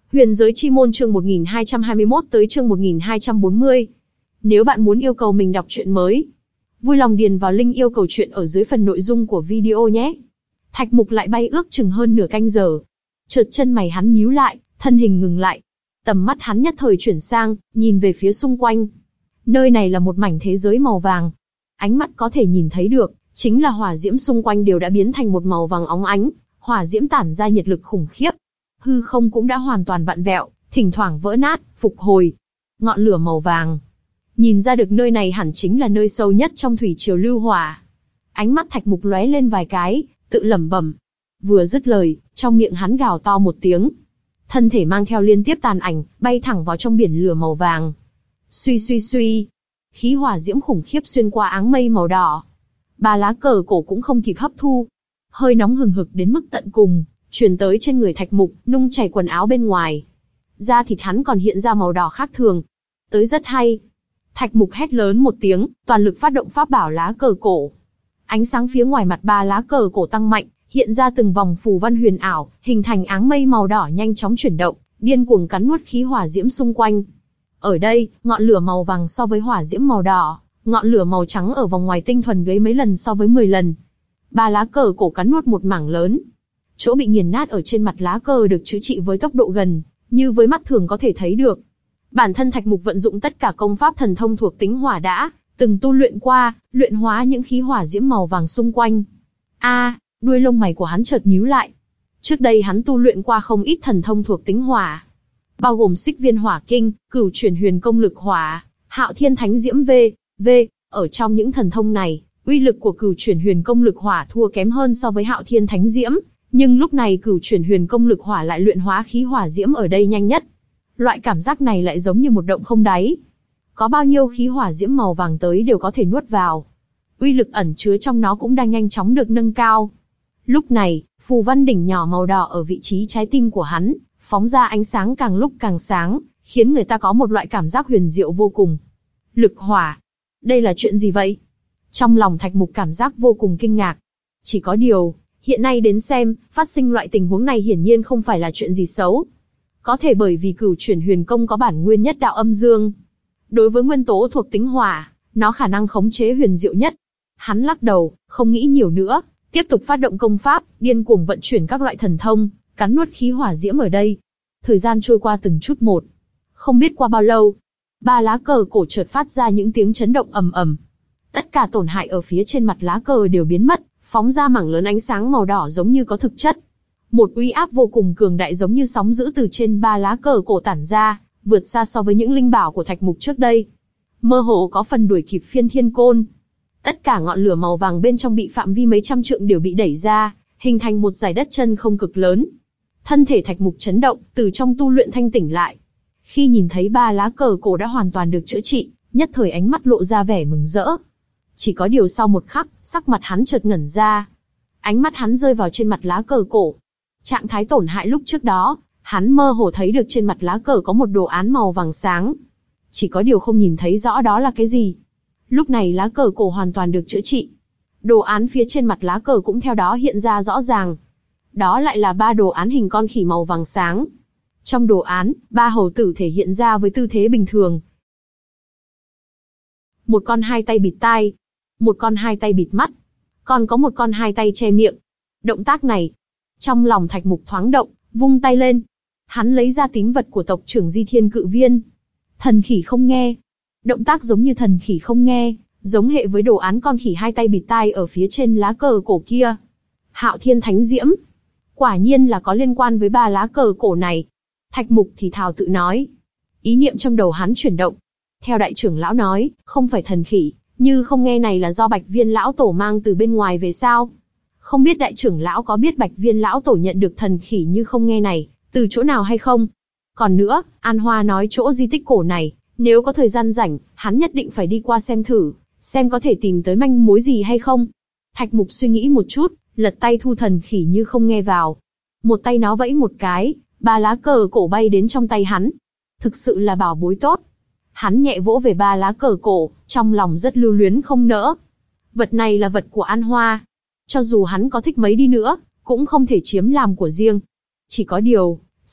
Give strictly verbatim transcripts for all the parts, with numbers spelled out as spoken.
Huyền giới chi môn chương một nghìn hai trăm hai mươi mốt tới chương một nghìn hai trăm bốn mươi. Nếu bạn muốn yêu cầu mình đọc truyện mới, vui lòng điền vào link yêu cầu truyện ở dưới phần nội dung của video nhé. Thạch Mục lại bay ước chừng hơn nửa canh giờ. Chợt chân mày hắn nhíu lại, thân hình ngừng lại. Tầm mắt hắn nhất thời chuyển sang, nhìn về phía xung quanh. Nơi này là một mảnh thế giới màu vàng. Ánh mắt có thể nhìn thấy được, chính là hỏa diễm xung quanh đều đã biến thành một màu vàng óng ánh, hỏa diễm tản ra nhiệt lực khủng khiếp. Hư không cũng đã hoàn toàn vặn vẹo, thỉnh thoảng vỡ nát, phục hồi. Ngọn lửa màu vàng. Nhìn ra được nơi này hẳn chính là nơi sâu nhất trong thủy triều lưu hỏa. Ánh mắt Thạch Mục lóe lên vài cái, tự lẩm bẩm. Vừa dứt lời, trong miệng hắn gào to một tiếng. Thân thể mang theo liên tiếp tàn ảnh, bay thẳng vào trong biển lửa màu vàng. Suy suy suy. Khí hỏa diễm khủng khiếp xuyên qua áng mây màu đỏ. Ba lá cờ cổ cũng không kịp hấp thu. Hơi nóng hừng hực đến mức tận cùng, truyền tới trên người Thạch Mục, nung chảy quần áo bên ngoài. Da thịt hắn còn hiện ra màu đỏ khác thường. Tới rất hay. Thạch Mục hét lớn một tiếng, toàn lực phát động pháp bảo lá cờ cổ. Ánh sáng phía ngoài mặt ba lá cờ cổ tăng mạnh, hiện ra từng vòng phù văn huyền ảo, hình thành áng mây màu đỏ nhanh chóng chuyển động, điên cuồng cắn nuốt khí hỏa diễm xung quanh. Ở đây, ngọn lửa màu vàng so với hỏa diễm màu đỏ, ngọn lửa màu trắng ở vòng ngoài tinh thuần gấy mấy lần so với mười lần. Ba lá cờ cổ cắn nuốt một mảng lớn. Chỗ bị nghiền nát ở trên mặt lá cờ được chữa trị với tốc độ gần, như với mắt thường có thể thấy được. Bản thân Thạch Mục vận dụng tất cả công pháp thần thông thuộc tính hỏa đã từng tu luyện qua, luyện hóa những khí hỏa diễm màu vàng xung quanh. A, à, đuôi lông mày của hắn chợt nhíu lại. Trước đây hắn tu luyện qua không ít thần thông thuộc tính hỏa, bao gồm Xích Viên Hỏa Kinh, Cửu Chuyển Huyền Công Lực Hỏa, Hạo Thiên Thánh Diễm V, V. Ở trong những thần thông này, uy lực của Cửu Chuyển Huyền Công Lực Hỏa thua kém hơn so với Hạo Thiên Thánh Diễm, nhưng lúc này Cửu Chuyển Huyền Công Lực Hỏa lại luyện hóa khí hỏa diễm ở đây nhanh nhất. Loại cảm giác này lại giống như một động không đáy. Có bao nhiêu khí hỏa diễm màu vàng tới đều có thể nuốt vào. Uy lực ẩn chứa trong nó cũng đang nhanh chóng được nâng cao. Lúc này, phù văn đỉnh nhỏ màu đỏ ở vị trí trái tim của hắn, phóng ra ánh sáng càng lúc càng sáng, khiến người ta có một loại cảm giác huyền diệu vô cùng. Lực hỏa. Đây là chuyện gì vậy? Trong lòng Thạch Mục cảm giác vô cùng kinh ngạc. Chỉ có điều, hiện nay đến xem, phát sinh loại tình huống này hiển nhiên không phải là chuyện gì xấu. Có thể bởi vì Cửu Chuyển Huyền Công có bản nguyên nhất đạo âm dương. Đối với nguyên tố thuộc tính hỏa, nó khả năng khống chế huyền diệu nhất. Hắn lắc đầu, không nghĩ nhiều nữa, tiếp tục phát động công pháp, điên cuồng vận chuyển các loại thần thông, cắn nuốt khí hỏa diễm ở đây. Thời gian trôi qua từng chút một. Không biết qua bao lâu, ba lá cờ cổ chợt phát ra những tiếng chấn động ầm ầm. Tất cả tổn hại ở phía trên mặt lá cờ đều biến mất, phóng ra mảng lớn ánh sáng màu đỏ giống như có thực chất. Một uy áp vô cùng cường đại giống như sóng dữ từ trên ba lá cờ cổ tản ra, vượt xa so với những linh bảo của Thạch Mục trước đây. Mơ hồ có phần đuổi kịp Phiên Thiên Côn. Tất cả ngọn lửa màu vàng bên trong bị phạm vi mấy trăm trượng đều bị đẩy ra, hình thành một dải đất chân không cực lớn. Thân thể Thạch Mục chấn động, từ trong tu luyện thanh tỉnh lại. Khi nhìn thấy ba lá cờ cổ đã hoàn toàn được chữa trị, nhất thời ánh mắt lộ ra vẻ mừng rỡ. Chỉ có điều sau một khắc, sắc mặt hắn chợt ngẩn ra. Ánh mắt hắn rơi vào trên mặt lá cờ cổ. Trạng thái tổn hại lúc trước đó, hắn mơ hồ thấy được trên mặt lá cờ có một đồ án màu vàng sáng. Chỉ có điều không nhìn thấy rõ đó là cái gì. Lúc này lá cờ cổ hoàn toàn được chữa trị. Đồ án phía trên mặt lá cờ cũng theo đó hiện ra rõ ràng. Đó lại là ba đồ án hình con khỉ màu vàng sáng. Trong đồ án, ba hầu tử thể hiện ra với tư thế bình thường. Một con hai tay bịt tai, một con hai tay bịt mắt, còn có một con hai tay che miệng. Động tác này, trong lòng Thạch Mục thoáng động, vung tay lên. Hắn lấy ra tín vật của tộc trưởng Di Thiên Cự Viên. Thần khỉ không nghe. Động tác giống như thần khỉ không nghe, giống hệ với đồ án con khỉ hai tay bịt tai ở phía trên lá cờ cổ kia. Hạo Thiên Thánh Diễm. Quả nhiên là có liên quan với ba lá cờ cổ này. Thạch Mục thì thào tự nói. Ý niệm trong đầu hắn chuyển động. Theo đại trưởng lão nói, không phải thần khỉ, như không nghe này là do Bạch Viên lão tổ mang từ bên ngoài về sao? Không biết đại trưởng lão có biết Bạch Viên lão tổ nhận được thần khỉ như không nghe này từ chỗ nào hay không? Còn nữa, An Hoa nói chỗ di tích cổ này, nếu có thời gian rảnh, hắn nhất định phải đi qua xem thử, xem có thể tìm tới manh mối gì hay không. Thạch Mục suy nghĩ một chút, lật tay thu thần khỉ như không nghe vào. Một tay nó vẫy một cái, ba lá cờ cổ bay đến trong tay hắn. Thực sự là bảo bối tốt. Hắn nhẹ vỗ về ba lá cờ cổ, trong lòng rất lưu luyến không nỡ. Vật này là vật của An Hoa. Cho dù hắn có thích mấy đi nữa, cũng không thể chiếm làm của riêng. Chỉ có điều,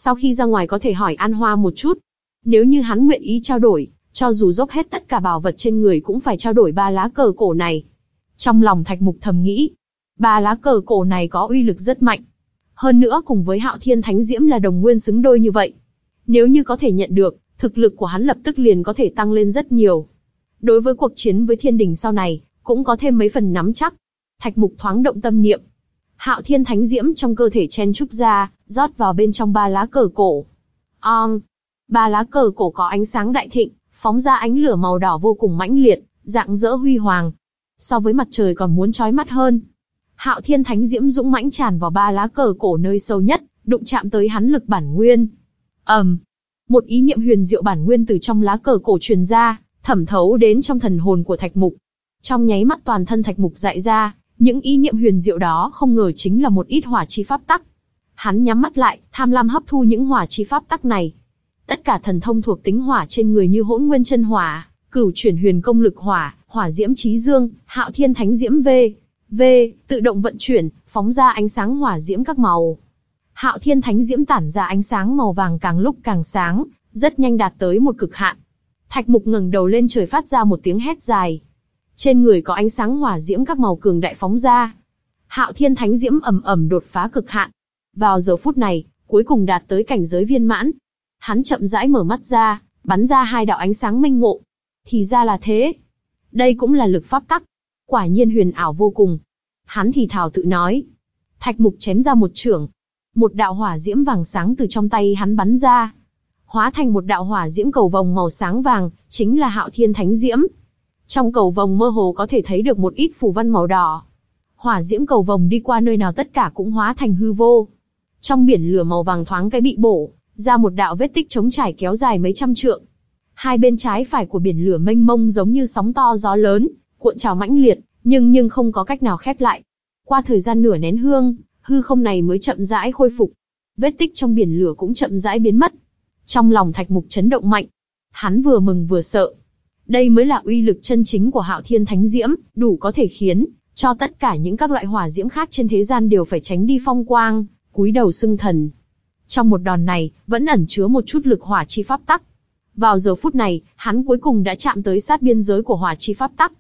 Sau khi ra ngoài có thể hỏi An Hoa một chút. Nếu như hắn nguyện ý trao đổi, cho dù dốc hết tất cả bảo vật trên người cũng phải trao đổi ba lá cờ cổ này. Trong lòng Thạch Mục thầm nghĩ, ba lá cờ cổ này có uy lực rất mạnh. Hơn nữa cùng với Hạo Thiên Thánh Diễm là đồng nguyên xứng đôi như vậy. Nếu như có thể nhận được, thực lực của hắn lập tức liền có thể tăng lên rất nhiều. Đối với cuộc chiến với Thiên Đình sau này, cũng có thêm mấy phần nắm chắc. Thạch Mục thoáng động tâm niệm. Hạo Thiên Thánh Diễm trong cơ thể chen chúc ra, rót vào bên trong ba lá cờ cổ. Ong! Ba lá cờ cổ có ánh sáng đại thịnh, phóng ra ánh lửa màu đỏ vô cùng mãnh liệt, rạng rỡ huy hoàng. So với mặt trời còn muốn chói mắt hơn. Hạo Thiên Thánh Diễm dũng mãnh tràn vào ba lá cờ cổ nơi sâu nhất, đụng chạm tới hắn lực bản nguyên. ầm, um, một ý niệm huyền diệu bản nguyên từ trong lá cờ cổ truyền ra, thẩm thấu đến trong thần hồn của Thạch Mục. Trong nháy mắt toàn thân Thạch Mục dại ra, những ý niệm huyền diệu đó không ngờ chính là một ít hỏa chi pháp tắc. Hắn nhắm mắt lại, tham lam hấp thu những hỏa chi pháp tắc này. Tất cả thần thông thuộc tính hỏa trên người như Hỗn Nguyên Chân Hỏa, Cửu Chuyển Huyền Công Lực Hỏa, Hỏa Diễm Chí Dương, Hạo Thiên Thánh Diễm V, V, tự động vận chuyển, phóng ra ánh sáng hỏa diễm các màu. Hạo Thiên Thánh Diễm tản ra ánh sáng màu vàng càng lúc càng sáng, rất nhanh đạt tới một cực hạn. Thạch Mục ngẩng đầu lên trời phát ra một tiếng hét dài. Trên người có ánh sáng hỏa diễm các màu cường đại phóng ra. Hạo Thiên Thánh Diễm ầm ầm đột phá cực hạn. Vào giờ phút này, cuối cùng đạt tới cảnh giới viên mãn. Hắn chậm rãi mở mắt ra, bắn ra hai đạo ánh sáng minh ngộ. Thì ra là thế. Đây cũng là lực pháp tắc. Quả nhiên huyền ảo vô cùng. Hắn thì thào tự nói. Thạch Mục chém ra một chưởng. Một đạo hỏa diễm vàng sáng từ trong tay hắn bắn ra. Hóa thành một đạo hỏa diễm cầu vồng màu sáng vàng, chính là Hạo Thiên Thánh Diễm. Trong cầu vồng mơ hồ có thể thấy được một ít phù văn màu đỏ. Hỏa diễm cầu vồng đi qua nơi nào tất cả cũng hóa thành hư vô. Trong biển lửa màu vàng thoáng cái bị bổ, ra một đạo vết tích trống trải kéo dài mấy trăm trượng. Hai bên trái phải của biển lửa mênh mông giống như sóng to gió lớn, cuộn trào mãnh liệt, nhưng nhưng không có cách nào khép lại. Qua thời gian nửa nén hương, hư không này mới chậm rãi khôi phục. Vết tích trong biển lửa cũng chậm rãi biến mất. Trong lòng Thạch Mục chấn động mạnh. Hắn vừa mừng vừa sợ. Đây mới là uy lực chân chính của Hạo Thiên Thánh Diễm, đủ có thể khiến cho tất cả những các loại hỏa diễm khác trên thế gian đều phải tránh đi phong quang, cúi đầu xưng thần. Trong một đòn này, vẫn ẩn chứa một chút lực hỏa chi pháp tắc. Vào giờ phút này, hắn cuối cùng đã chạm tới sát biên giới của hỏa chi pháp tắc.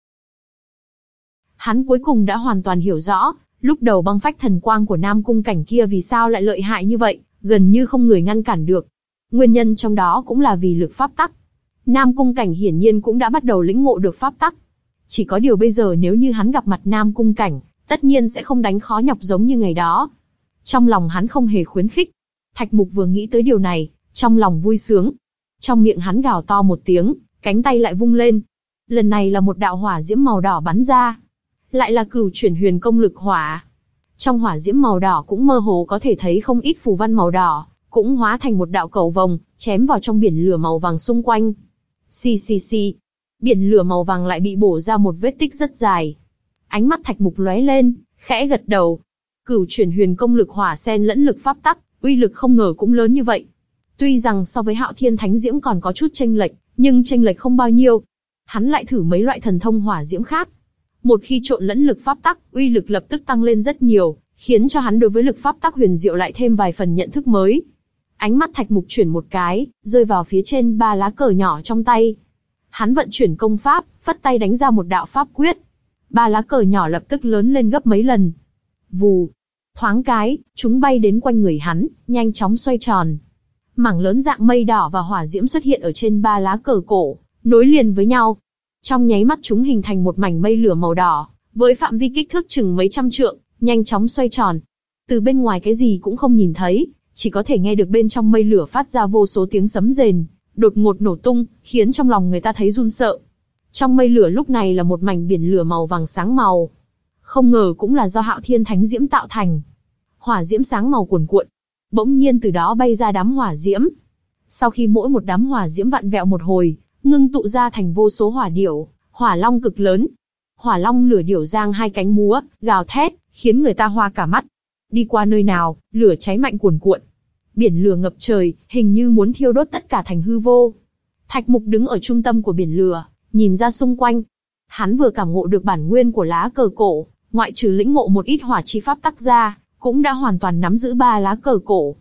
Hắn cuối cùng đã hoàn toàn hiểu rõ, lúc đầu băng phách thần quang của Nam Cung Cảnh kia vì sao lại lợi hại như vậy, gần như không người ngăn cản được. Nguyên nhân trong đó cũng là vì lực pháp tắc. Nam Cung Cảnh hiển nhiên cũng đã bắt đầu lĩnh ngộ được pháp tắc. Chỉ có điều bây giờ nếu như hắn gặp mặt Nam Cung Cảnh, tất nhiên sẽ không đánh khó nhọc giống như ngày đó. Trong lòng hắn không hề khuyến khích. Thạch Mục vừa nghĩ tới điều này, trong lòng vui sướng. Trong miệng hắn gào to một tiếng, cánh tay lại vung lên. Lần này là một đạo hỏa diễm màu đỏ bắn ra. Lại là Cửu Chuyển Huyền Công Lực Hỏa. Trong hỏa diễm màu đỏ cũng mơ hồ có thể thấy không ít phù văn màu đỏ, cũng hóa thành một đạo cầu vồng, chém vào trong biển lửa màu vàng xung quanh. Xì xì xì. Biển lửa màu vàng lại bị bổ ra một vết tích rất dài. Ánh mắt Thạch Mục lóe lên, khẽ gật đầu. Cửu Chuyển Huyền Công Lực Hỏa xen lẫn lực pháp tắc, uy lực không ngờ cũng lớn như vậy. Tuy rằng so với Hạo Thiên Thánh Diễm còn có chút chênh lệch, nhưng chênh lệch không bao nhiêu. Hắn lại thử mấy loại thần thông hỏa diễm khác. Một khi trộn lẫn lực pháp tắc, uy lực lập tức tăng lên rất nhiều, khiến cho hắn đối với lực pháp tắc huyền diệu lại thêm vài phần nhận thức mới. Ánh mắt Thạch Mục chuyển một cái, rơi vào phía trên ba lá cờ nhỏ trong tay. Hắn vận chuyển công pháp, phất tay đánh ra một đạo pháp quyết. Ba lá cờ nhỏ lập tức lớn lên gấp mấy lần. Vù, thoáng cái, chúng bay đến quanh người hắn, nhanh chóng xoay tròn. Mảng lớn dạng mây đỏ và hỏa diễm xuất hiện ở trên ba lá cờ cổ, nối liền với nhau. Trong nháy mắt chúng hình thành một mảnh mây lửa màu đỏ, với phạm vi kích thước chừng mấy trăm trượng, nhanh chóng xoay tròn. Từ bên ngoài cái gì cũng không nhìn thấy, chỉ có thể nghe được bên trong mây lửa phát ra vô số tiếng sấm rền, đột ngột nổ tung, khiến trong lòng người ta thấy run sợ. Trong mây lửa lúc này là một mảnh biển lửa màu vàng sáng màu. Không ngờ cũng là do Hạo Thiên Thánh Diễm tạo thành. Hỏa diễm sáng màu cuồn cuộn, bỗng nhiên từ đó bay ra đám hỏa diễm. Sau khi mỗi một đám hỏa diễm vặn vẹo một hồi, ngưng tụ ra thành vô số hỏa điểu, hỏa long cực lớn. Hỏa long lửa điểu giang hai cánh múa, gào thét, khiến người ta hoa cả mắt. Đi qua nơi nào, lửa cháy mạnh cuồn cuộn. Biển lửa ngập trời, hình như muốn thiêu đốt tất cả thành hư vô. Thạch Mục đứng ở trung tâm của biển lửa, nhìn ra xung quanh. Hắn vừa cảm ngộ được bản nguyên của lá cờ cổ, ngoại trừ lĩnh ngộ một ít hỏa chi pháp tắc ra, cũng đã hoàn toàn nắm giữ ba lá cờ cổ.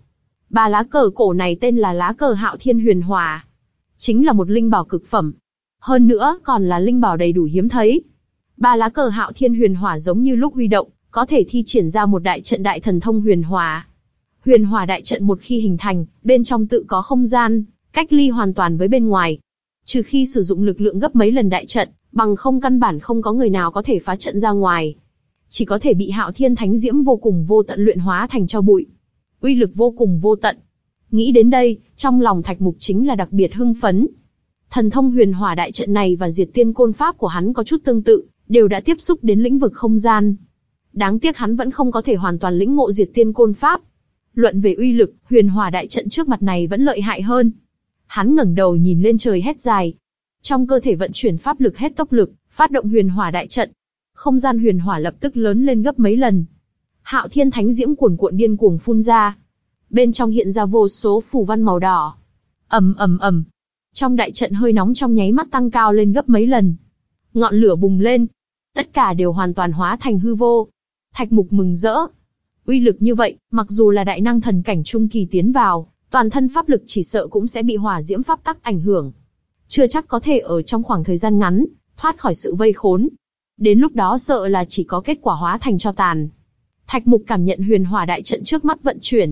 Ba lá cờ cổ này tên là lá cờ Hạo Thiên Huyền Hỏa. Chính là một linh bảo cực phẩm. Hơn nữa còn là linh bảo đầy đủ hiếm thấy. Ba lá cờ Hạo Thiên Huyền Hỏa giống như lúc huy động, có thể thi triển ra một đại trận đại thần thông huyền hỏa. Huyền hỏa đại trận một khi hình thành, bên trong tự có không gian, cách ly hoàn toàn với bên ngoài. Trừ khi sử dụng lực lượng gấp mấy lần đại trận, bằng không căn bản không có người nào có thể phá trận ra ngoài. Chỉ có thể bị Hạo Thiên Thánh Diễm vô cùng vô tận luyện hóa thành tro bụi. Uy lực vô cùng vô tận. Nghĩ đến đây, trong lòng Thạch Mục chính là đặc biệt hưng phấn. Thần thông huyền hỏa đại trận này và diệt tiên côn pháp của hắn có chút tương tự, đều đã tiếp xúc đến lĩnh vực không gian. Đáng tiếc hắn vẫn không có thể hoàn toàn lĩnh ngộ diệt tiên côn pháp. Luận về uy lực, huyền hỏa đại trận trước mặt này vẫn lợi hại hơn. Hắn ngẩng đầu nhìn lên trời hét dài. Trong cơ thể vận chuyển pháp lực hết tốc lực, phát động huyền hỏa đại trận. Không gian huyền hỏa lập tức lớn lên gấp mấy lần. Hạo Thiên Thánh Diễm cuồn cuộn điên cuồng phun ra. Bên trong hiện ra vô số phù văn màu đỏ. Ầm ầm ầm. Trong đại trận hơi nóng trong nháy mắt tăng cao lên gấp mấy lần. Ngọn lửa bùng lên. Tất cả đều hoàn toàn hóa thành hư vô. Thạch Mục mừng rỡ. Uy lực như vậy, mặc dù là đại năng thần cảnh trung kỳ tiến vào, toàn thân pháp lực chỉ sợ cũng sẽ bị hỏa diễm pháp tắc ảnh hưởng. Chưa chắc có thể ở trong khoảng thời gian ngắn, thoát khỏi sự vây khốn. Đến lúc đó sợ là chỉ có kết quả hóa thành tro tàn. Thạch Mục cảm nhận huyền hỏa đại trận trước mắt vận chuyển.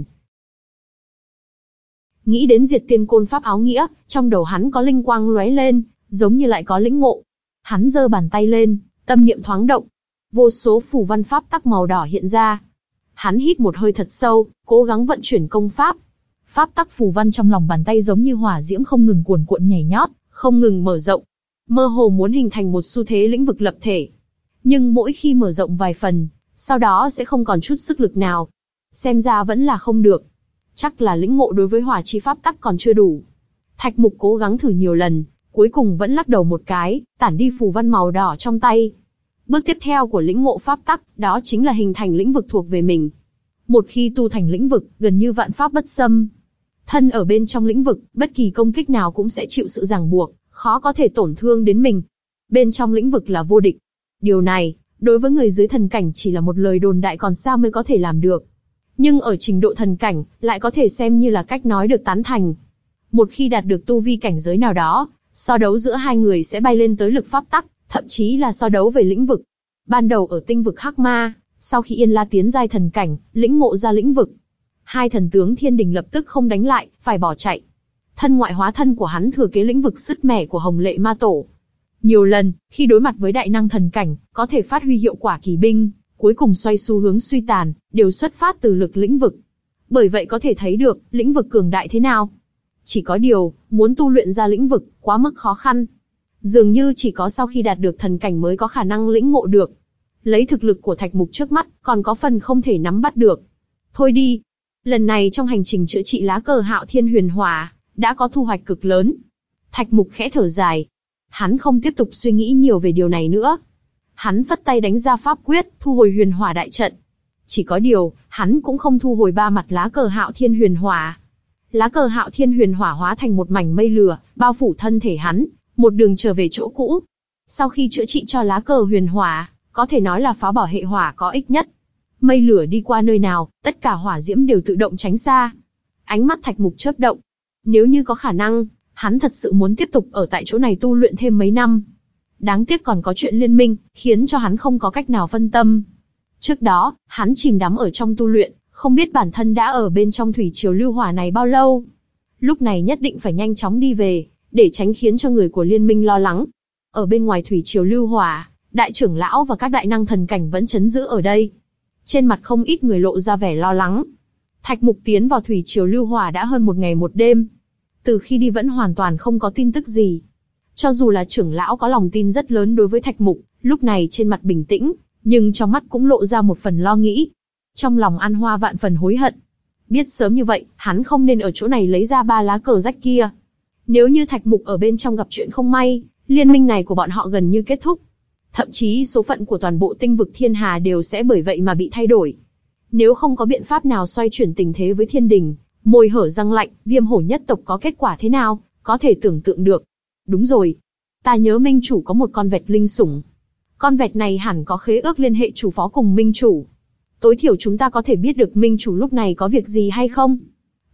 Nghĩ đến diệt tiên côn pháp áo nghĩa, trong đầu hắn có linh quang lóe lên, giống như lại có lĩnh ngộ. Hắn giơ bàn tay lên, tâm niệm thoáng động. Vô số phù văn pháp tắc màu đỏ hiện ra. Hắn hít một hơi thật sâu, cố gắng vận chuyển công pháp. Pháp tắc phù văn trong lòng bàn tay giống như hỏa diễm không ngừng cuồn cuộn nhảy nhót, không ngừng mở rộng. Mơ hồ muốn hình thành một xu thế lĩnh vực lập thể. Nhưng mỗi khi mở rộng vài phần, sau đó sẽ không còn chút sức lực nào. Xem ra vẫn là không được. Chắc là lĩnh ngộ đối với hỏa chi pháp tắc còn chưa đủ. Thạch Mục cố gắng thử nhiều lần, cuối cùng vẫn lắc đầu một cái, tản đi phù văn màu đỏ trong tay. Bước tiếp theo của lĩnh ngộ pháp tắc, đó chính là hình thành lĩnh vực thuộc về mình. Một khi tu thành lĩnh vực, gần như vạn pháp bất xâm. Thân ở bên trong lĩnh vực, bất kỳ công kích nào cũng sẽ chịu sự ràng buộc, khó có thể tổn thương đến mình. Bên trong lĩnh vực là vô địch. Điều này, đối với người dưới thần cảnh chỉ là một lời đồn đại còn sao mới có thể làm được. Nhưng ở trình độ thần cảnh, lại có thể xem như là cách nói được tán thành. Một khi đạt được tu vi cảnh giới nào đó, so đấu giữa hai người sẽ bay lên tới lực pháp tắc, thậm chí là so đấu về lĩnh vực. Ban đầu ở tinh vực Hắc Ma, sau khi Yên La tiến giai thần cảnh, lĩnh ngộ ra lĩnh vực, hai thần tướng thiên đình lập tức không đánh lại, phải bỏ chạy. Thân ngoại hóa thân của hắn thừa kế lĩnh vực sứt mẻ của Hồng Lệ Ma Tổ. Nhiều lần, khi đối mặt với đại năng thần cảnh, có thể phát huy hiệu quả kỳ binh, cuối cùng xoay xu hướng suy tàn, đều xuất phát từ lực lĩnh vực. Bởi vậy có thể thấy được, lĩnh vực cường đại thế nào. Chỉ có điều, muốn tu luyện ra lĩnh vực, quá mức khó khăn. Dường như chỉ có sau khi đạt được thần cảnh mới có khả năng lĩnh ngộ được. Lấy thực lực của Thạch Mục trước mắt, còn có phần không thể nắm bắt được. Thôi đi. Lần này trong hành trình chữa trị lá cờ Hạo Thiên Huyền Hỏa, đã có thu hoạch cực lớn. Thạch Mục khẽ thở dài. Hắn không tiếp tục suy nghĩ nhiều về điều này nữa. Hắn phất tay đánh ra pháp quyết, thu hồi huyền hỏa đại trận. Chỉ có điều, hắn cũng không thu hồi ba mặt lá cờ Hạo Thiên Huyền Hỏa. Lá cờ Hạo Thiên Huyền Hỏa hóa thành một mảnh mây lửa, bao phủ thân thể hắn, một đường trở về chỗ cũ. Sau khi chữa trị cho lá cờ huyền hỏa, có thể nói là phá bỏ hệ hỏa có ích nhất. Mây lửa đi qua nơi nào, tất cả hỏa diễm đều tự động tránh xa. Ánh mắt Thạch Mục chớp động. Nếu như có khả năng, hắn thật sự muốn tiếp tục ở tại chỗ này tu luyện thêm mấy năm. Đáng tiếc còn có chuyện liên minh, khiến cho hắn không có cách nào phân tâm. Trước đó, hắn chìm đắm ở trong tu luyện, không biết bản thân đã ở bên trong thủy triều lưu hỏa này bao lâu. Lúc này nhất định phải nhanh chóng đi về, để tránh khiến cho người của liên minh lo lắng. Ở bên ngoài thủy triều lưu hỏa, đại trưởng lão và các đại năng thần cảnh vẫn trấn giữ ở đây. Trên mặt không ít người lộ ra vẻ lo lắng. Thạch Mục tiến vào thủy triều lưu hỏa đã hơn một ngày một đêm. Từ khi đi vẫn hoàn toàn không có tin tức gì. Cho dù là trưởng lão có lòng tin rất lớn đối với Thạch Mục, lúc này trên mặt bình tĩnh, nhưng trong mắt cũng lộ ra một phần lo nghĩ. Trong lòng An Hoa vạn phần hối hận. Biết sớm như vậy, hắn không nên ở chỗ này lấy ra ba lá cờ rách kia. Nếu như Thạch Mục ở bên trong gặp chuyện không may, liên minh này của bọn họ gần như kết thúc. Thậm chí số phận của toàn bộ tinh vực thiên hà đều sẽ bởi vậy mà bị thay đổi. Nếu không có biện pháp nào xoay chuyển tình thế với thiên đình, môi hở răng lạnh, viêm hổ nhất tộc có kết quả thế nào, có thể tưởng tượng được. Đúng rồi. Ta nhớ minh chủ có một con vẹt linh sủng. Con vẹt này hẳn có khế ước liên hệ chủ phó cùng minh chủ. Tối thiểu chúng ta có thể biết được minh chủ lúc này có việc gì hay không.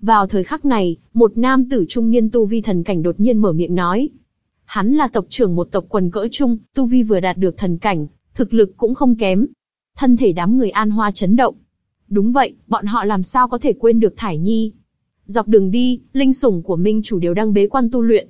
Vào thời khắc này, một nam tử trung niên tu vi thần cảnh đột nhiên mở miệng nói. Hắn là tộc trưởng một tộc quần cỡ trung, tu vi vừa đạt được thần cảnh, thực lực cũng không kém. Thân thể đám người An Hoa chấn động. Đúng vậy, bọn họ làm sao có thể quên được Thải Nhi. Dọc đường đi, linh sủng của Minh Chủ đều đang bế quan tu luyện.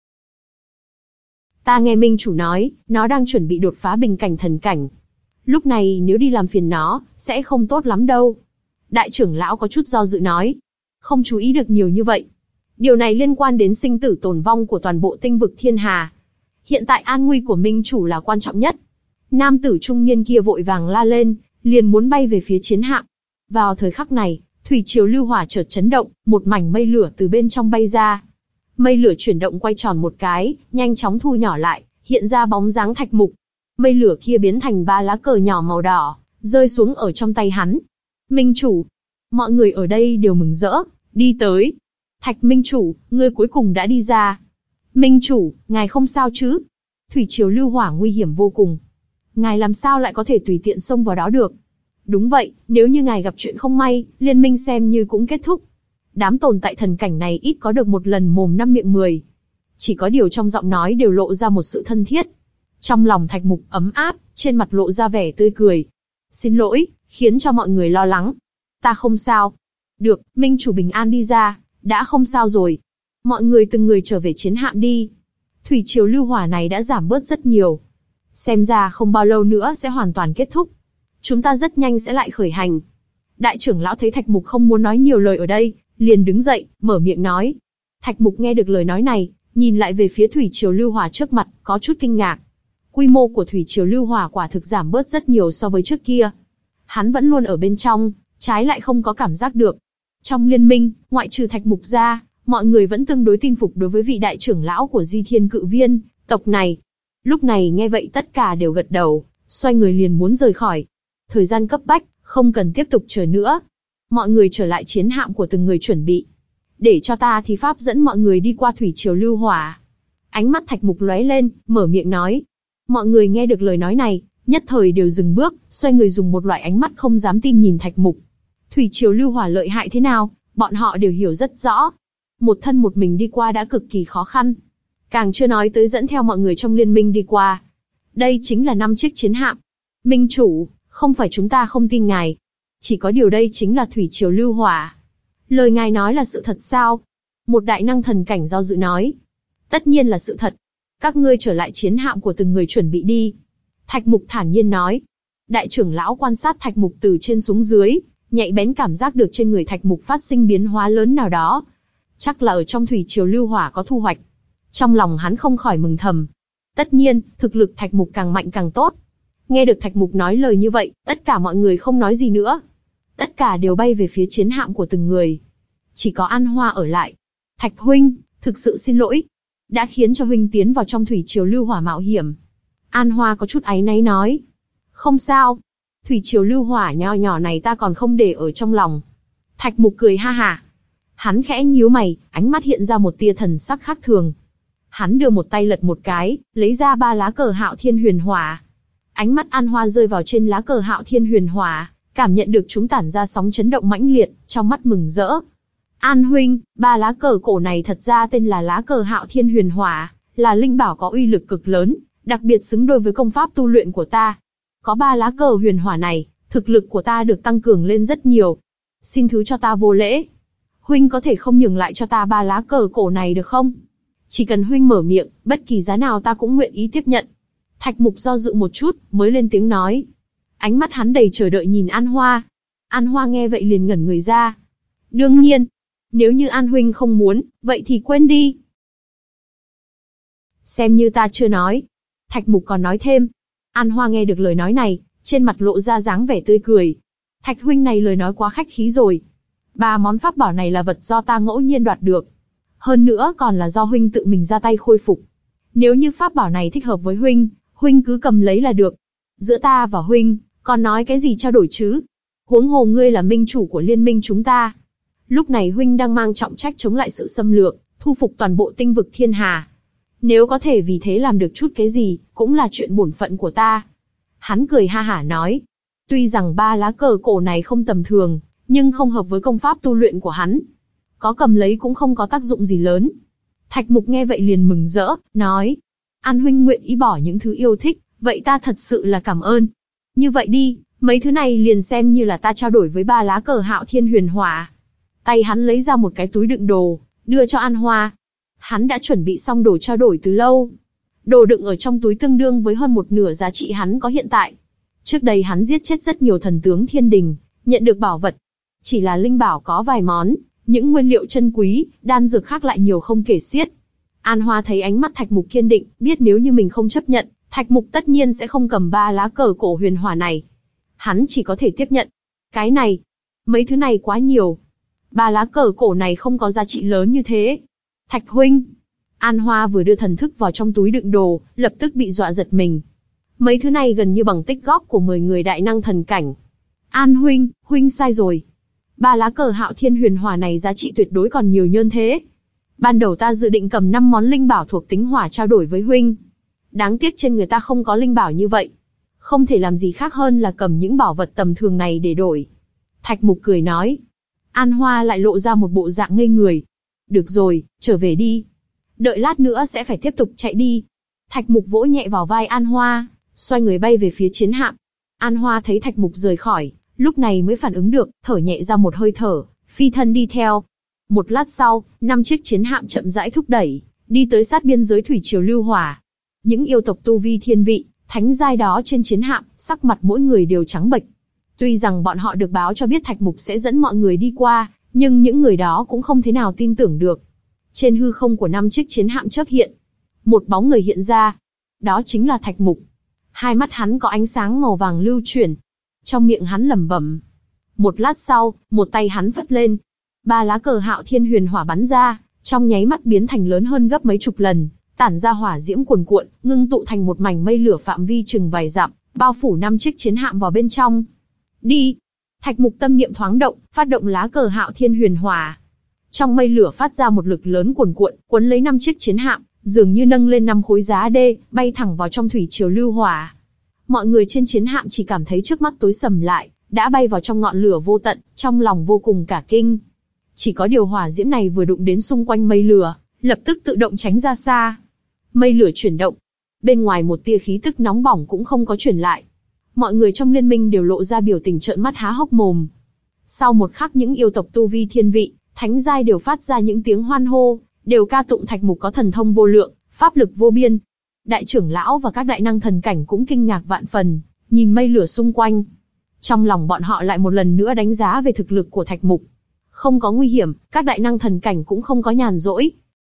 Ta nghe Minh Chủ nói, nó đang chuẩn bị đột phá bình cảnh thần cảnh. Lúc này nếu đi làm phiền nó, sẽ không tốt lắm đâu. Đại trưởng lão có chút do dự nói. Không chú ý được nhiều như vậy. Điều này liên quan đến sinh tử tồn vong của toàn bộ tinh vực thiên hà. Hiện tại an nguy của Minh Chủ là quan trọng nhất. Nam tử trung niên kia vội vàng la lên, liền muốn bay về phía chiến hạm. Vào thời khắc này, thủy triều lưu hỏa chợt chấn động, một mảnh mây lửa từ bên trong bay ra. Mây lửa chuyển động quay tròn một cái, nhanh chóng thu nhỏ lại, hiện ra bóng dáng Thạch Mục. Mây lửa kia biến thành ba lá cờ nhỏ màu đỏ, rơi xuống ở trong tay hắn. Minh Chủ, mọi người ở đây đều mừng rỡ, đi tới. Thạch Minh Chủ, ngươi cuối cùng đã đi ra. Minh Chủ, ngài không sao chứ? Thủy triều lưu hỏa nguy hiểm vô cùng. Ngài làm sao lại có thể tùy tiện xông vào đó được? Đúng vậy, nếu như ngài gặp chuyện không may, liên minh xem như cũng kết thúc. Đám tồn tại thần cảnh này ít có được một lần mồm năm miệng mười. Chỉ có điều trong giọng nói đều lộ ra một sự thân thiết. Trong lòng Thạch Mục ấm áp, trên mặt lộ ra vẻ tươi cười. Xin lỗi, khiến cho mọi người lo lắng. Ta không sao. Được, Minh Chủ bình an đi ra, đã không sao rồi. Mọi người từng người trở về chiến hạm đi. Thủy triều lưu hỏa này đã giảm bớt rất nhiều. Xem ra không bao lâu nữa sẽ hoàn toàn kết thúc. Chúng ta rất nhanh sẽ lại khởi hành. Đại trưởng lão thấy Thạch Mục không muốn nói nhiều lời ở đây, liền đứng dậy, mở miệng nói. Thạch Mục nghe được lời nói này, nhìn lại về phía thủy triều lưu hỏa trước mặt, có chút kinh ngạc. Quy mô của thủy triều lưu hỏa quả thực giảm bớt rất nhiều so với trước kia. Hắn vẫn luôn ở bên trong, trái lại không có cảm giác được. Trong liên minh, ngoại trừ Thạch Mục ra, mọi người vẫn tương đối tin phục đối với vị đại trưởng lão của Di Thiên Cự Viên, tộc này. Lúc này nghe vậy tất cả đều gật đầu, xoay người liền muốn rời khỏi. Thời gian cấp bách, không cần tiếp tục chờ nữa. Mọi người trở lại chiến hạm của từng người chuẩn bị. Để cho ta thi pháp dẫn mọi người đi qua thủy triều lưu hỏa. Ánh mắt Thạch Mục lóe lên, mở miệng nói. Mọi người nghe được lời nói này, nhất thời đều dừng bước, xoay người dùng một loại ánh mắt không dám tin nhìn Thạch Mục. Thủy triều lưu hỏa lợi hại thế nào, bọn họ đều hiểu rất rõ. Một thân một mình đi qua đã cực kỳ khó khăn. Càng chưa nói tới dẫn theo mọi người trong liên minh đi qua. Đây chính là năm chiếc chiến hạm. Minh Chủ, không phải chúng ta không tin ngài. Chỉ có điều đây chính là thủy triều lưu hỏa. Lời ngài nói là sự thật sao? Một đại năng thần cảnh do dự nói. Tất nhiên là sự thật. Các ngươi trở lại chiến hạm của từng người chuẩn bị đi. Thạch Mục thản nhiên nói. Đại trưởng lão quan sát Thạch Mục từ trên xuống dưới, nhạy bén cảm giác được trên người Thạch Mục phát sinh biến hóa lớn nào đó. Chắc là ở trong thủy triều lưu hỏa có thu hoạch. Trong lòng hắn không khỏi mừng thầm. Tất nhiên, thực lực Thạch Mục càng mạnh càng tốt. Nghe được Thạch Mục nói lời như vậy, tất cả mọi người không nói gì nữa. Tất cả đều bay về phía chiến hạm của từng người. Chỉ có An Hoa ở lại. Thạch huynh, thực sự xin lỗi. Đã khiến cho huynh tiến vào trong thủy triều lưu hỏa mạo hiểm. An Hoa có chút áy náy nói. Không sao. Thủy triều lưu hỏa nho nhỏ này ta còn không để ở trong lòng. Thạch Mục cười ha hả. Hắn khẽ nhíu mày, ánh mắt hiện ra một tia thần sắc khác thường. Hắn đưa một tay lật một cái, lấy ra ba lá cờ Hạo Thiên Huyền Hỏa. Ánh mắt An Hoa rơi vào trên lá cờ Hạo Thiên Huyền Hỏa, cảm nhận được chúng tản ra sóng chấn động mãnh liệt, trong mắt mừng rỡ. An huynh, ba lá cờ cổ này thật ra tên là lá cờ Hạo Thiên Huyền Hỏa, là linh bảo có uy lực cực lớn, đặc biệt xứng đôi với công pháp tu luyện của ta. Có ba lá cờ huyền hỏa này, thực lực của ta được tăng cường lên rất nhiều. Xin thứ cho ta vô lễ. Huynh có thể không nhường lại cho ta ba lá cờ cổ này được không? Chỉ cần huynh mở miệng, bất kỳ giá nào ta cũng nguyện ý tiếp nhận. Thạch Mục do dự một chút, mới lên tiếng nói. Ánh mắt hắn đầy chờ đợi nhìn An Hoa. An Hoa nghe vậy liền ngẩn người ra. Đương nhiên, nếu như An huynh không muốn, vậy thì quên đi. Xem như ta chưa nói. Thạch Mục còn nói thêm. An Hoa nghe được lời nói này, trên mặt lộ ra dáng vẻ tươi cười. Thạch huynh này lời nói quá khách khí rồi. Ba món pháp bảo này là vật do ta ngẫu nhiên đoạt được. Hơn nữa còn là do huynh tự mình ra tay khôi phục. Nếu như pháp bảo này thích hợp với huynh, huynh cứ cầm lấy là được. Giữa ta và huynh, còn nói cái gì trao đổi chứ? Huống hồ ngươi là minh chủ của liên minh chúng ta. Lúc này huynh đang mang trọng trách chống lại sự xâm lược, thu phục toàn bộ tinh vực thiên hà. Nếu có thể vì thế làm được chút cái gì, cũng là chuyện bổn phận của ta. Hắn cười ha hả nói. Tuy rằng ba lá cờ cổ này không tầm thường, nhưng không hợp với công pháp tu luyện của hắn. có cầm lấy cũng không có tác dụng gì lớn. Thạch Mục nghe vậy liền mừng rỡ, nói, An huynh nguyện ý bỏ những thứ yêu thích, vậy ta thật sự là cảm ơn. Như vậy đi, mấy thứ này liền xem như là ta trao đổi với ba lá cờ Hạo Thiên Huyền Hỏa. Tay hắn lấy ra một cái túi đựng đồ, đưa cho An Hoa. Hắn đã chuẩn bị xong đồ trao đổi từ lâu. Đồ đựng ở trong túi tương đương với hơn một nửa giá trị hắn có hiện tại. Trước đây hắn giết chết rất nhiều thần tướng thiên đình, nhận được bảo vật. Chỉ là linh bảo có vài món, những nguyên liệu chân quý, đan dược khác lại nhiều không kể xiết. An Hoa thấy ánh mắt Thạch Mục kiên định, biết nếu như mình không chấp nhận, Thạch Mục tất nhiên sẽ không cầm ba lá cờ cổ huyền hỏa này. Hắn chỉ có thể tiếp nhận. Cái này, mấy thứ này quá nhiều. Ba lá cờ cổ này không có giá trị lớn như thế. Thạch huynh. An Hoa vừa đưa thần thức vào trong túi đựng đồ, lập tức bị dọa giật mình. Mấy thứ này gần như bằng tích góp của mười người đại năng thần cảnh. An huynh, huynh sai rồi. Ba lá cờ Hạo Thiên Huyền Hỏa này giá trị tuyệt đối còn nhiều hơn thế. Ban đầu ta dự định cầm năm món linh bảo thuộc tính hỏa trao đổi với huynh. Đáng tiếc trên người ta không có linh bảo như vậy. Không thể làm gì khác hơn là cầm những bảo vật tầm thường này để đổi. Thạch Mục cười nói. An Hoa lại lộ ra một bộ dạng ngây người. Được rồi, trở về đi. Đợi lát nữa sẽ phải tiếp tục chạy đi. Thạch Mục vỗ nhẹ vào vai An Hoa, xoay người bay về phía chiến hạm. An Hoa thấy Thạch Mục rời khỏi, lúc này mới phản ứng được, thở nhẹ ra một hơi thở, phi thân đi theo. Một lát sau, năm chiếc chiến hạm chậm rãi thúc đẩy, đi tới sát biên giới thủy triều lưu hỏa. Những yêu tộc tu vi thiên vị, thánh giai đó trên chiến hạm, sắc mặt mỗi người đều trắng bệch. Tuy rằng bọn họ được báo cho biết Thạch Mục sẽ dẫn mọi người đi qua, nhưng những người đó cũng không thế nào tin tưởng được. Trên hư không của năm chiếc chiến hạm chớp hiện, một bóng người hiện ra. Đó chính là Thạch Mục. Hai mắt hắn có ánh sáng màu vàng lưu chuyển. Trong miệng hắn lẩm bẩm. Một lát sau, một tay hắn phất lên. Ba lá cờ Hạo Thiên Huyền Hỏa bắn ra, trong nháy mắt biến thành lớn hơn gấp mấy chục lần, tản ra hỏa diễm cuồn cuộn, ngưng tụ thành một mảnh mây lửa phạm vi chừng vài dặm, bao phủ năm chiếc chiến hạm vào bên trong. Đi! Thạch Mục tâm niệm thoáng động, phát động lá cờ Hạo Thiên Huyền Hỏa. Trong mây lửa phát ra một lực lớn cuồn cuộn, cuốn lấy năm chiếc chiến hạm, dường như nâng lên năm khối giá đê, bay thẳng vào trong thủy triều lưu hỏa. Mọi người trên chiến hạm chỉ cảm thấy trước mắt tối sầm lại, đã bay vào trong ngọn lửa vô tận, trong lòng vô cùng cả kinh. Chỉ có điều hỏa diễm này vừa đụng đến xung quanh mây lửa, lập tức tự động tránh ra xa. Mây lửa chuyển động, bên ngoài một tia khí tức nóng bỏng cũng không có chuyển lại. Mọi người trong liên minh đều lộ ra biểu tình trợn mắt há hốc mồm. Sau một khắc những yêu tộc tu vi thiên vị, thánh giai đều phát ra những tiếng hoan hô, đều ca tụng Thạch Mục có thần thông vô lượng, pháp lực vô biên. Đại trưởng lão và các đại năng thần cảnh cũng kinh ngạc vạn phần, nhìn mây lửa xung quanh. Trong lòng bọn họ lại một lần nữa đánh giá về thực lực của Thạch Mục. Không có nguy hiểm, các đại năng thần cảnh cũng không có nhàn rỗi.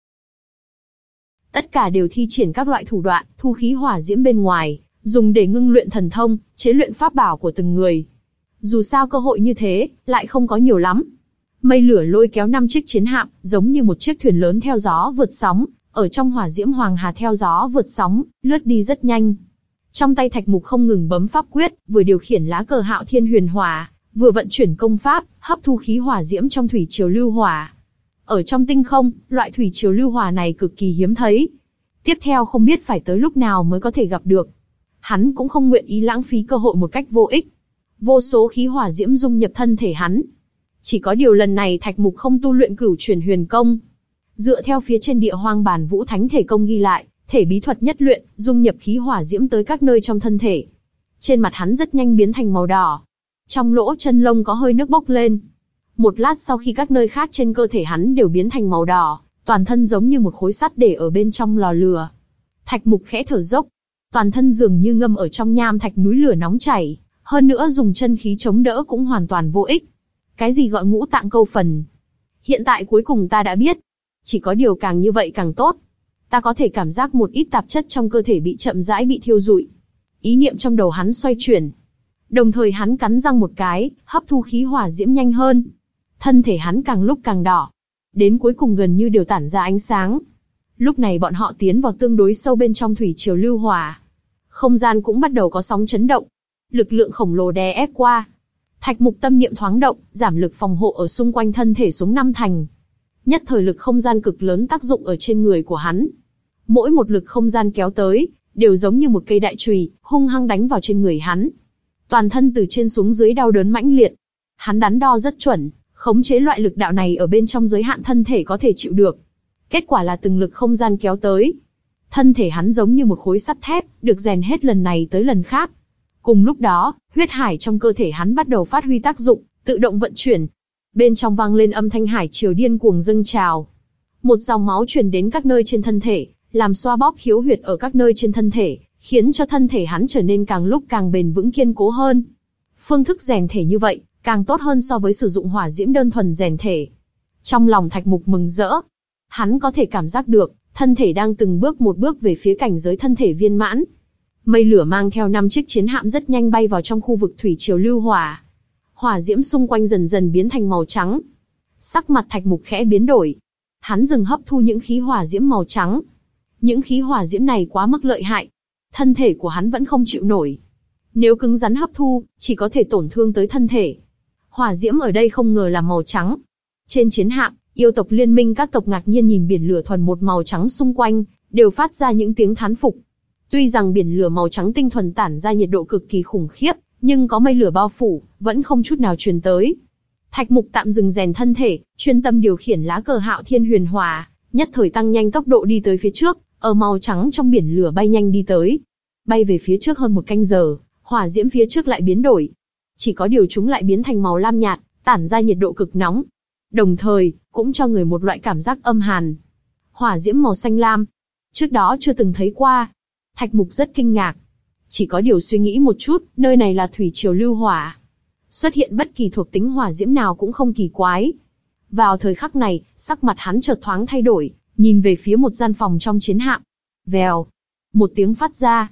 Tất cả đều thi triển các loại thủ đoạn, thu khí hỏa diễm bên ngoài, dùng để ngưng luyện thần thông, chế luyện pháp bảo của từng người. Dù sao cơ hội như thế, lại không có nhiều lắm. Mây lửa lôi kéo năm chiếc chiến hạm, giống như một chiếc thuyền lớn theo gió vượt sóng, ở trong hỏa diễm hoàng hà theo gió vượt sóng, lướt đi rất nhanh. Trong tay Thạch Mục không ngừng bấm pháp quyết, vừa điều khiển lá cờ Hạo Thiên Huyền Hỏa, vừa vận chuyển công pháp, hấp thu khí hỏa diễm trong thủy triều lưu hỏa. Ở trong tinh không, loại thủy triều lưu hỏa này cực kỳ hiếm thấy. Tiếp theo không biết phải tới lúc nào mới có thể gặp được. Hắn cũng không nguyện ý lãng phí cơ hội một cách vô ích. Vô số khí hỏa diễm dung nhập thân thể hắn. Chỉ có điều lần này Thạch Mục không tu luyện cửu chuyển huyền công. Dựa theo phía trên địa hoang bản vũ thánh thể công ghi lại, thể bí thuật nhất luyện, dung nhập khí hỏa diễm tới các nơi trong thân thể. Trên mặt hắn rất nhanh biến thành màu đỏ. Trong lỗ chân lông có hơi nước bốc lên. Một lát sau khi các nơi khác trên cơ thể hắn đều biến thành màu đỏ, toàn thân giống như một khối sắt để ở bên trong lò lửa. Thạch Mục khẽ thở dốc, toàn thân dường như ngâm ở trong nham thạch núi lửa nóng chảy, hơn nữa dùng chân khí chống đỡ cũng hoàn toàn vô ích. Cái gì gọi ngũ tạng câu phần? Hiện tại cuối cùng ta đã biết. Chỉ có điều càng như vậy càng tốt. Ta có thể cảm giác một ít tạp chất trong cơ thể bị chậm rãi bị thiêu rụi. Ý niệm trong đầu hắn xoay chuyển. Đồng thời hắn cắn răng một cái, hấp thu khí hỏa diễm nhanh hơn. Thân thể hắn càng lúc càng đỏ. Đến cuối cùng gần như đều tản ra ánh sáng. Lúc này bọn họ tiến vào tương đối sâu bên trong thủy triều lưu hỏa. Không gian cũng bắt đầu có sóng chấn động. Lực lượng khổng lồ đè ép qua. Thạch Mục tâm niệm thoáng động, giảm lực phòng hộ ở xung quanh thân thể xuống năm thành. Nhất thời lực không gian cực lớn tác dụng ở trên người của hắn. Mỗi một lực không gian kéo tới, đều giống như một cây đại chùy, hung hăng đánh vào trên người hắn. Toàn thân từ trên xuống dưới đau đớn mãnh liệt. Hắn đắn đo rất chuẩn, khống chế loại lực đạo này ở bên trong giới hạn thân thể có thể chịu được. Kết quả là từng lực không gian kéo tới. Thân thể hắn giống như một khối sắt thép, được rèn hết lần này tới lần khác. Cùng lúc đó, huyết hải trong cơ thể hắn bắt đầu phát huy tác dụng, tự động vận chuyển. Bên trong vang lên âm thanh hải triều điên cuồng dâng trào. Một dòng máu truyền đến các nơi trên thân thể, làm xoa bóp khiếu huyệt ở các nơi trên thân thể, khiến cho thân thể hắn trở nên càng lúc càng bền vững kiên cố hơn. Phương thức rèn thể như vậy, càng tốt hơn so với sử dụng hỏa diễm đơn thuần rèn thể. Trong lòng Thạch Mục mừng rỡ. Hắn có thể cảm giác được, thân thể đang từng bước một bước về phía cảnh giới thân thể viên mãn. Mây lửa mang theo năm chiếc chiến hạm rất nhanh bay vào trong khu vực thủy triều lưu hỏa. Hỏa diễm xung quanh dần dần biến thành màu trắng. Sắc mặt Thạch Mục khẽ biến đổi. Hắn dừng hấp thu những khí hỏa diễm màu trắng. Những khí hỏa diễm này quá mức lợi hại. Thân thể của hắn vẫn không chịu nổi. Nếu cứng rắn hấp thu, chỉ có thể tổn thương tới thân thể. Hỏa diễm ở đây không ngờ là màu trắng. Trên chiến hạm, yêu tộc liên minh các tộc ngạc nhiên nhìn biển lửa thuần một màu trắng xung quanh, đều phát ra những tiếng thán phục. Tuy rằng biển lửa màu trắng tinh thuần tản ra nhiệt độ cực kỳ khủng khiếp, nhưng có mây lửa bao phủ, vẫn không chút nào truyền tới. Thạch Mục tạm dừng rèn thân thể, chuyên tâm điều khiển lá cờ Hạo Thiên Huyền Hỏa, nhất thời tăng nhanh tốc độ đi tới phía trước, ở màu trắng trong biển lửa bay nhanh đi tới. Bay về phía trước hơn một canh giờ, hỏa diễm phía trước lại biến đổi. Chỉ có điều chúng lại biến thành màu lam nhạt, tản ra nhiệt độ cực nóng. Đồng thời, cũng cho người một loại cảm giác âm hàn. Hỏa diễm màu xanh lam. Trước đó chưa từng thấy qua. Thạch Mục rất kinh ngạc. Chỉ có điều suy nghĩ một chút, nơi này là thủy triều lưu hỏa. Xuất hiện bất kỳ thuộc tính hỏa diễm nào cũng không kỳ quái. Vào thời khắc này, sắc mặt hắn chợt thoáng thay đổi, nhìn về phía một gian phòng trong chiến hạm. Vèo. Một tiếng phát ra.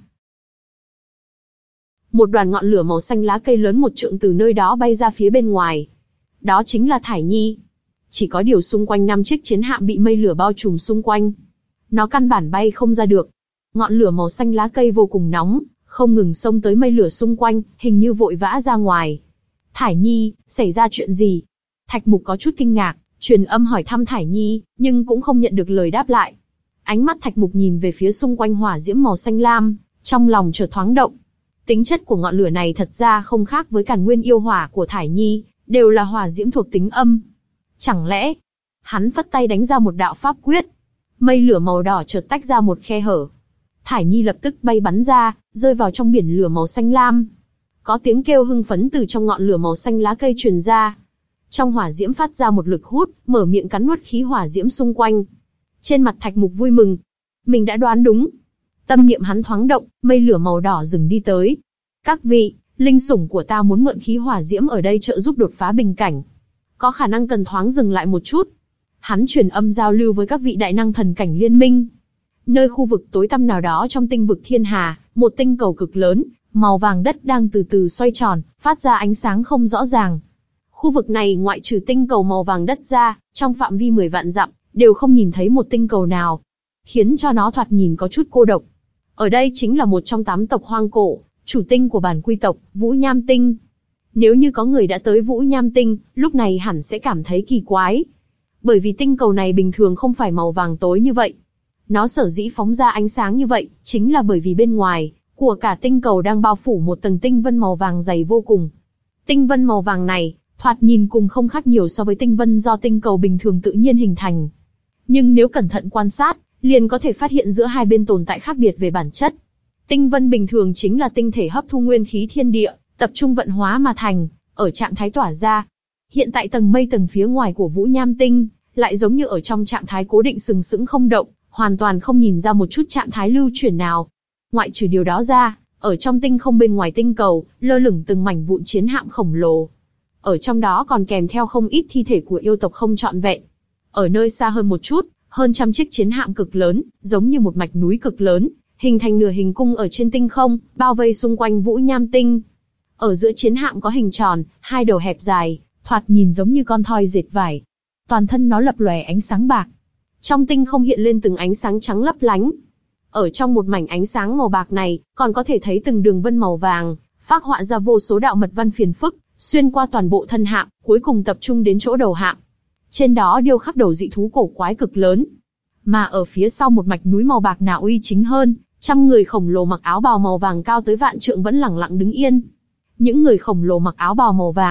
Một đoàn ngọn lửa màu xanh lá cây lớn một trượng từ nơi đó bay ra phía bên ngoài. Đó chính là Thải Nhi. Chỉ có điều xung quanh năm chiếc chiến hạm bị mây lửa bao trùm xung quanh. Nó căn bản bay không ra được. Ngọn lửa màu xanh lá cây vô cùng nóng, không ngừng xông tới mây lửa xung quanh, hình như vội vã ra ngoài. Thải Nhi, xảy ra chuyện gì? Thạch Mục có chút kinh ngạc, truyền âm hỏi thăm Thải Nhi, nhưng cũng không nhận được lời đáp lại. Ánh mắt Thạch Mục nhìn về phía xung quanh hỏa diễm màu xanh lam, trong lòng chợt thoáng động. Tính chất của ngọn lửa này thật ra không khác với Càn Nguyên yêu hỏa của Thải Nhi, đều là hỏa diễm thuộc tính âm. Chẳng lẽ, hắn phất tay đánh ra một đạo pháp quyết, mây lửa màu đỏ chợt tách ra một khe hở. Thải Nhi lập tức bay bắn ra, rơi vào trong biển lửa màu xanh lam. Có tiếng kêu hưng phấn từ trong ngọn lửa màu xanh lá cây truyền ra. Trong hỏa diễm phát ra một lực hút, mở miệng cắn nuốt khí hỏa diễm xung quanh. Trên mặt Thạch Mục vui mừng. Mình đã đoán đúng. Tâm niệm hắn thoáng động, mây lửa màu đỏ dừng đi tới. Các vị, linh sủng của ta muốn mượn khí hỏa diễm ở đây trợ giúp đột phá bình cảnh. Có khả năng cần thoáng dừng lại một chút. Hắn truyền âm giao lưu với các vị đại năng thần cảnh liên minh. Nơi khu vực tối tăm nào đó trong tinh vực thiên hà, một tinh cầu cực lớn, màu vàng đất đang từ từ xoay tròn, phát ra ánh sáng không rõ ràng. Khu vực này ngoại trừ tinh cầu màu vàng đất ra, trong phạm vi mười vạn dặm, đều không nhìn thấy một tinh cầu nào, khiến cho nó thoạt nhìn có chút cô độc. Ở đây chính là một trong tám tộc hoang cổ, chủ tinh của bản quy tộc, Vũ Nham Tinh. Nếu như có người đã tới Vũ Nham Tinh, lúc này hẳn sẽ cảm thấy kỳ quái. Bởi vì tinh cầu này bình thường không phải màu vàng tối như vậy. Nó sở dĩ phóng ra ánh sáng như vậy, chính là bởi vì bên ngoài của cả tinh cầu đang bao phủ một tầng tinh vân màu vàng dày vô cùng. Tinh vân màu vàng này, thoạt nhìn cùng không khác nhiều so với tinh vân do tinh cầu bình thường tự nhiên hình thành. Nhưng nếu cẩn thận quan sát, liền có thể phát hiện giữa hai bên tồn tại khác biệt về bản chất. Tinh vân bình thường chính là tinh thể hấp thu nguyên khí thiên địa, tập trung vận hóa mà thành, ở trạng thái tỏa ra. Hiện tại tầng mây tầng phía ngoài của Vũ Nham Tinh, lại giống như ở trong trạng thái cố định sừng sững không động, hoàn toàn không nhìn ra một chút trạng thái lưu chuyển nào. Ngoại trừ điều đó ra, ở trong tinh không bên ngoài tinh cầu, lơ lửng từng mảnh vụn chiến hạm khổng lồ. Ở trong đó còn kèm theo không ít thi thể của yêu tộc không trọn vẹn. Ở nơi xa hơn một chút, hơn trăm chiếc chiến hạm cực lớn, giống như một mạch núi cực lớn, hình thành nửa hình cung ở trên tinh không, bao vây xung quanh Vũ Nham Tinh. Ở giữa chiến hạm có hình tròn, hai đầu hẹp dài, thoạt nhìn giống như con thoi dệt vải. Toàn thân nó lập lòe ánh sáng bạc. Trong tinh không hiện lên từng ánh sáng trắng lấp lánh. Ở trong một mảnh ánh sáng màu bạc này, còn có thể thấy từng đường vân màu vàng, phác họa ra vô số đạo mật văn phiền phức, xuyên qua toàn bộ thân hạm, cuối cùng tập trung đến chỗ đầu hạm. Trên đó điêu khắc đầu dị thú cổ quái cực lớn. Mà ở phía sau một mạch núi màu bạc nào uy chính hơn, trăm người khổng lồ mặc áo bào màu vàng cao tới vạn trượng vẫn lẳng lặng đứng yên. Những người khổng lồ mặc áo bào màu vàng,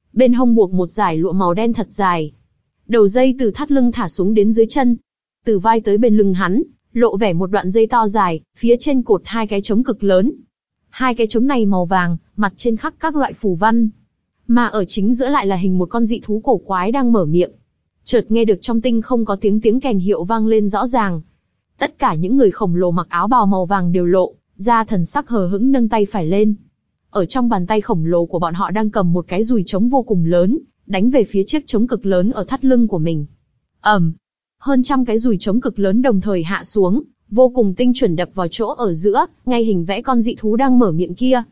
Bên hông buộc một dải lụa màu đen thật dài. Đầu dây từ thắt lưng thả xuống đến dưới chân. Từ vai tới bên lưng hắn, lộ vẻ một đoạn dây to dài, phía trên cột hai cái trống cực lớn. Hai cái trống này màu vàng, mặt trên khắc các loại phù văn. Mà ở chính giữa lại là hình một con dị thú cổ quái đang mở miệng. Chợt nghe được trong tinh không có tiếng tiếng kèn hiệu vang lên rõ ràng. Tất cả những người khổng lồ mặc áo bào màu vàng đều lộ ra thần sắc hờ hững, nâng tay phải lên. Ở trong bàn tay khổng lồ của bọn họ đang cầm một cái dùi trống vô cùng lớn, đánh về phía chiếc trống cực lớn ở thắt lưng của mình. ầm, um, hơn trăm cái dùi trống cực lớn đồng thời hạ xuống, vô cùng tinh chuẩn đập vào chỗ ở giữa, ngay hình vẽ con dị thú đang mở miệng kia.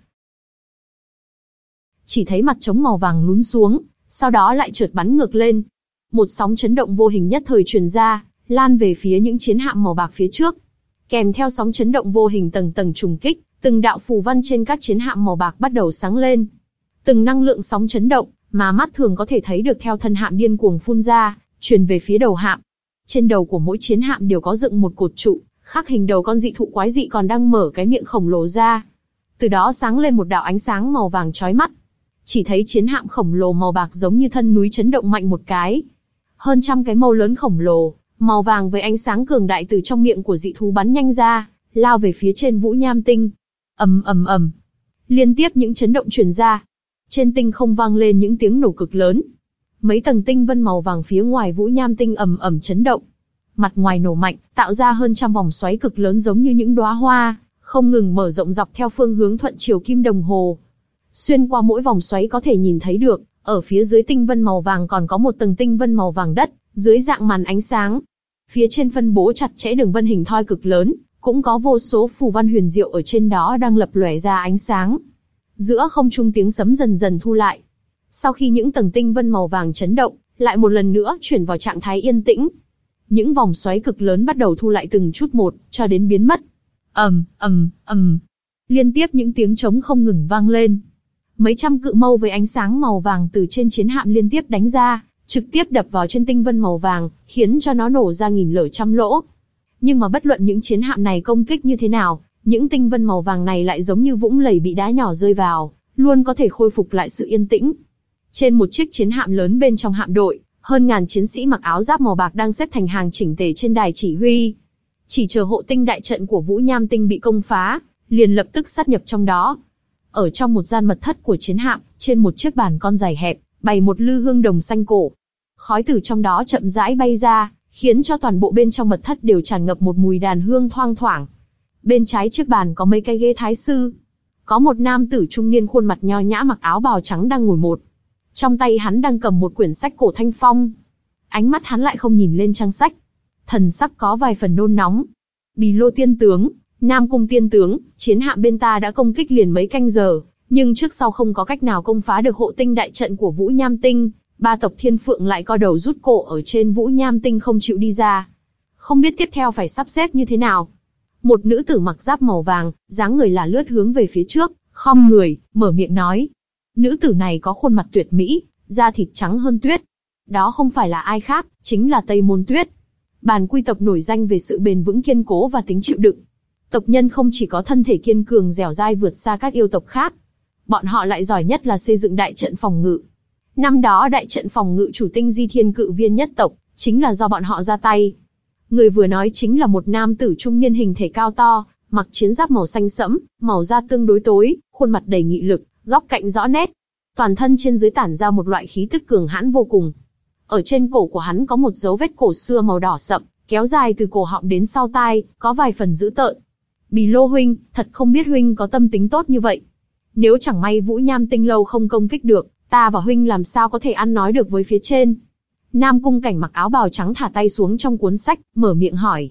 Chỉ thấy mặt trống màu vàng lún xuống, sau đó lại chợt bắn ngược lên. Một sóng chấn động vô hình nhất thời truyền ra, lan về phía những chiến hạm màu bạc phía trước. Kèm theo sóng chấn động vô hình tầng tầng trùng kích, từng đạo phù văn trên các chiến hạm màu bạc bắt đầu sáng lên. Từng năng lượng sóng chấn động, mà mắt thường có thể thấy được theo thân hạm điên cuồng phun ra, truyền về phía đầu hạm. Trên đầu của mỗi chiến hạm đều có dựng một cột trụ, khắc hình đầu con dị thụ quái dị còn đang mở cái miệng khổng lồ ra. Từ đó sáng lên một đạo ánh sáng màu vàng chói mắt. Chỉ thấy chiến hạm khổng lồ màu bạc giống như thân núi chấn động mạnh một cái. Hơn trăm cái mâu lớn khổng lồ, màu vàng với ánh sáng cường đại từ trong miệng của dị thú bắn nhanh ra, lao về phía trên Vũ Nham Tinh. Ầm ầm ầm, liên tiếp những chấn động truyền ra. Trên tinh không vang lên những tiếng nổ cực lớn. Mấy tầng tinh vân màu vàng phía ngoài Vũ Nham Tinh ầm ầm chấn động. Mặt ngoài nổ mạnh, tạo ra hơn trăm vòng xoáy cực lớn giống như những đóa hoa, không ngừng mở rộng dọc theo phương hướng thuận chiều kim đồng hồ. Xuyên qua mỗi vòng xoáy có thể nhìn thấy được, ở phía dưới tinh vân màu vàng còn có một tầng tinh vân màu vàng đất, dưới dạng màn ánh sáng. Phía trên phân bố chặt chẽ đường vân hình thoi cực lớn, cũng có vô số phù văn huyền diệu ở trên đó đang lập lòe ra ánh sáng. Giữa không trung tiếng sấm dần dần thu lại. Sau khi những tầng tinh vân màu vàng chấn động, lại một lần nữa chuyển vào trạng thái yên tĩnh. Những vòng xoáy cực lớn bắt đầu thu lại từng chút một, cho đến biến mất. ầm ầm ầm, liên tiếp những tiếng trống không ngừng vang lên. Mấy trăm cự mâu với ánh sáng màu vàng từ trên chiến hạm liên tiếp đánh ra, trực tiếp đập vào trên tinh vân màu vàng, khiến cho nó nổ ra nghìn lở trăm lỗ. Nhưng mà bất luận những chiến hạm này công kích như thế nào, những tinh vân màu vàng này lại giống như vũng lầy bị đá nhỏ rơi vào, luôn có thể khôi phục lại sự yên tĩnh. Trên một chiếc chiến hạm lớn bên trong hạm đội, hơn ngàn chiến sĩ mặc áo giáp màu bạc đang xếp thành hàng chỉnh tề trên đài chỉ huy. Chỉ chờ hộ tinh đại trận của Vũ Nham Tinh bị công phá, liền lập tức sát nhập trong đó. Ở trong một gian mật thất của chiến hạm, trên một chiếc bàn con dài hẹp, bày một lư hương đồng xanh cổ. Khói từ trong đó chậm rãi bay ra, khiến cho toàn bộ bên trong mật thất đều tràn ngập một mùi đàn hương thoang thoảng. Bên trái chiếc bàn có mấy cái ghế thái sư. Có một nam tử trung niên khuôn mặt nho nhã mặc áo bào trắng đang ngồi một. Trong tay hắn đang cầm một quyển sách cổ thanh phong. Ánh mắt hắn lại không nhìn lên trang sách. Thần sắc có vài phần nôn nóng. Bì Lô tiên tướng, Nam Cung tiên tướng, chiến hạm bên ta đã công kích liền mấy canh giờ, nhưng trước sau không có cách nào công phá được hộ tinh đại trận của Vũ Nham Tinh. Ba tộc Thiên Phượng lại co đầu rút cổ ở trên Vũ Nham Tinh không chịu đi ra. Không biết tiếp theo phải sắp xếp như thế nào. Một nữ tử mặc giáp màu vàng, dáng người là lướt hướng về phía trước, khom người, mở miệng nói. Nữ tử này có khuôn mặt tuyệt mỹ, da thịt trắng hơn tuyết. Đó không phải là ai khác, chính là Tây Môn Tuyết. Bàn quy tộc nổi danh về sự bền vững kiên cố và tính chịu đựng. Tộc nhân không chỉ có thân thể kiên cường dẻo dai vượt xa các yêu tộc khác, bọn họ lại giỏi nhất là xây dựng đại trận phòng ngự. Năm đó đại trận phòng ngự chủ tinh Di Thiên Cự Viên nhất tộc, chính là do bọn họ ra tay. Người vừa nói chính là một nam tử trung niên hình thể cao to, mặc chiến giáp màu xanh sẫm, màu da tương đối tối, khuôn mặt đầy nghị lực, góc cạnh rõ nét. Toàn thân trên dưới tản ra một loại khí tức cường hãn vô cùng. Ở trên cổ của hắn có một dấu vết cổ xưa màu đỏ sậm, kéo dài từ cổ họng đến sau tai, có vài phần dữ tợn. Bì Lô huynh, thật không biết huynh có tâm tính tốt như vậy. Nếu chẳng may Vũ Nham Tinh lâu không công kích được, ta và huynh làm sao có thể ăn nói được với phía trên. Nam Cung Cảnh mặc áo bào trắng thả tay xuống trong cuốn sách, mở miệng hỏi.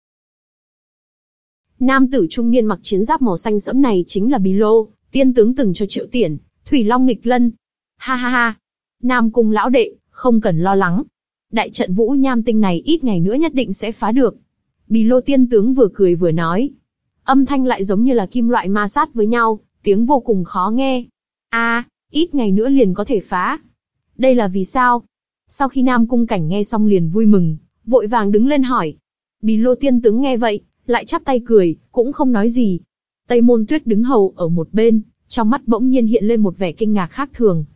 Nam tử trung niên mặc chiến giáp màu xanh sẫm này chính là Bì Lô, tiên tướng từng cho Triệu Tiển, Thủy Long nghịch lân. Ha ha ha, Nam Cung lão đệ, không cần lo lắng. Đại trận Vũ Nham Tinh này ít ngày nữa nhất định sẽ phá được. Bì Lô tiên tướng vừa cười vừa nói. Âm thanh lại giống như là kim loại ma sát với nhau, tiếng vô cùng khó nghe. A, à, ít ngày nữa liền có thể phá. Đây là vì sao? Sau khi Nam Cung Cảnh nghe xong liền vui mừng, vội vàng đứng lên hỏi. Bì Lô tiên tướng nghe vậy, lại chắp tay cười, cũng không nói gì. Tây Môn Tuyết đứng hầu ở một bên, trong mắt bỗng nhiên hiện lên một vẻ kinh ngạc khác thường.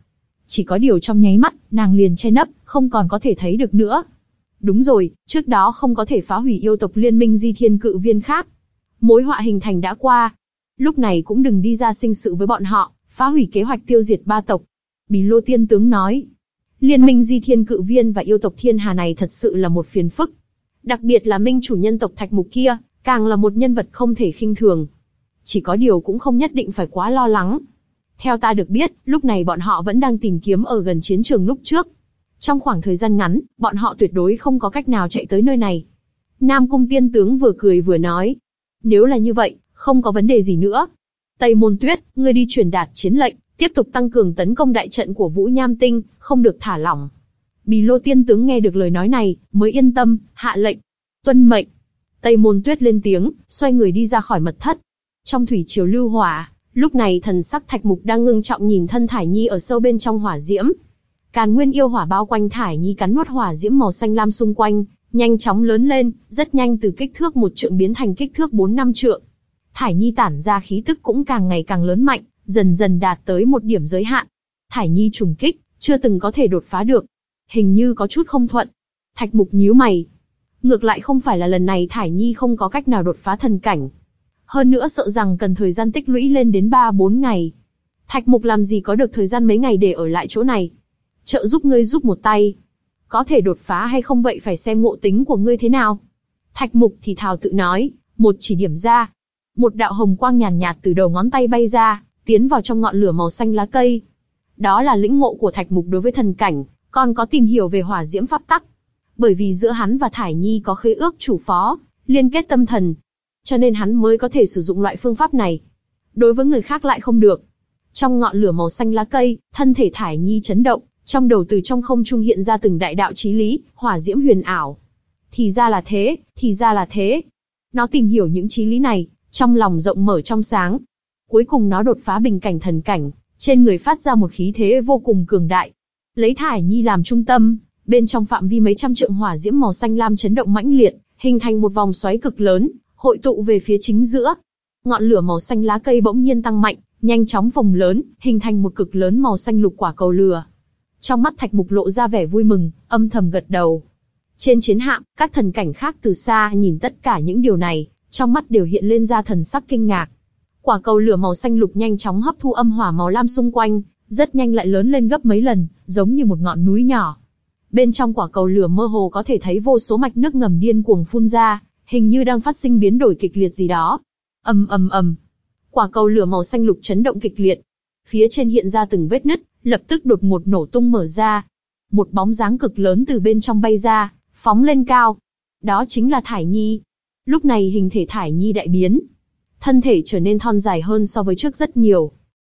Chỉ có điều trong nháy mắt, nàng liền che nấp, không còn có thể thấy được nữa. Đúng rồi, trước đó không có thể phá hủy yêu tộc liên minh Di Thiên Cự Viên khác. Mối họa hình thành đã qua. Lúc này cũng đừng đi ra sinh sự với bọn họ, phá hủy kế hoạch tiêu diệt ba tộc. Bì Lô Tiên Tướng nói. Liên minh Di Thiên Cự Viên và yêu tộc Thiên Hà này thật sự là một phiền phức. Đặc biệt là minh chủ nhân tộc Thạch Mục kia, càng là một nhân vật không thể khinh thường. Chỉ có điều cũng không nhất định phải quá lo lắng. Theo ta được biết, lúc này bọn họ vẫn đang tìm kiếm ở gần chiến trường lúc trước. Trong khoảng thời gian ngắn, bọn họ tuyệt đối không có cách nào chạy tới nơi này. Nam Cung Tiên Tướng vừa cười vừa nói. Nếu là như vậy, không có vấn đề gì nữa. Tây Môn Tuyết, ngươi đi truyền đạt chiến lệnh, tiếp tục tăng cường tấn công đại trận của Vũ Nham Tinh, không được thả lỏng. Bì Lô Tiên Tướng nghe được lời nói này, mới yên tâm, hạ lệnh. Tuân mệnh. Tây Môn Tuyết lên tiếng, xoay người đi ra khỏi mật thất. Trong thủy triều lưu hỏa, lúc này thần sắc Thạch Mục đang ngưng trọng nhìn thân Thải Nhi ở sâu bên trong hỏa diễm. Càn nguyên yêu hỏa bao quanh Thải Nhi cắn nuốt hỏa diễm màu xanh lam xung quanh, nhanh chóng lớn lên, rất nhanh từ kích thước một trượng biến thành kích thước bốn năm trượng. Thải Nhi tản ra khí tức cũng càng ngày càng lớn mạnh, dần dần đạt tới một điểm giới hạn. Thải Nhi trùng kích, chưa từng có thể đột phá được. Hình như có chút không thuận. Thạch Mục nhíu mày. Ngược lại không phải là lần này Thải Nhi không có cách nào đột phá thần cảnh. Hơn nữa sợ rằng cần thời gian tích lũy lên đến ba bốn ngày. Thạch Mục làm gì có được thời gian mấy ngày để ở lại chỗ này. Trợ giúp ngươi giúp một tay. Có thể đột phá hay không vậy phải xem ngộ tính của ngươi thế nào. Thạch Mục thì thào tự nói, một chỉ điểm ra. Một đạo hồng quang nhàn nhạt, nhạt từ đầu ngón tay bay ra, tiến vào trong ngọn lửa màu xanh lá cây. Đó là lĩnh ngộ của Thạch Mục đối với thần cảnh, còn có tìm hiểu về hỏa diễm pháp tắc. Bởi vì giữa hắn và Thải Nhi có khế ước chủ phó, liên kết tâm thần. Cho nên hắn mới có thể sử dụng loại phương pháp này. Đối với người khác lại không được. Trong ngọn lửa màu xanh lá cây, thân thể Thải Nhi chấn động, trong đầu từ trong không trung hiện ra từng đại đạo chí lý, hỏa diễm huyền ảo. Thì ra là thế, thì ra là thế. Nó tìm hiểu những chí lý này, trong lòng rộng mở trong sáng. Cuối cùng nó đột phá bình cảnh thần cảnh, trên người phát ra một khí thế vô cùng cường đại. Lấy Thải Nhi làm trung tâm, bên trong phạm vi mấy trăm trượng hỏa diễm màu xanh lam chấn động mãnh liệt, hình thành một vòng xoáy cực lớn, hội tụ về phía chính giữa. Ngọn lửa màu xanh lá cây bỗng nhiên tăng mạnh, nhanh chóng phồng lớn, hình thành một cực lớn màu xanh lục quả cầu lửa. Trong mắt Thạch Mục lộ ra vẻ vui mừng, âm thầm gật đầu. Trên chiến hạm, các thần cảnh khác từ xa nhìn tất cả những điều này, trong mắt đều hiện lên ra thần sắc kinh ngạc. Quả cầu lửa màu xanh lục nhanh chóng hấp thu âm hỏa màu lam xung quanh, rất nhanh lại lớn lên gấp mấy lần, giống như một ngọn núi nhỏ. Bên trong quả cầu lửa mơ hồ có thể thấy vô số mạch nước ngầm điên cuồng phun ra, hình như đang phát sinh biến đổi kịch liệt gì đó. Ầm ầm ầm. Quả cầu lửa màu xanh lục chấn động kịch liệt. Phía trên hiện ra từng vết nứt, lập tức đột ngột nổ tung mở ra. Một bóng dáng cực lớn từ bên trong bay ra, phóng lên cao. Đó chính là Thải Nhi. Lúc này hình thể Thải Nhi đại biến. Thân thể trở nên thon dài hơn so với trước rất nhiều.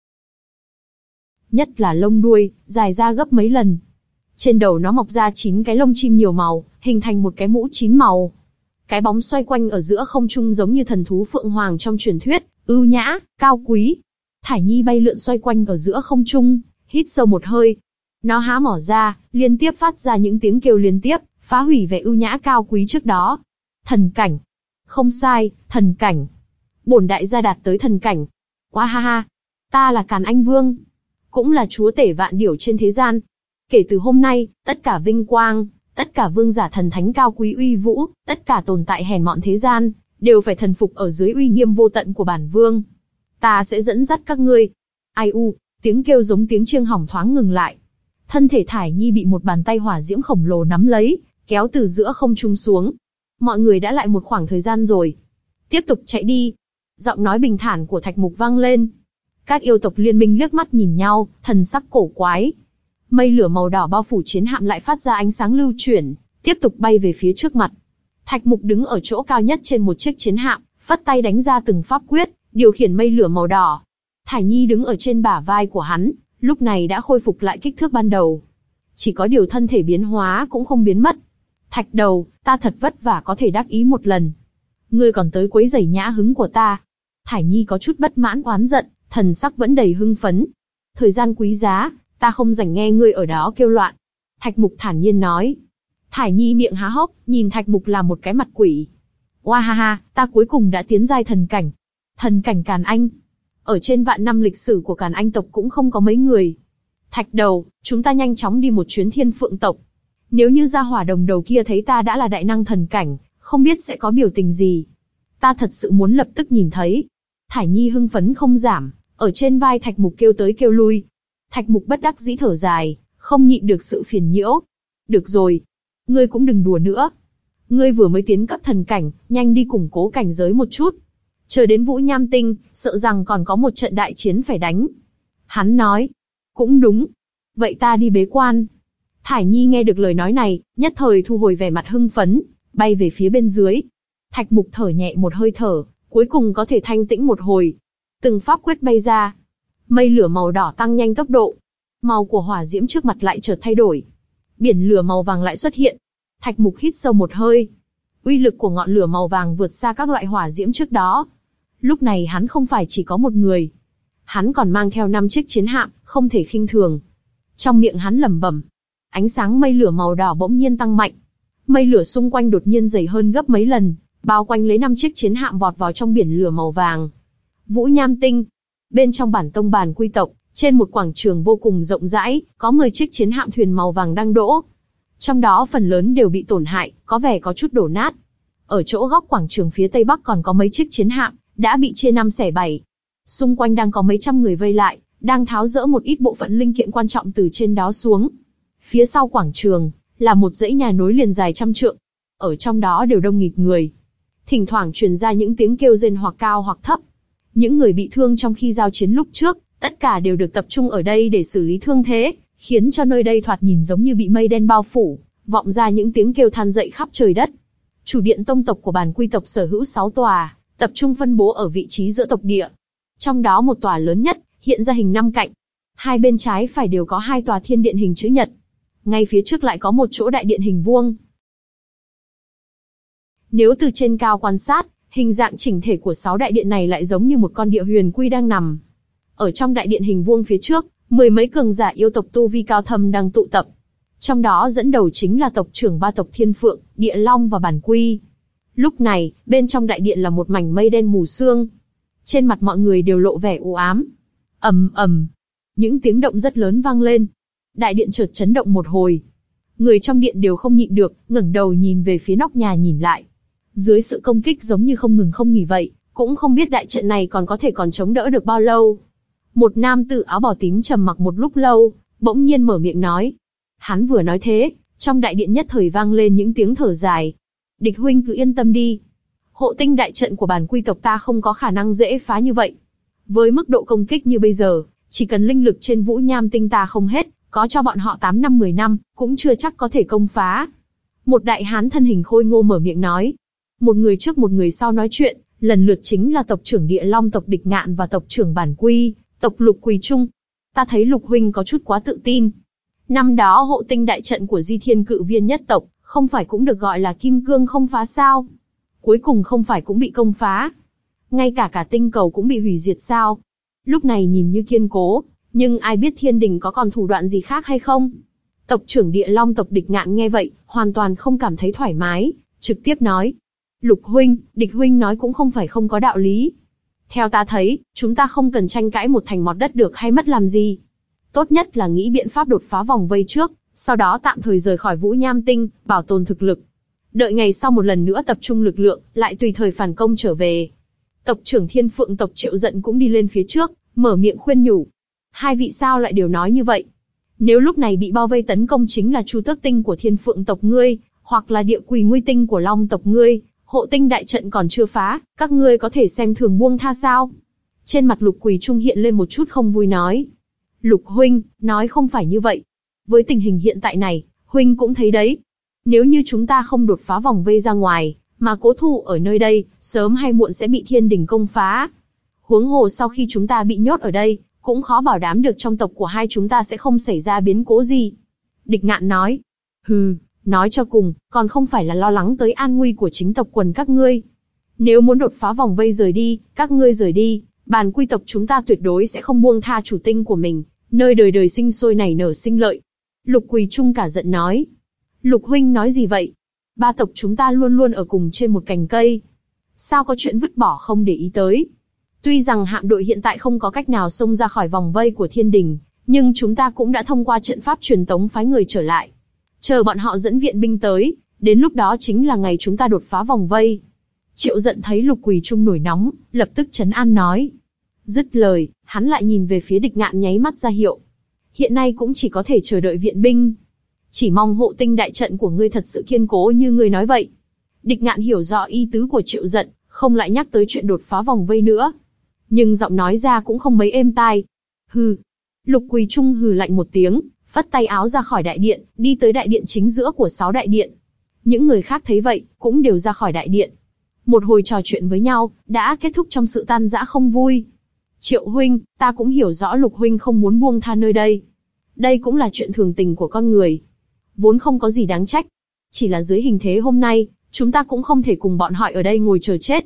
Nhất là lông đuôi, dài ra gấp mấy lần. Trên đầu nó mọc ra chín cái lông chim nhiều màu, hình thành một cái mũ chín màu. Cái bóng xoay quanh ở giữa không trung giống như thần thú phượng hoàng trong truyền thuyết, ưu nhã, cao quý. Thải Nhi bay lượn xoay quanh ở giữa không trung, hít sâu một hơi. Nó há mỏ ra, liên tiếp phát ra những tiếng kêu liên tiếp, phá hủy vẻ ưu nhã cao quý trước đó. Thần cảnh. Không sai, thần cảnh. Bổn đại gia đạt tới thần cảnh. Quá ha ha. Ta là Càn Anh Vương. Cũng là chúa tể vạn điểu trên thế gian. Kể từ hôm nay, tất cả vinh quang, tất cả vương giả thần thánh cao quý uy vũ, tất cả tồn tại hèn mọn thế gian, đều phải thần phục ở dưới uy nghiêm vô tận của bản vương. Ta sẽ dẫn dắt các ngươi. Ai u, tiếng kêu giống tiếng chiêng hỏng thoáng ngừng lại. Thân thể Thải Nhi bị một bàn tay hỏa diễm khổng lồ nắm lấy, kéo từ giữa không trung xuống. Mọi người đã lại một khoảng thời gian rồi. Tiếp tục chạy đi. Giọng nói bình thản của Thạch Mục vang lên. Các yêu tộc liên minh liếc mắt nhìn nhau, thần sắc cổ quái. Mây lửa màu đỏ bao phủ chiến hạm lại phát ra ánh sáng lưu chuyển, tiếp tục bay về phía trước mặt. Thạch Mục đứng ở chỗ cao nhất trên một chiếc chiến hạm, phất tay đánh ra từng pháp quyết, điều khiển mây lửa màu đỏ. Thải Nhi đứng ở trên bả vai của hắn, lúc này đã khôi phục lại kích thước ban đầu. Chỉ có điều thân thể biến hóa cũng không biến mất. Thạch đầu, ta thật vất vả có thể đắc ý một lần. Ngươi còn tới quấy rầy nhã hứng của ta. Thải Nhi có chút bất mãn oán giận, thần sắc vẫn đầy hưng phấn. Thời gian quý giá, ta không rảnh nghe ngươi ở đó kêu loạn. Thạch Mục thản nhiên nói. Thải Nhi miệng há hốc, nhìn Thạch Mục làm một cái mặt quỷ. Oa ha ha, ta cuối cùng đã tiến giai thần cảnh. Thần cảnh Càn Anh. Ở trên vạn năm lịch sử của Càn Anh tộc cũng không có mấy người. Thạch đầu, chúng ta nhanh chóng đi một chuyến Thiên Phượng tộc. Nếu như gia hỏa đồng đầu kia thấy ta đã là đại năng thần cảnh, không biết sẽ có biểu tình gì. Ta thật sự muốn lập tức nhìn thấy. Thải Nhi hưng phấn không giảm, ở trên vai Thạch Mục kêu tới kêu lui. Thạch Mục bất đắc dĩ thở dài, không nhịn được sự phiền nhiễu. Được rồi, ngươi cũng đừng đùa nữa. Ngươi vừa mới tiến cấp thần cảnh, nhanh đi củng cố cảnh giới một chút. Chờ đến Vũ Nham Tinh, sợ rằng còn có một trận đại chiến phải đánh. Hắn nói, cũng đúng. Vậy ta đi bế quan. Thải Nhi nghe được lời nói này, nhất thời thu hồi vẻ mặt hưng phấn, bay về phía bên dưới. Thạch Mục thở nhẹ một hơi thở, cuối cùng có thể thanh tĩnh một hồi. Từng pháp quyết bay ra. Mây lửa màu đỏ tăng nhanh tốc độ. Màu của hỏa diễm trước mặt lại chợt thay đổi. Biển lửa màu vàng lại xuất hiện. Thạch Mục hít sâu một hơi. Uy lực của ngọn lửa màu vàng vượt xa các loại hỏa diễm trước đó. Lúc này hắn không phải chỉ có một người. Hắn còn mang theo năm chiếc chiến hạm, không thể khinh thường. Trong miệng hắn lẩm bẩm. Ánh sáng mây lửa màu đỏ bỗng nhiên tăng mạnh. Mây lửa xung quanh đột nhiên dày hơn gấp mấy lần, bao quanh lấy năm chiếc chiến hạm vọt vào trong biển lửa màu vàng. Vũ Nham Tinh. Bên trong bản tông bản quy tộc, trên một quảng trường vô cùng rộng rãi, có mười chiếc chiến hạm thuyền màu vàng đang đỗ. Trong đó phần lớn đều bị tổn hại, có vẻ có chút đổ nát. Ở chỗ góc quảng trường phía tây bắc còn có mấy chiếc chiến hạm, đã bị chia năm xẻ bảy. Xung quanh đang có mấy trăm người vây lại, đang tháo dỡ một ít bộ phận linh kiện quan trọng từ trên đó xuống. Phía sau quảng trường, là một dãy nhà nối liền dài trăm trượng. Ở trong đó đều đông nghịt người. Thỉnh thoảng truyền ra những tiếng kêu rên hoặc cao hoặc thấp. Những người bị thương trong khi giao chiến lúc trước, tất cả đều được tập trung ở đây để xử lý thương thế, khiến cho nơi đây thoạt nhìn giống như bị mây đen bao phủ, vọng ra những tiếng kêu than dậy khắp trời đất. Chủ điện tông tộc của bản quy tộc sở hữu sáu tòa, tập trung phân bố ở vị trí giữa tộc địa. Trong đó một tòa lớn nhất, hiện ra hình năm cạnh. Hai bên trái phải đều có hai tòa thiên điện hình chữ nhật. Ngay phía trước lại có một chỗ đại điện hình vuông. Nếu từ trên cao quan sát, hình dạng chỉnh thể của sáu đại điện này lại giống như một con địa huyền quy đang nằm. Ở trong đại điện hình vuông phía trước, mười mấy cường giả yêu tộc tu vi cao thâm đang tụ tập. Trong đó dẫn đầu chính là tộc trưởng ba tộc Thiên Phượng, Địa Long và Bản Quy. Lúc này, bên trong đại điện là một mảnh mây đen mù sương. Trên mặt mọi người đều lộ vẻ u ám. Ầm ầm, những tiếng động rất lớn vang lên. Đại điện chợt chấn động một hồi. Người trong điện đều không nhịn được, ngẩng đầu nhìn về phía nóc nhà nhìn lại. Dưới sự công kích giống như không ngừng không nghỉ vậy, cũng không biết đại trận này còn có thể còn chống đỡ được bao lâu. Một nam tử áo bào tím trầm mặc một lúc lâu, bỗng nhiên mở miệng nói. Hắn vừa nói thế, trong đại điện nhất thời vang lên những tiếng thở dài. Địch huynh cứ yên tâm đi. Hộ tinh đại trận của bản quy tộc ta không có khả năng dễ phá như vậy. Với mức độ công kích như bây giờ, chỉ cần linh lực trên Vũ Nham Tinh ta không hết, có cho bọn họ tám năm mười năm, cũng chưa chắc có thể công phá. Một đại hán thân hình khôi ngô mở miệng nói. Một người trước một người sau nói chuyện, lần lượt chính là tộc trưởng Địa Long tộc Địch Ngạn và tộc trưởng Bản Quy, tộc Lục Quỳ Trung. Ta thấy Lục huynh có chút quá tự tin. Năm đó hộ tinh đại trận của Di Thiên Cự Viên nhất tộc, không phải cũng được gọi là kim cương không phá sao? Cuối cùng không phải cũng bị công phá. Ngay cả cả tinh cầu cũng bị hủy diệt sao? Lúc này nhìn như kiên cố, nhưng ai biết thiên đình có còn thủ đoạn gì khác hay không? Tộc trưởng Địa Long tộc Địch Ngạn nghe vậy, hoàn toàn không cảm thấy thoải mái, trực tiếp nói. Lục huynh, Địch huynh nói cũng không phải không có đạo lý. Theo ta thấy, chúng ta không cần tranh cãi một thành mọt đất được hay mất làm gì. Tốt nhất là nghĩ biện pháp đột phá vòng vây trước, sau đó tạm thời rời khỏi Vũ Nham Tinh, bảo tồn thực lực. Đợi ngày sau một lần nữa tập trung lực lượng, lại tùy thời phản công trở về. Tộc trưởng Thiên Phượng tộc Triệu Giận cũng đi lên phía trước, mở miệng khuyên nhủ. Hai vị sao lại đều nói như vậy? Nếu lúc này bị bao vây tấn công chính là Chu Tước Tinh của Thiên Phượng tộc ngươi, hoặc là Địa Quỳ Nguy Tinh của Long tộc ngươi, hộ tinh đại trận còn chưa phá, các ngươi có thể xem thường buông tha sao? Trên mặt Lục Quỳ Trung hiện lên một chút không vui nói. Lục huynh, nói không phải như vậy. Với tình hình hiện tại này, huynh cũng thấy đấy. Nếu như chúng ta không đột phá vòng vây ra ngoài, mà cố thủ ở nơi đây, sớm hay muộn sẽ bị thiên đình công phá. Huống hồ sau khi chúng ta bị nhốt ở đây, cũng khó bảo đảm được trong tộc của hai chúng ta sẽ không xảy ra biến cố gì. Địch Ngạn nói. Hừ, nói cho cùng, còn không phải là lo lắng tới an nguy của chính tộc quần các ngươi. Nếu muốn đột phá vòng vây rời đi, các ngươi rời đi, bản quy tộc chúng ta tuyệt đối sẽ không buông tha chủ tinh của mình, nơi đời đời sinh sôi nảy nở sinh lợi. Lục Quỳ Trung cả giận nói. Lục huynh nói gì vậy? Ba tộc chúng ta luôn luôn ở cùng trên một cành cây. Sao có chuyện vứt bỏ không để ý tới? Tuy rằng hạm đội hiện tại không có cách nào xông ra khỏi vòng vây của thiên đình, Nhưng chúng ta cũng đã thông qua trận pháp truyền tống phái người trở lại. Chờ bọn họ dẫn viện binh tới, đến lúc đó chính là ngày chúng ta đột phá vòng vây. Triệu Dận thấy Lục Quỳ Trung nổi nóng, lập tức trấn an nói. Dứt lời, hắn lại nhìn về phía Địch Ngạn nháy mắt ra hiệu. Hiện nay cũng chỉ có thể chờ đợi viện binh. Chỉ mong hộ tinh đại trận của ngươi thật sự kiên cố như ngươi nói vậy. Địch Ngạn hiểu rõ ý tứ của Triệu Dận, không lại nhắc tới chuyện đột phá vòng vây nữa. Nhưng giọng nói ra cũng không mấy êm tai. Hừ. Lục Quỳ Trung hừ lạnh một tiếng, vắt tay áo ra khỏi đại điện, đi tới đại điện chính giữa của sáu đại điện. Những người khác thấy vậy, cũng đều ra khỏi đại điện. Một hồi trò chuyện với nhau, đã kết thúc trong sự tan rã không vui. Triệu huynh, ta cũng hiểu rõ Lục huynh không muốn buông tha nơi đây. Đây cũng là chuyện thường tình của con người. Vốn không có gì đáng trách. Chỉ là dưới hình thế hôm nay, chúng ta cũng không thể cùng bọn họ ở đây ngồi chờ chết.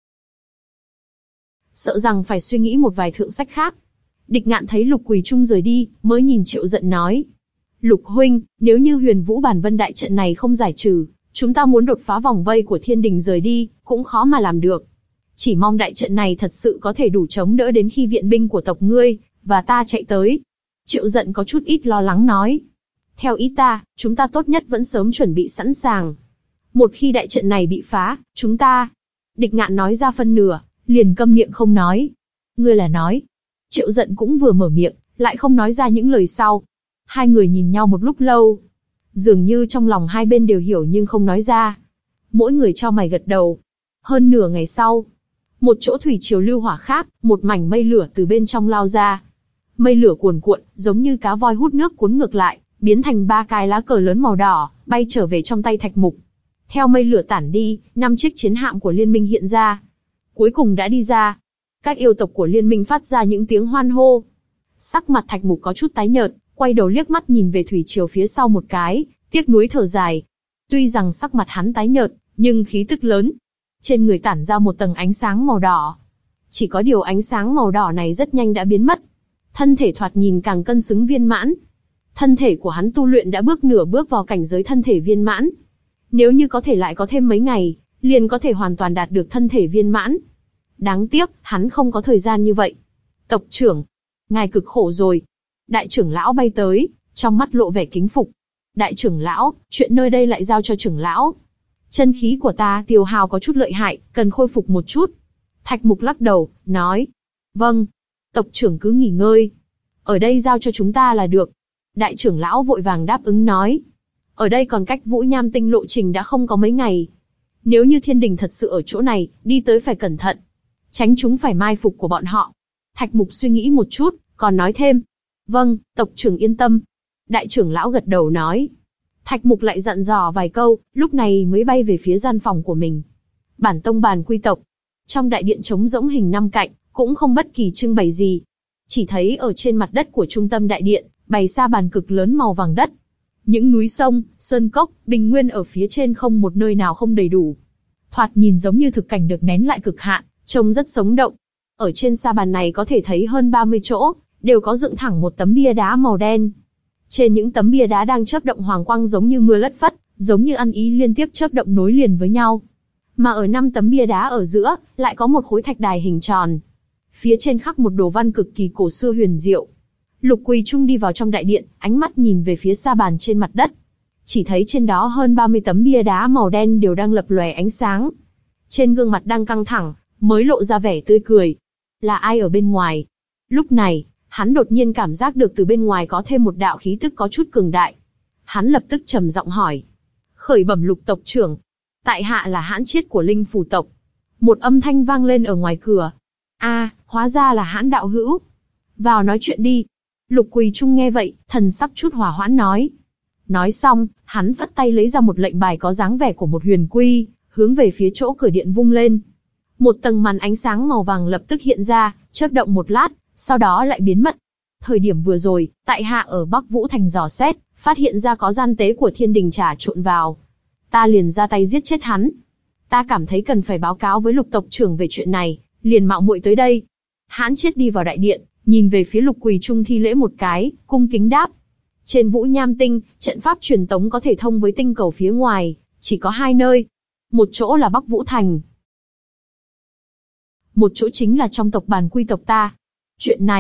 Sợ rằng phải suy nghĩ một vài thượng sách khác. Địch Ngạn thấy Lục Quỳ Trung rời đi, mới nhìn Triệu Dận nói. Lục huynh, nếu như Huyền Vũ Bản Vân đại trận này không giải trừ, chúng ta muốn đột phá vòng vây của thiên đình rời đi, cũng khó mà làm được. Chỉ mong đại trận này thật sự có thể đủ chống đỡ đến khi viện binh của tộc ngươi, và ta chạy tới. Triệu Dận có chút ít lo lắng nói. Theo ý ta, chúng ta tốt nhất vẫn sớm chuẩn bị sẵn sàng. Một khi đại trận này bị phá, chúng ta... Địch Ngạn nói ra phân nửa, liền câm miệng không nói. Ngươi là nói. Triệu Dận cũng vừa mở miệng, lại không nói ra những lời sau. Hai người nhìn nhau một lúc lâu. Dường như trong lòng hai bên đều hiểu nhưng không nói ra. Mỗi người cho mày gật đầu. Hơn nửa ngày sau, một chỗ thủy triều lưu hỏa khác, một mảnh mây lửa từ bên trong lao ra. Mây lửa cuồn cuộn, giống như cá voi hút nước cuốn ngược lại, biến thành ba cái lá cờ lớn màu đỏ, bay trở về trong tay Thạch Mục. Theo mây lửa tản đi, năm chiếc chiến hạm của liên minh hiện ra. Cuối cùng đã đi ra. Các yêu tộc của liên minh phát ra những tiếng hoan hô. Sắc mặt Thạch Mục có chút tái nhợt, quay đầu liếc mắt nhìn về thủy triều phía sau một cái, tiếc nuối thở dài. Tuy rằng sắc mặt hắn tái nhợt, nhưng khí tức lớn. Trên người tản ra một tầng ánh sáng màu đỏ. Chỉ có điều ánh sáng màu đỏ này rất nhanh đã biến mất. Thân thể thoạt nhìn càng cân xứng viên mãn. Thân thể của hắn tu luyện đã bước nửa bước vào cảnh giới thân thể viên mãn. Nếu như có thể lại có thêm mấy ngày, liền có thể hoàn toàn đạt được thân thể viên mãn. Đáng tiếc, hắn không có thời gian như vậy. Tộc trưởng, ngài cực khổ rồi. Đại trưởng lão bay tới, trong mắt lộ vẻ kính phục. Đại trưởng lão, chuyện nơi đây lại giao cho trưởng lão. Chân khí của ta tiêu hao có chút lợi hại, cần khôi phục một chút. Thạch Mục lắc đầu, nói. Vâng, tộc trưởng cứ nghỉ ngơi. Ở đây giao cho chúng ta là được. Đại trưởng lão vội vàng đáp ứng nói. Ở đây còn cách Vũ Nham Tinh lộ trình đã không có mấy ngày. Nếu như thiên đình thật sự ở chỗ này, đi tới phải cẩn thận. Tránh chúng phải mai phục của bọn họ. Thạch Mục suy nghĩ một chút, còn nói thêm. Vâng, tộc trưởng yên tâm. Đại trưởng lão gật đầu nói. Thạch Mục lại dặn dò vài câu, lúc này mới bay về phía gian phòng của mình. Bản tông bàn quy tộc. Trong đại điện trống rỗng hình năm cạnh, cũng không bất kỳ trưng bày gì. Chỉ thấy ở trên mặt đất của trung tâm đại điện, bày ra bàn cực lớn màu vàng đất. Những núi sông, sơn cốc, bình nguyên ở phía trên không một nơi nào không đầy đủ. Thoạt nhìn giống như thực cảnh được nén lại cực hạn, trông rất sống động. Ở trên sa bàn này có thể thấy hơn ba mươi chỗ, đều có dựng thẳng một tấm bia đá màu đen. Trên những tấm bia đá đang chớp động hoàng quang giống như mưa lất phất, giống như ăn ý liên tiếp chớp động nối liền với nhau. Mà ở năm tấm bia đá ở giữa, lại có một khối thạch đài hình tròn. Phía trên khắc một đồ văn cực kỳ cổ xưa huyền diệu. Lục Quỳ Trung đi vào trong đại điện, ánh mắt nhìn về phía sa bàn trên mặt đất. Chỉ thấy trên đó hơn ba mươi tấm bia đá màu đen đều đang lập lòe ánh sáng. Trên gương mặt đang căng thẳng, mới lộ ra vẻ tươi cười. Là ai ở bên ngoài? Lúc này, hắn đột nhiên cảm giác được từ bên ngoài có thêm một đạo khí tức có chút cường đại. Hắn lập tức trầm giọng hỏi. Khởi bẩm Lục tộc trưởng. Tại hạ là Hãn Chiết của Linh Phù tộc. Một âm thanh vang lên ở ngoài cửa. A, hóa ra là Hãn đạo hữu. Vào nói chuyện đi. Lục Quỳ Trung nghe vậy, thần sắc chút hòa hoãn nói. Nói xong, hắn phất tay lấy ra một lệnh bài có dáng vẻ của một huyền quy, hướng về phía chỗ cửa điện vung lên. Một tầng màn ánh sáng màu vàng lập tức hiện ra, chớp động một lát, sau đó lại biến mất. Thời điểm vừa rồi, tại hạ ở Bắc Vũ Thành dò xét, phát hiện ra có gian tế của thiên đình trà trộn vào. Ta liền ra tay giết chết hắn. Ta cảm thấy cần phải báo cáo với Lục tộc trưởng về chuyện này, liền mạo muội tới đây. Hãn Chiết đi vào đại điện, nhìn về phía Lục Quỳ Trung thi lễ một cái, cung kính đáp. Trên Vũ Nham Tinh, trận pháp truyền tống có thể thông với tinh cầu phía ngoài, chỉ có hai nơi. Một chỗ là Bắc Vũ Thành. Một chỗ chính là trong tộc bàn quy tộc ta. Chuyện này,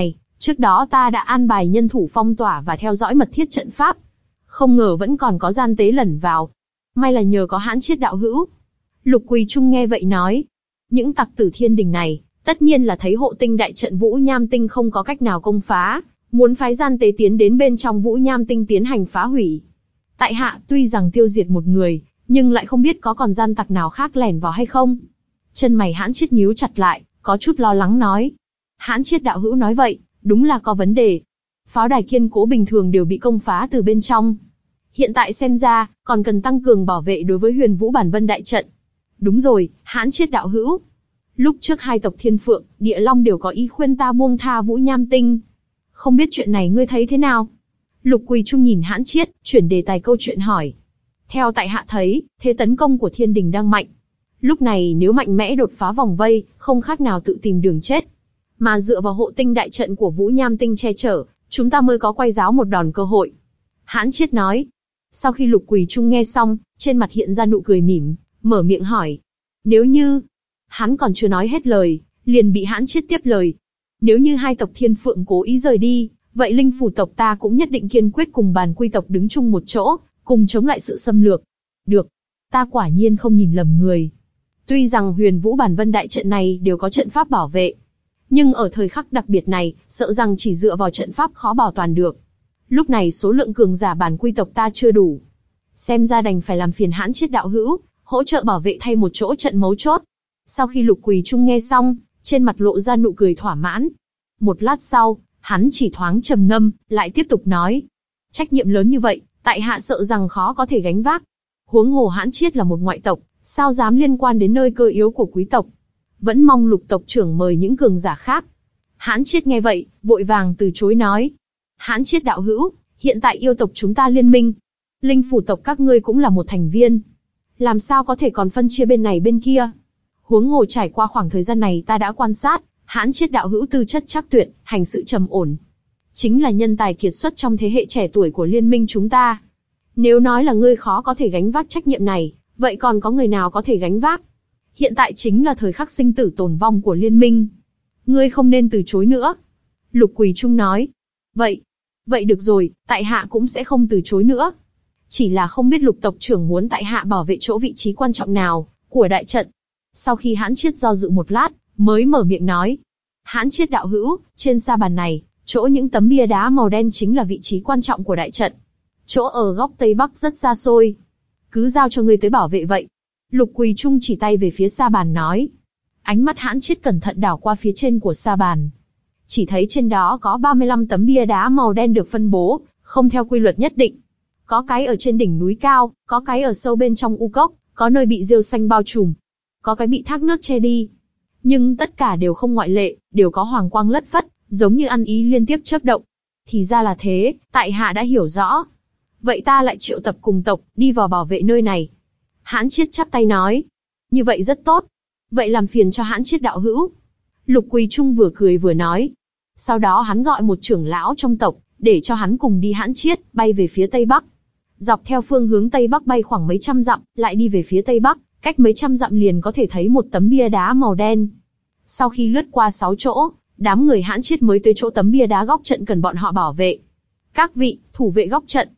Trước đó ta đã an bài nhân thủ phong tỏa và theo dõi mật thiết trận pháp. Không ngờ vẫn còn có gian tế lẩn vào. May là nhờ có Hãn Chiết đạo hữu. Lục Quỳ Trung nghe vậy nói. Những tặc tử thiên đình này, tất nhiên là thấy hộ tinh đại trận Vũ Nham Tinh không có cách nào công phá, muốn phái gian tế tiến đến bên trong Vũ Nham Tinh tiến hành phá hủy. Tại hạ tuy rằng tiêu diệt một người, nhưng lại không biết có còn gian tặc nào khác lẻn vào hay không. Chân mày Hãn Chiết nhíu chặt lại, có chút lo lắng nói. Hãn Chiết đạo hữu nói vậy, đúng là có vấn đề. Pháo đài kiên cố bình thường đều bị công phá từ bên trong. Hiện tại xem ra, còn cần tăng cường bảo vệ đối với Huyền Vũ Bản Vân đại trận. Đúng rồi, Hãn Chiết đạo hữu. Lúc trước hai tộc Thiên Phượng, Địa Long đều có ý khuyên ta buông tha Vũ Nham Tinh. Không biết chuyện này ngươi thấy thế nào? Lục Quỳ Trung nhìn Hãn Chiết, chuyển đề tài câu chuyện hỏi. Theo tại hạ thấy, thế tấn công của thiên đình đang mạnh. Lúc này nếu mạnh mẽ đột phá vòng vây, không khác nào tự tìm đường chết. Mà dựa vào hộ tinh đại trận của Vũ Nham Tinh che chở, chúng ta mới có quay giáo một đòn cơ hội. Hãn Chiết nói. Sau khi Lục Quỳ Trung nghe xong, trên mặt hiện ra nụ cười mỉm, mở miệng hỏi. Nếu như... Hắn còn chưa nói hết lời, liền bị Hãn Chiết tiếp lời. Nếu như hai tộc Thiên Phượng cố ý rời đi, vậy linh phủ tộc ta cũng nhất định kiên quyết cùng Bàn Quy tộc đứng chung một chỗ, cùng chống lại sự xâm lược. Được, ta quả nhiên không nhìn lầm người. Tuy rằng Huyền Vũ Bản Vân đại trận này đều có trận pháp bảo vệ, nhưng ở thời khắc đặc biệt này, sợ rằng chỉ dựa vào trận pháp khó bảo toàn được. Lúc này số lượng cường giả Bàn Quy tộc ta chưa đủ. Xem ra đành phải làm phiền Hãn Chiết đạo hữu, hỗ trợ bảo vệ thay một chỗ trận mấu chốt. Sau khi Lục Quỳ Trung nghe xong, trên mặt lộ ra nụ cười thỏa mãn. Một lát sau, hắn chỉ thoáng trầm ngâm, lại tiếp tục nói. Trách nhiệm lớn như vậy, tại hạ sợ rằng khó có thể gánh vác. Huống hồ Hãn Chiết là một ngoại tộc, sao dám liên quan đến nơi cơ yếu của quý tộc. Vẫn mong Lục tộc trưởng mời những cường giả khác. Hãn Chiết nghe vậy, vội vàng từ chối nói. Hãn Chiết đạo hữu, hiện tại yêu tộc chúng ta liên minh. Linh phủ tộc các ngươi cũng là một thành viên. Làm sao có thể còn phân chia bên này bên kia. Huống hồ trải qua khoảng thời gian này ta đã quan sát, Hãn Chiết đạo hữu tư chất chắc tuyệt, hành sự trầm ổn. Chính là nhân tài kiệt xuất trong thế hệ trẻ tuổi của liên minh chúng ta. Nếu nói là ngươi khó có thể gánh vác trách nhiệm này, vậy còn có người nào có thể gánh vác? Hiện tại chính là thời khắc sinh tử tồn vong của liên minh. Ngươi không nên từ chối nữa. Lục Quỳ Trung nói. Vậy, vậy được rồi, tại hạ cũng sẽ không từ chối nữa. Chỉ là không biết Lục tộc trưởng muốn tại hạ bảo vệ chỗ vị trí quan trọng nào của đại trận. Sau khi Hãn Chiết do dự một lát, mới mở miệng nói. Hãn Chiết đạo hữu, trên sa bàn này, chỗ những tấm bia đá màu đen chính là vị trí quan trọng của đại trận. Chỗ ở góc Tây Bắc rất xa xôi. Cứ giao cho ngươi tới bảo vệ vậy. Lục Quỳ Trung chỉ tay về phía sa bàn nói. Ánh mắt Hãn Chiết cẩn thận đảo qua phía trên của sa bàn. Chỉ thấy trên đó có ba mươi lăm tấm bia đá màu đen được phân bố, không theo quy luật nhất định. Có cái ở trên đỉnh núi cao, có cái ở sâu bên trong u cốc, có nơi bị rêu xanh bao trùm, có cái bị thác nước che đi. Nhưng tất cả đều không ngoại lệ, đều có hoàng quang lất phất, giống như ăn ý liên tiếp chớp động. Thì ra là thế, tại hạ đã hiểu rõ. Vậy ta lại triệu tập cùng tộc, đi vào bảo vệ nơi này. Hãn Chiết chắp tay nói. Như vậy rất tốt. Vậy làm phiền cho Hãn Chiết đạo hữu. Lục Quỳ Trung vừa cười vừa nói. Sau đó hắn gọi một trưởng lão trong tộc, để cho hắn cùng đi Hãn Chiết, bay về phía Tây Bắc. Dọc theo phương hướng Tây Bắc bay khoảng mấy trăm dặm, lại đi về phía Tây Bắc, cách mấy trăm dặm liền có thể thấy một tấm bia đá màu đen. Sau khi lướt qua sáu chỗ, đám người Hãn Chiết mới tới chỗ tấm bia đá góc trận cần bọn họ bảo vệ. Các vị, thủ vệ góc trận.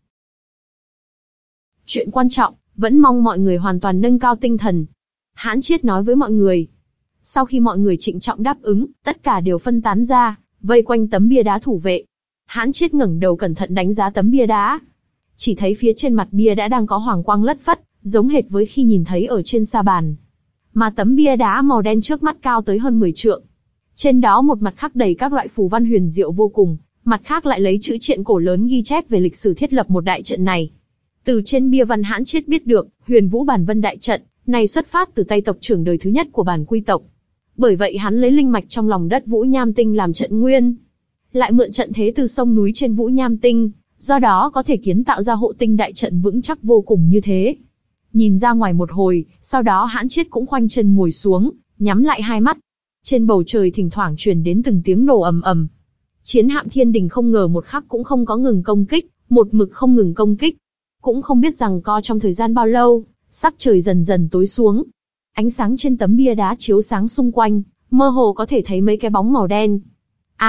Chuyện quan trọng, vẫn mong mọi người hoàn toàn nâng cao tinh thần. Hãn Chiết nói với mọi người. Sau khi mọi người trịnh trọng đáp ứng, tất cả đều phân tán ra, vây quanh tấm bia đá thủ vệ. Hãn Chiết ngẩng đầu cẩn thận đánh giá tấm bia đá. Chỉ thấy phía trên mặt bia đã đang có hoàng quang lất phất, giống hệt với khi nhìn thấy ở trên sa bàn. Mà tấm bia đá màu đen trước mắt cao tới hơn mười trượng. Trên đó một mặt khắc đầy các loại phù văn huyền diệu vô cùng, mặt khác lại lấy chữ triện cổ lớn ghi chép về lịch sử thiết lập một đại trận này. Từ trên bia văn Hãn Chiết biết được, Huyền Vũ Bản Vân đại trận này xuất phát từ tay tộc trưởng đời thứ nhất của Bàn Quy tộc. Bởi vậy hắn lấy linh mạch trong lòng đất Vũ Nham Tinh làm trận nguyên, lại mượn trận thế từ sông núi trên Vũ Nham Tinh, do đó có thể kiến tạo ra hộ tinh đại trận vững chắc vô cùng như thế. Nhìn ra ngoài một hồi, sau đó Hãn Chiết cũng khoanh chân ngồi xuống, nhắm lại hai mắt. Trên bầu trời thỉnh thoảng truyền đến từng tiếng nổ ầm ầm. Chiến hạm thiên đình không ngờ một khắc cũng không có ngừng công kích, một mực không ngừng công kích. Cũng không biết rằng co trong thời gian bao lâu, sắc trời dần dần tối xuống. Ánh sáng trên tấm bia đá chiếu sáng xung quanh, mơ hồ có thể thấy mấy cái bóng màu đen. A, à,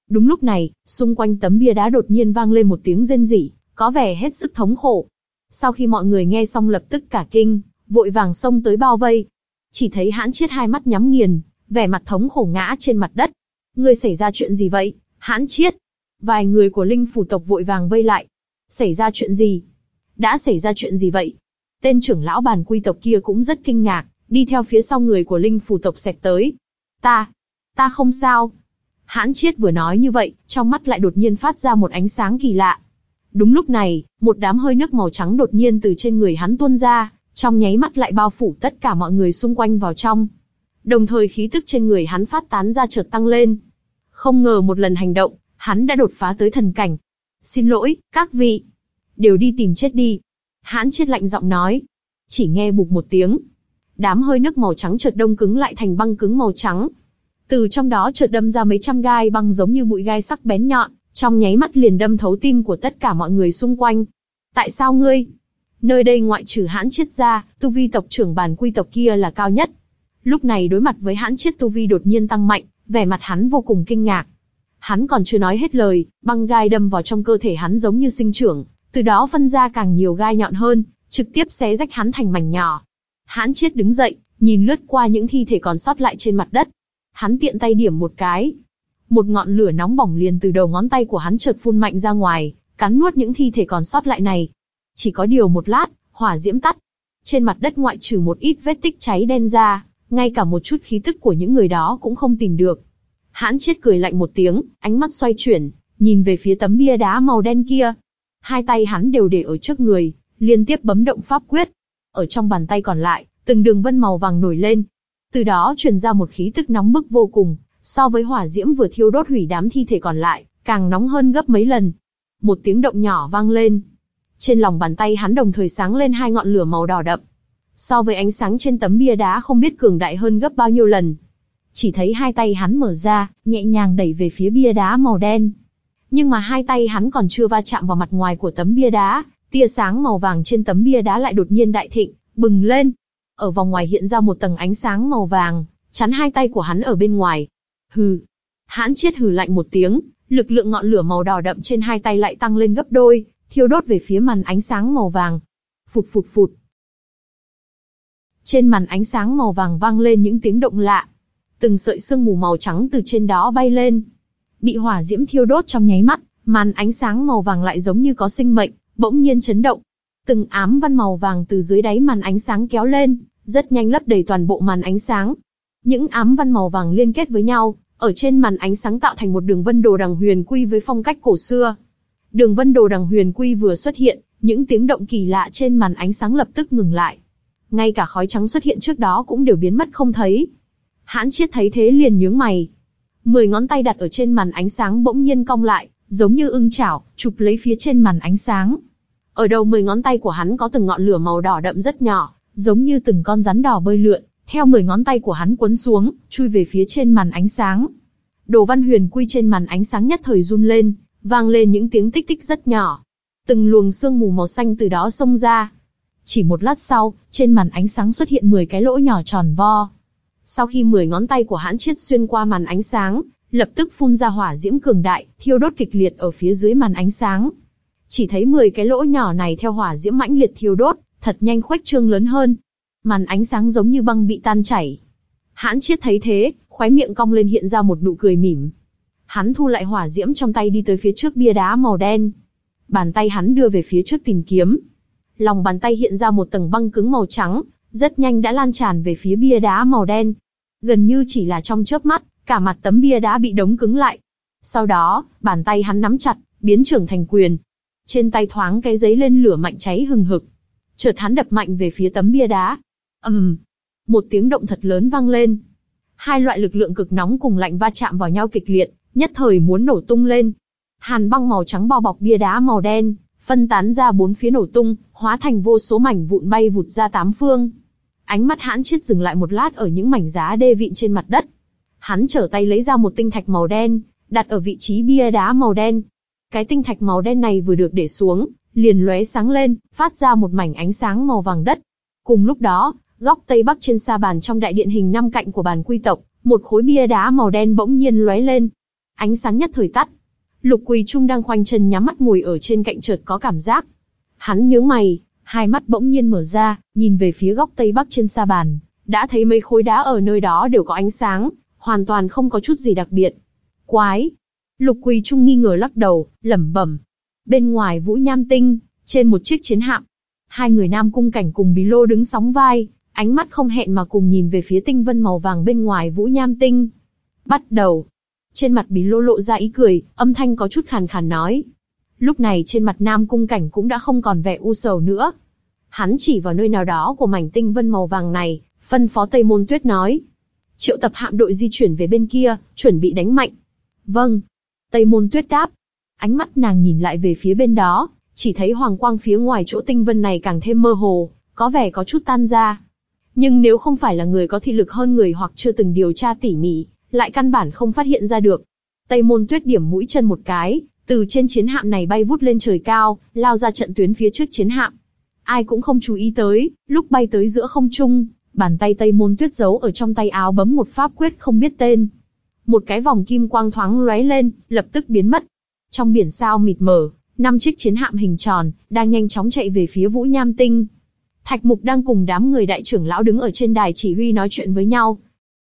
Đúng lúc này, xung quanh tấm bia đá đột nhiên vang lên một tiếng rên rỉ, có vẻ hết sức thống khổ. Sau khi mọi người nghe xong lập tức cả kinh, vội vàng xông tới bao vây. Chỉ thấy Hãn Chiết hai mắt nhắm nghiền, vẻ mặt thống khổ ngã trên mặt đất. Ngươi xảy ra chuyện gì vậy, Hãn Chiết? Vài người của linh phủ tộc vội vàng vây lại. Xảy ra chuyện gì? Đã xảy ra chuyện gì vậy? Tên trưởng lão Bàn Quy tộc kia cũng rất kinh ngạc, đi theo phía sau người của linh phủ tộc xẹt tới. Ta, ta không sao. Hãn Chiết vừa nói như vậy, trong mắt lại đột nhiên phát ra một ánh sáng kỳ lạ. Đúng lúc này, một đám hơi nước màu trắng đột nhiên từ trên người hắn tuôn ra, trong nháy mắt lại bao phủ tất cả mọi người xung quanh vào trong. Đồng thời khí tức trên người hắn phát tán ra chợt tăng lên. Không ngờ một lần hành động, hắn đã đột phá tới thần cảnh. Xin lỗi, các vị. Đều đi tìm chết đi. Hãn Chiết lạnh giọng nói. Chỉ nghe bụp một tiếng. Đám hơi nước màu trắng chợt đông cứng lại thành băng cứng màu trắng. Từ trong đó chợt đâm ra mấy trăm gai băng giống như bụi gai sắc bén nhọn, trong nháy mắt liền đâm thấu tim của tất cả mọi người xung quanh. Tại sao ngươi? Nơi đây ngoại trừ Hãn Chiết ra, tu vi tộc trưởng Bàn Quy tộc kia là cao nhất. Lúc này đối mặt với Hãn Chiết tu vi đột nhiên tăng mạnh, vẻ mặt hắn vô cùng kinh ngạc. Hắn còn chưa nói hết lời, băng gai đâm vào trong cơ thể hắn giống như sinh trưởng, từ đó phân ra càng nhiều gai nhọn hơn, trực tiếp xé rách hắn thành mảnh nhỏ. Hãn Chiết đứng dậy, nhìn lướt qua những thi thể còn sót lại trên mặt đất. Hắn tiện tay điểm một cái. Một ngọn lửa nóng bỏng liền từ đầu ngón tay của hắn chợt phun mạnh ra ngoài, cắn nuốt những thi thể còn sót lại này. Chỉ có điều một lát, hỏa diễm tắt. Trên mặt đất ngoại trừ một ít vết tích cháy đen ra, ngay cả một chút khí tức của những người đó cũng không tìm được. Hãn Chiết cười lạnh một tiếng, ánh mắt xoay chuyển, nhìn về phía tấm bia đá màu đen kia. Hai tay hắn đều để ở trước người, liên tiếp bấm động pháp quyết. Ở trong bàn tay còn lại, từng đường vân màu vàng nổi lên. Từ đó truyền ra một khí tức nóng bức vô cùng, so với hỏa diễm vừa thiêu đốt hủy đám thi thể còn lại, càng nóng hơn gấp mấy lần. Một tiếng động nhỏ vang lên. Trên lòng bàn tay hắn đồng thời sáng lên hai ngọn lửa màu đỏ đậm. So với ánh sáng trên tấm bia đá không biết cường đại hơn gấp bao nhiêu lần. Chỉ thấy hai tay hắn mở ra, nhẹ nhàng đẩy về phía bia đá màu đen. Nhưng mà hai tay hắn còn chưa va chạm vào mặt ngoài của tấm bia đá, tia sáng màu vàng trên tấm bia đá lại đột nhiên đại thịnh, bừng lên. Ở vòng ngoài hiện ra một tầng ánh sáng màu vàng, chắn hai tay của hắn ở bên ngoài. Hừ. Hãn Chiết hừ lạnh một tiếng, lực lượng ngọn lửa màu đỏ đậm trên hai tay lại tăng lên gấp đôi, thiêu đốt về phía màn ánh sáng màu vàng. Phụt phụt phụt. Trên màn ánh sáng màu vàng vang lên những tiếng động lạ. Từng sợi sương mù màu trắng từ trên đó bay lên. Bị hỏa diễm thiêu đốt trong nháy mắt, màn ánh sáng màu vàng lại giống như có sinh mệnh, bỗng nhiên chấn động. Từng ám văn màu vàng từ dưới đáy màn ánh sáng kéo lên, rất nhanh lấp đầy toàn bộ màn ánh sáng. Những ám văn màu vàng liên kết với nhau, ở trên màn ánh sáng tạo thành một đường vân đồ đằng huyền quy với phong cách cổ xưa. Đường vân đồ đằng huyền quy vừa xuất hiện, những tiếng động kỳ lạ trên màn ánh sáng lập tức ngừng lại. Ngay cả khói trắng xuất hiện trước đó cũng đều biến mất không thấy. Hãn Chiết thấy thế liền nhướng mày. Mười ngón tay đặt ở trên màn ánh sáng bỗng nhiên cong lại, giống như ưng chảo, chụp lấy phía trên màn ánh sáng. Ở đầu mười ngón tay của hắn có từng ngọn lửa màu đỏ đậm rất nhỏ, giống như từng con rắn đỏ bơi lượn, theo mười ngón tay của hắn quấn xuống, chui về phía trên màn ánh sáng. Đồ văn huyền quy trên màn ánh sáng nhất thời run lên, vang lên những tiếng tích tích rất nhỏ. Từng luồng sương mù màu xanh từ đó xông ra. Chỉ một lát sau, trên màn ánh sáng xuất hiện mười cái lỗ nhỏ tròn vo. Sau khi mười ngón tay của Hãn Chiết xuyên qua màn ánh sáng, lập tức phun ra hỏa diễm cường đại, thiêu đốt kịch liệt ở phía dưới màn ánh sáng. Chỉ thấy mười cái lỗ nhỏ này theo hỏa diễm mãnh liệt thiêu đốt, thật nhanh khuếch trương lớn hơn. Màn ánh sáng giống như băng bị tan chảy. Hãn Chiết thấy thế, khóe miệng cong lên hiện ra một nụ cười mỉm. Hắn thu lại hỏa diễm trong tay đi tới phía trước bia đá màu đen. Bàn tay hắn đưa về phía trước tìm kiếm. Lòng bàn tay hiện ra một tầng băng cứng màu trắng, rất nhanh đã lan tràn về phía bia đá màu đen. Gần như chỉ là trong chớp mắt, cả mặt tấm bia đá bị đóng cứng lại. Sau đó, bàn tay hắn nắm chặt, biến trưởng thành quyền. Trên tay thoáng cái giấy lên lửa mạnh cháy hừng hực. Chợt hắn đập mạnh về phía tấm bia đá. ầm, um, một tiếng động thật lớn vang lên. Hai loại lực lượng cực nóng cùng lạnh va chạm vào nhau kịch liệt, nhất thời muốn nổ tung lên. Hàn băng màu trắng bao bọc bia đá màu đen, phân tán ra bốn phía nổ tung, hóa thành vô số mảnh vụn bay vụt ra tám phương. Ánh mắt Hãn Chiết dừng lại một lát ở những mảnh giá đê vịn trên mặt đất. Hắn trở tay lấy ra một tinh thạch màu đen, đặt ở vị trí bia đá màu đen. Cái tinh thạch màu đen này vừa được để xuống, liền lóe sáng lên, phát ra một mảnh ánh sáng màu vàng đất. Cùng lúc đó, góc tây bắc trên sa bàn trong đại điện hình năm cạnh của Bàn Quy tộc, một khối bia đá màu đen bỗng nhiên lóe lên. Ánh sáng nhất thời tắt. Lục Quỳ Trung đang khoanh chân nhắm mắt ngồi ở trên cạnh chợt có cảm giác. Hắn nhướng mày, hai mắt bỗng nhiên mở ra, nhìn về phía góc tây bắc trên sa bàn, đã thấy mấy khối đá ở nơi đó đều có ánh sáng, hoàn toàn không có chút gì đặc biệt. Quái! Lục Quỳ Trung nghi ngờ lắc đầu, lẩm bẩm. Bên ngoài Vũ Nham Tinh, trên một chiếc chiến hạm, hai người Nam Cung Cảnh cùng Bí Lô đứng sóng vai, ánh mắt không hẹn mà cùng nhìn về phía tinh vân màu vàng bên ngoài Vũ Nham Tinh. Bắt đầu. Trên mặt Bí Lô lộ ra ý cười, âm thanh có chút khàn khàn nói. Lúc này trên mặt Nam Cung Cảnh cũng đã không còn vẻ u sầu nữa. Hắn chỉ vào nơi nào đó của mảnh tinh vân màu vàng này, phân phó Tây Môn Tuyết nói. Triệu tập hạm đội di chuyển về bên kia, chuẩn bị đánh mạnh. Vâng. Tây Môn Tuyết đáp. Ánh mắt nàng nhìn lại về phía bên đó, chỉ thấy hoàng quang phía ngoài chỗ tinh vân này càng thêm mơ hồ, có vẻ có chút tan ra. Nhưng nếu không phải là người có thị lực hơn người hoặc chưa từng điều tra tỉ mỉ, lại căn bản không phát hiện ra được. Tây Môn Tuyết điểm mũi chân một cái, từ trên chiến hạm này bay vút lên trời cao, lao ra trận tuyến phía trước chiến hạm. Ai cũng không chú ý tới, lúc bay tới giữa không trung, bàn tay Tây Môn Tuyết giấu ở trong tay áo bấm một pháp quyết không biết tên. Một cái vòng kim quang thoáng lóe lên, lập tức biến mất. Trong biển sao mịt mờ, năm chiếc chiến hạm hình tròn đang nhanh chóng chạy về phía Vũ Nham Tinh. Thạch Mục đang cùng đám người đại trưởng lão đứng ở trên đài chỉ huy nói chuyện với nhau.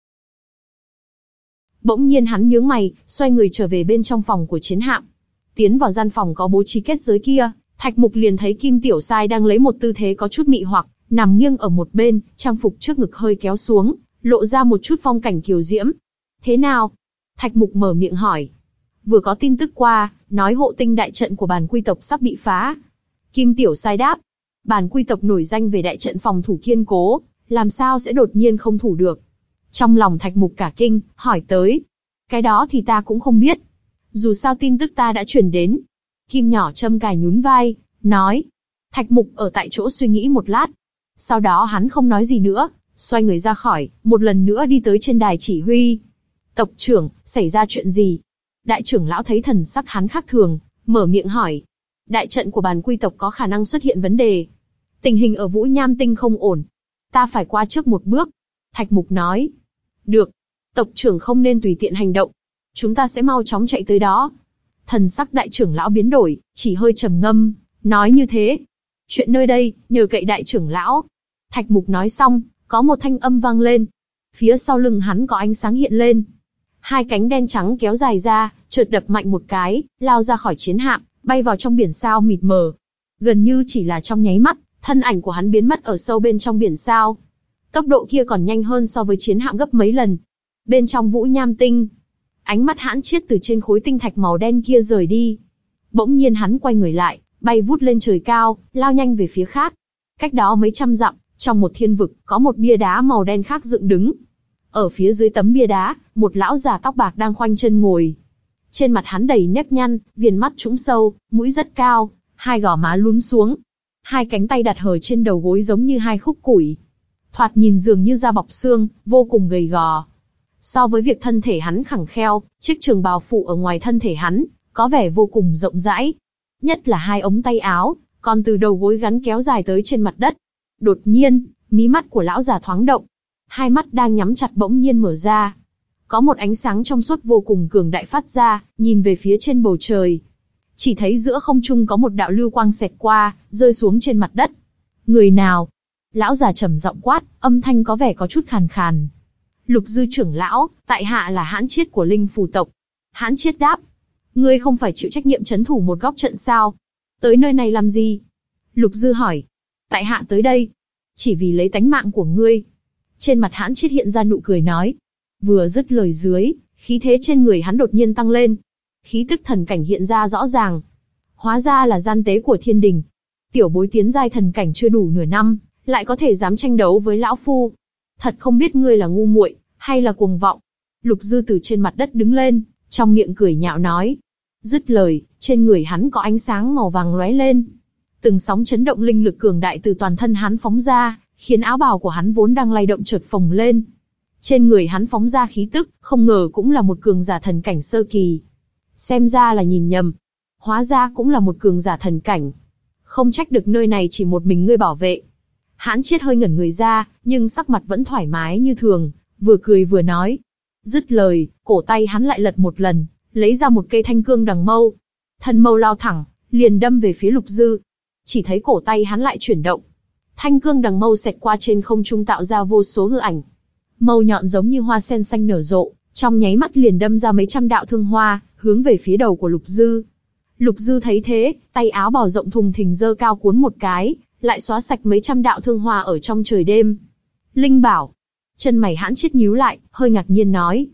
Bỗng nhiên hắn nhướng mày, xoay người trở về bên trong phòng của chiến hạm. Tiến vào gian phòng có bố trí kết giới kia, Thạch Mục liền thấy Kim Tiểu Sai đang lấy một tư thế có chút mị hoặc, nằm nghiêng ở một bên, trang phục trước ngực hơi kéo xuống, lộ ra một chút phong cảnh kiều diễm. Thế nào? Thạch Mục mở miệng hỏi. Vừa có tin tức qua, nói hộ tinh đại trận của Bàn Quy tộc sắp bị phá. Kim Tiểu Sai đáp. Bàn Quy tộc nổi danh về đại trận phòng thủ kiên cố, làm sao sẽ đột nhiên không thủ được? Trong lòng Thạch Mục cả kinh, hỏi tới. Cái đó thì ta cũng không biết. Dù sao tin tức ta đã truyền đến. Kim Nhỏ Châm cài nhún vai, nói. Thạch Mục ở tại chỗ suy nghĩ một lát. Sau đó hắn không nói gì nữa, xoay người ra khỏi, một lần nữa đi tới trên đài chỉ huy. Tộc trưởng, xảy ra chuyện gì? Đại trưởng lão thấy thần sắc hắn khác thường, mở miệng hỏi. Đại trận của Bàn Quy tộc có khả năng xuất hiện vấn đề. Tình hình ở Vũ Nham Tinh không ổn. Ta phải qua trước một bước. Thạch Mục nói. Được. Tộc trưởng không nên tùy tiện hành động. Chúng ta sẽ mau chóng chạy tới đó. Thần sắc đại trưởng lão biến đổi, chỉ hơi trầm ngâm, nói như thế. Chuyện nơi đây, nhờ cậy đại trưởng lão. Thạch Mục nói xong, có một thanh âm vang lên. Phía sau lưng hắn có ánh sáng hiện lên. Hai cánh đen trắng kéo dài ra, chợt đập mạnh một cái, lao ra khỏi chiến hạm, bay vào trong biển sao mịt mờ. Gần như chỉ là trong nháy mắt, thân ảnh của hắn biến mất ở sâu bên trong biển sao. Tốc độ kia còn nhanh hơn so với chiến hạm gấp mấy lần. Bên trong Vũ Nham Tinh, ánh mắt Hãn Chiết từ trên khối tinh thạch màu đen kia rời đi. Bỗng nhiên hắn quay người lại, bay vút lên trời cao, lao nhanh về phía khác. Cách đó mấy trăm dặm, trong một thiên vực, có một bia đá màu đen khác dựng đứng. Ở phía dưới tấm bia đá, một lão già tóc bạc đang khoanh chân ngồi. Trên mặt hắn đầy nếp nhăn, viền mắt trũng sâu, mũi rất cao, hai gò má lún xuống. Hai cánh tay đặt hở trên đầu gối giống như hai khúc củi. Thoạt nhìn dường như da bọc xương, vô cùng gầy gò. So với việc thân thể hắn khẳng kheo, chiếc trường bào phụ ở ngoài thân thể hắn, có vẻ vô cùng rộng rãi. Nhất là hai ống tay áo, còn từ đầu gối gắn kéo dài tới trên mặt đất. Đột nhiên, mí mắt của lão già thoáng động. Hai mắt đang nhắm chặt bỗng nhiên mở ra. Có một ánh sáng trong suốt vô cùng cường đại phát ra, nhìn về phía trên bầu trời. Chỉ thấy giữa không trung có một đạo lưu quang xẹt qua, rơi xuống trên mặt đất. Người nào? Lão già trầm giọng quát, âm thanh có vẻ có chút khàn khàn. Lục Dư trưởng lão, tại hạ là Hãn Chiết của Linh Phù tộc. Hãn Chiết đáp. Ngươi không phải chịu trách nhiệm trấn thủ một góc trận sao? Tới nơi này làm gì? Lục Dư hỏi. Tại hạ tới đây, chỉ vì lấy tánh mạng của ngươi. Trên mặt Hãn Chiết hiện ra nụ cười nói. Vừa dứt lời dưới, khí thế trên người hắn đột nhiên tăng lên. Khí tức thần cảnh hiện ra rõ ràng. Hóa ra là gian tế của thiên đình. Tiểu bối tiến giai thần cảnh chưa đủ nửa năm, lại có thể dám tranh đấu với lão phu. Thật không biết ngươi là ngu muội hay là cuồng vọng. Lục Dư từ trên mặt đất đứng lên, trong miệng cười nhạo nói. Dứt lời, trên người hắn có ánh sáng màu vàng lóe lên. Từng sóng chấn động linh lực cường đại từ toàn thân hắn phóng ra, khiến áo bào của hắn vốn đang lay động chợt phồng lên. Trên người hắn phóng ra khí tức, không ngờ cũng là một cường giả thần cảnh sơ kỳ. Xem ra là nhìn nhầm. Hóa ra cũng là một cường giả thần cảnh. Không trách được nơi này chỉ một mình ngươi bảo vệ. Hãn Chiết hơi ngẩn người ra, nhưng sắc mặt vẫn thoải mái như thường, vừa cười vừa nói. Dứt lời, cổ tay hắn lại lật một lần, lấy ra một cây thanh cương đằng mâu. Thân mâu lao thẳng, liền đâm về phía Lục Dư. Chỉ thấy cổ tay hắn lại chuyển động. Thanh cương đằng mâu xẹt qua trên không trung tạo ra vô số hư ảnh. Mâu nhọn giống như hoa sen xanh nở rộ, trong nháy mắt liền đâm ra mấy trăm đạo thương hoa, hướng về phía đầu của Lục Dư. Lục Dư thấy thế, tay áo bào rộng thùng thình giơ cao cuốn một cái, lại xóa sạch mấy trăm đạo thương hoa ở trong trời đêm. Linh bảo. Chân mày Hãn Chiết nhíu lại, hơi ngạc nhiên nói.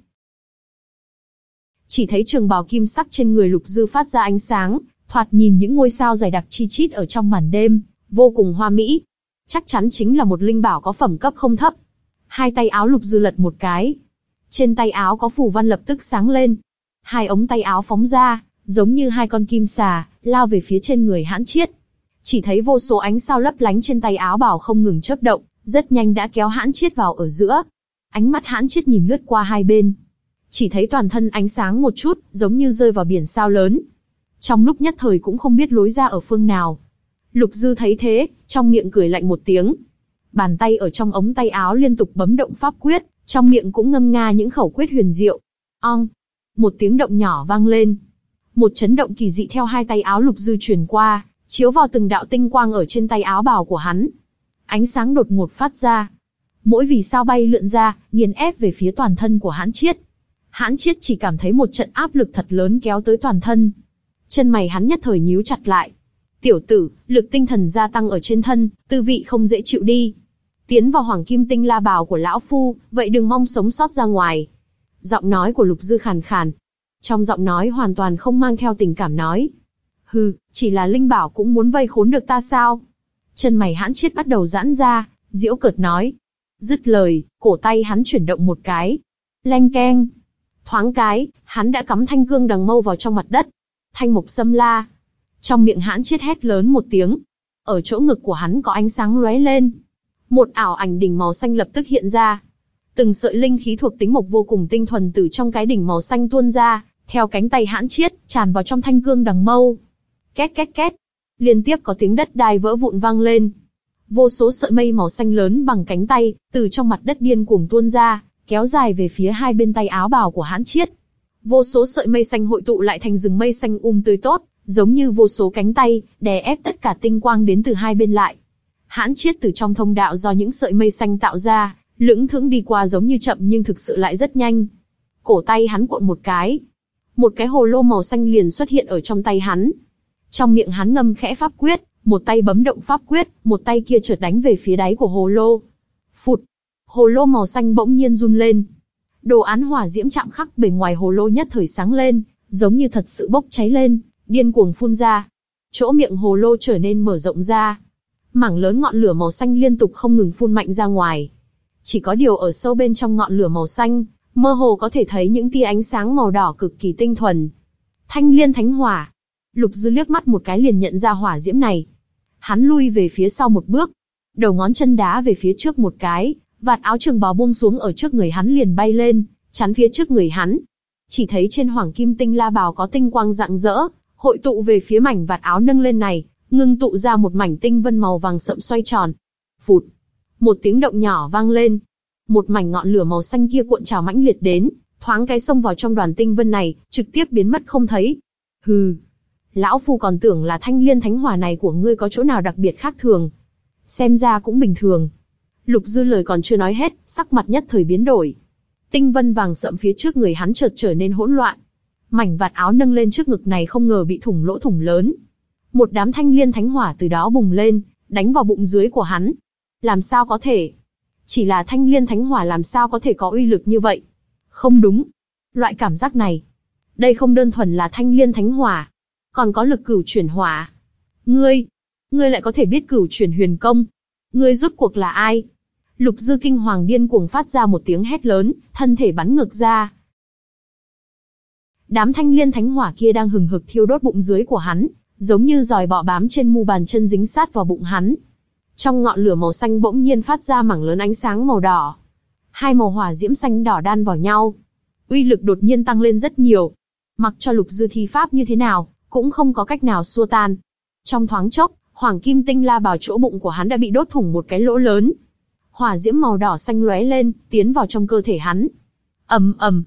Chỉ thấy trường bào kim sắc trên người Lục Dư phát ra ánh sáng, thoạt nhìn những ngôi sao dày đặc chi chít ở trong màn đêm, vô cùng hoa mỹ. Chắc chắn chính là một linh bảo có phẩm cấp không thấp. Hai tay áo Lục Dư lật một cái. Trên tay áo có phù văn lập tức sáng lên. Hai ống tay áo phóng ra, giống như hai con kim xà, lao về phía trên người Hãn Chiết. Chỉ thấy vô số ánh sao lấp lánh trên tay áo bào không ngừng chớp động, rất nhanh đã kéo Hãn Chiết vào ở giữa. Ánh mắt Hãn Chiết nhìn lướt qua hai bên. Chỉ thấy toàn thân ánh sáng một chút, giống như rơi vào biển sao lớn. Trong lúc nhất thời cũng không biết lối ra ở phương nào. Lục Dư thấy thế, trong miệng cười lạnh một tiếng. Bàn tay ở trong ống tay áo liên tục bấm động pháp quyết, trong miệng cũng ngâm nga những khẩu quyết huyền diệu. Ong! Một tiếng động nhỏ vang lên. Một chấn động kỳ dị theo hai tay áo Lục Dư truyền qua, chiếu vào từng đạo tinh quang ở trên tay áo bào của hắn. Ánh sáng đột ngột phát ra. Mỗi vì sao bay lượn ra, nghiền ép về phía toàn thân của Hãn Chiết. Hãn Chiết chỉ cảm thấy một trận áp lực thật lớn kéo tới toàn thân. Chân mày hắn nhất thời nhíu chặt lại. Tiểu tử, lực tinh thần gia tăng ở trên thân, tư vị không dễ chịu đi. Tiến vào hoàng kim tinh la bào của lão phu, vậy đừng mong sống sót ra ngoài. Giọng nói của Lục Dư khàn khàn. Trong giọng nói hoàn toàn không mang theo tình cảm nói. Hừ, chỉ là linh bảo cũng muốn vây khốn được ta sao? Chân mày Hãn Chiết bắt đầu giãn ra, giễu cợt nói. Dứt lời, cổ tay hắn chuyển động một cái. Leng keng. Thoáng cái, hắn đã cắm thanh cương đằng mâu vào trong mặt đất. Thanh mộc xâm la. Trong miệng Hãn Chiết hét lớn một tiếng. Ở chỗ ngực của hắn có ánh sáng lóe lên. Một ảo ảnh đỉnh màu xanh lập tức hiện ra. Từng sợi linh khí thuộc tính mộc vô cùng tinh thuần từ trong cái đỉnh màu xanh tuôn ra, theo cánh tay Hãn Chiết, tràn vào trong thanh cương đằng mâu. Két két két. Liên tiếp có tiếng đất đai vỡ vụn vang lên. Vô số sợi mây màu xanh lớn bằng cánh tay, từ trong mặt đất điên cuồng tuôn ra, kéo dài về phía hai bên tay áo bào của Hãn Chiết. Vô số sợi mây xanh hội tụ lại thành rừng mây xanh um tươi tốt, giống như vô số cánh tay, đè ép tất cả tinh quang đến từ hai bên lại. Hãn Chiết từ trong thông đạo do những sợi mây xanh tạo ra, lững thững đi qua giống như chậm nhưng thực sự lại rất nhanh. Cổ tay hắn cuộn một cái. Một cái hồ lô màu xanh liền xuất hiện ở trong tay hắn. Trong miệng hắn ngâm khẽ pháp quyết, một tay bấm động pháp quyết, một tay kia chợt đánh về phía đáy của hồ lô. Phụt! Hồ lô màu xanh bỗng nhiên run lên. Đồ án hỏa diễm chạm khắc bề ngoài hồ lô nhất thời sáng lên, giống như thật sự bốc cháy lên, điên cuồng phun ra. Chỗ miệng hồ lô trở nên mở rộng ra. Mảng lớn ngọn lửa màu xanh liên tục không ngừng phun mạnh ra ngoài. Chỉ có điều ở sâu bên trong ngọn lửa màu xanh, mơ hồ có thể thấy những tia ánh sáng màu đỏ cực kỳ tinh thuần. Thanh liên thánh hỏa. Lục Dư liếc mắt một cái liền nhận ra hỏa diễm này. Hắn lui về phía sau một bước, đầu ngón chân đá về phía trước một cái, vạt áo trường bào buông xuống ở trước người hắn liền bay lên, chắn phía trước người hắn. Chỉ thấy trên hoàng kim tinh la bào có tinh quang rạng rỡ, hội tụ về phía mảnh vạt áo nâng lên này, ngưng tụ ra một mảnh tinh vân màu vàng sậm xoay tròn. Phụt! Một tiếng động nhỏ vang lên. Một mảnh ngọn lửa màu xanh kia cuộn trào mãnh liệt đến, thoáng cái xông vào trong đoàn tinh vân này, trực tiếp biến mất không thấy. Hừ! Lão phu còn tưởng là thanh liên thánh hỏa này của ngươi có chỗ nào đặc biệt khác thường. Xem ra cũng bình thường. Lục Dư lời còn chưa nói hết, sắc mặt nhất thời biến đổi. Tinh vân vàng sậm phía trước người hắn chợt trở nên hỗn loạn. Mảnh vạt áo nâng lên trước ngực này không ngờ bị thủng lỗ thủng lớn. Một đám thanh liên thánh hỏa từ đó bùng lên, đánh vào bụng dưới của hắn. Làm sao có thể? Chỉ là thanh liên thánh hỏa làm sao có thể có uy lực như vậy? Không đúng. Loại cảm giác này, đây không đơn thuần là thanh liên thánh hỏa, còn có lực cửu chuyển hỏa. Ngươi, ngươi lại có thể biết cửu chuyển huyền công? Ngươi rốt cuộc là ai? Lục Dư kinh hoàng điên cuồng phát ra một tiếng hét lớn, thân thể bắn ngược ra. Đám thanh liên thánh hỏa kia đang hừng hực thiêu đốt bụng dưới của hắn, giống như giòi bọ bám trên mu bàn chân dính sát vào bụng hắn. Trong ngọn lửa màu xanh bỗng nhiên phát ra mảng lớn ánh sáng màu đỏ. Hai màu hỏa diễm xanh đỏ đan vào nhau. Uy lực đột nhiên tăng lên rất nhiều. Mặc cho Lục Dư thi pháp như thế nào, cũng không có cách nào xua tan. Trong thoáng chốc, hoàng kim tinh la bào chỗ bụng của hắn đã bị đốt thủng một cái lỗ lớn. Hỏa diễm màu đỏ xanh lóe lên, tiến vào trong cơ thể hắn. Ầm ầm.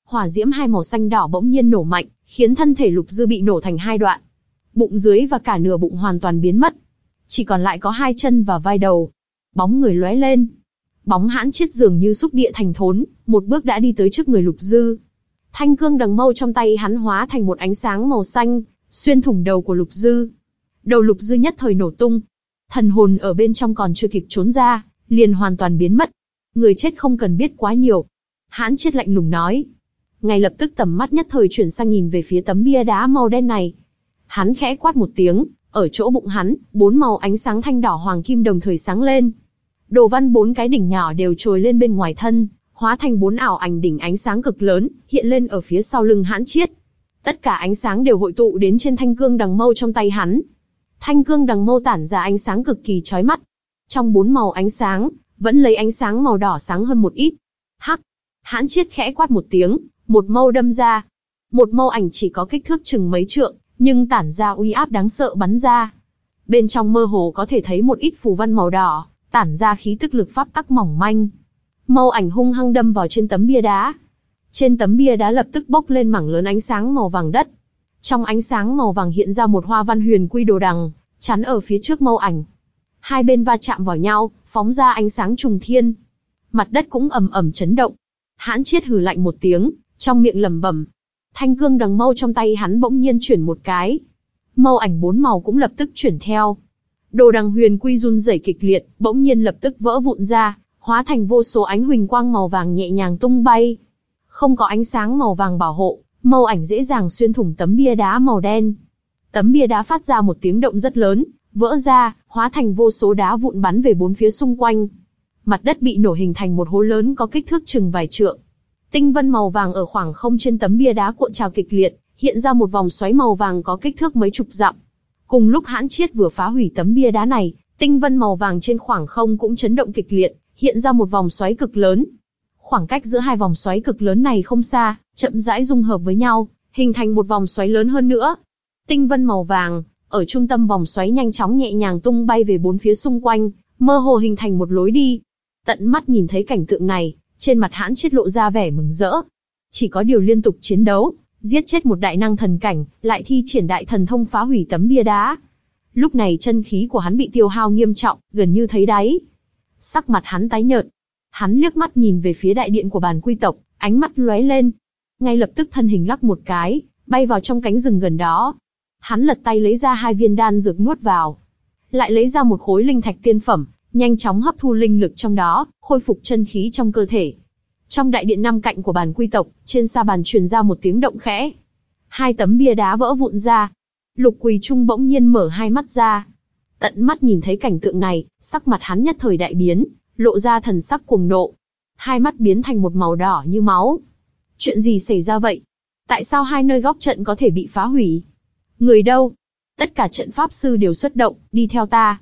hỏa diễm hai màu xanh đỏ bỗng nhiên nổ mạnh, khiến thân thể Lục Dư bị nổ thành hai đoạn. Bụng dưới và cả nửa bụng hoàn toàn biến mất. Chỉ còn lại có hai chân và vai đầu. Bóng người lóe lên. Bóng Hãn Chiết dường như xúc địa thành thốn, một bước đã đi tới trước người Lục Dư. Thanh cương đằng mâu trong tay hắn hóa thành một ánh sáng màu xanh, xuyên thủng đầu của Lục Dư. Đầu Lục Dư nhất thời nổ tung. Thần hồn ở bên trong còn chưa kịp trốn ra, liền hoàn toàn biến mất. Người chết không cần biết quá nhiều. Hãn Chiết lạnh lùng nói. Ngay lập tức tầm mắt nhất thời chuyển sang nhìn về phía tấm bia đá màu đen này. Hắn khẽ quát một tiếng, ở chỗ bụng hắn, bốn màu ánh sáng thanh đỏ hoàng kim đồng thời sáng lên. Đồ văn bốn cái đỉnh nhỏ đều trồi lên bên ngoài thân, hóa thành bốn ảo ảnh đỉnh ánh sáng cực lớn, hiện lên ở phía sau lưng Hãn Chiết. Tất cả ánh sáng đều hội tụ đến trên thanh cương đằng mâu trong tay hắn. Thanh cương đằng mâu tản ra ánh sáng cực kỳ chói mắt. Trong bốn màu ánh sáng, vẫn lấy ánh sáng màu đỏ sáng hơn một ít. Hắc! Hãn Chiết khẽ quát một tiếng, một mâu đâm ra. Một mâu ảnh chỉ có kích thước chừng mấy trượng, nhưng tản ra uy áp đáng sợ bắn ra. Bên trong mơ hồ có thể thấy một ít phù văn màu đỏ, tản ra khí tức lực pháp tắc mỏng manh. Mâu ảnh hung hăng đâm vào trên tấm bia đá. Trên tấm bia đá lập tức bốc lên mảng lớn ánh sáng màu vàng đất. Trong ánh sáng màu vàng hiện ra một hoa văn huyền quy đồ đằng, chắn ở phía trước mâu ảnh. Hai bên va chạm vào nhau, phóng ra ánh sáng trùng thiên. Mặt đất cũng ầm ầm chấn động. Hãn Chiết hừ lạnh một tiếng, trong miệng lẩm bẩm. Thanh cương đằng mâu trong tay hắn bỗng nhiên chuyển một cái. Mâu ảnh bốn màu cũng lập tức chuyển theo. Đồ đằng huyền quy run rẩy kịch liệt, bỗng nhiên lập tức vỡ vụn ra, hóa thành vô số ánh huỳnh quang màu vàng nhẹ nhàng tung bay. Không có ánh sáng màu vàng bảo hộ, mâu ảnh dễ dàng xuyên thủng tấm bia đá màu đen. Tấm bia đá phát ra một tiếng động rất lớn, vỡ ra, hóa thành vô số đá vụn bắn về bốn phía xung quanh. Mặt đất bị nổ hình thành một hố lớn có kích thước chừng vài trượng. Tinh vân màu vàng ở khoảng không trên tấm bia đá cuộn trào kịch liệt, hiện ra một vòng xoáy màu vàng có kích thước mấy chục dặm. Cùng lúc Hãn Chiết vừa phá hủy tấm bia đá này, tinh vân màu vàng trên khoảng không cũng chấn động kịch liệt, hiện ra một vòng xoáy cực lớn. Khoảng cách giữa hai vòng xoáy cực lớn này không xa, chậm rãi dung hợp với nhau, hình thành một vòng xoáy lớn hơn nữa. Tinh vân màu vàng, ở trung tâm vòng xoáy nhanh chóng nhẹ nhàng tung bay về bốn phía xung quanh, mơ hồ hình thành một lối đi. Tận mắt nhìn thấy cảnh tượng này, trên mặt Hãn Chiết lộ ra vẻ mừng rỡ. Chỉ có điều liên tục chiến đấu, giết chết một đại năng thần cảnh, lại thi triển đại thần thông phá hủy tấm bia đá. Lúc này chân khí của hắn bị tiêu hao nghiêm trọng, gần như thấy đáy. Sắc mặt hắn tái nhợt. Hắn liếc mắt nhìn về phía đại điện của Bàn Quy tộc, ánh mắt lóe lên. Ngay lập tức thân hình lắc một cái, bay vào trong cánh rừng gần đó. Hắn lật tay lấy ra hai viên đan dược nuốt vào. Lại lấy ra một khối linh thạch tiên phẩm, nhanh chóng hấp thu linh lực trong đó, khôi phục chân khí trong cơ thể. Trong đại điện năm cạnh của Bàn Quy tộc, trên sa bàn truyền ra một tiếng động khẽ. Hai tấm bia đá vỡ vụn ra. Lục Quỳ Trung bỗng nhiên mở hai mắt ra. Tận mắt nhìn thấy cảnh tượng này, sắc mặt hắn nhất thời đại biến, lộ ra thần sắc cuồng nộ. Hai mắt biến thành một màu đỏ như máu. Chuyện gì xảy ra vậy? Tại sao hai nơi góc trận có thể bị phá hủy? Người đâu? Tất cả trận pháp sư đều xuất động, đi theo ta.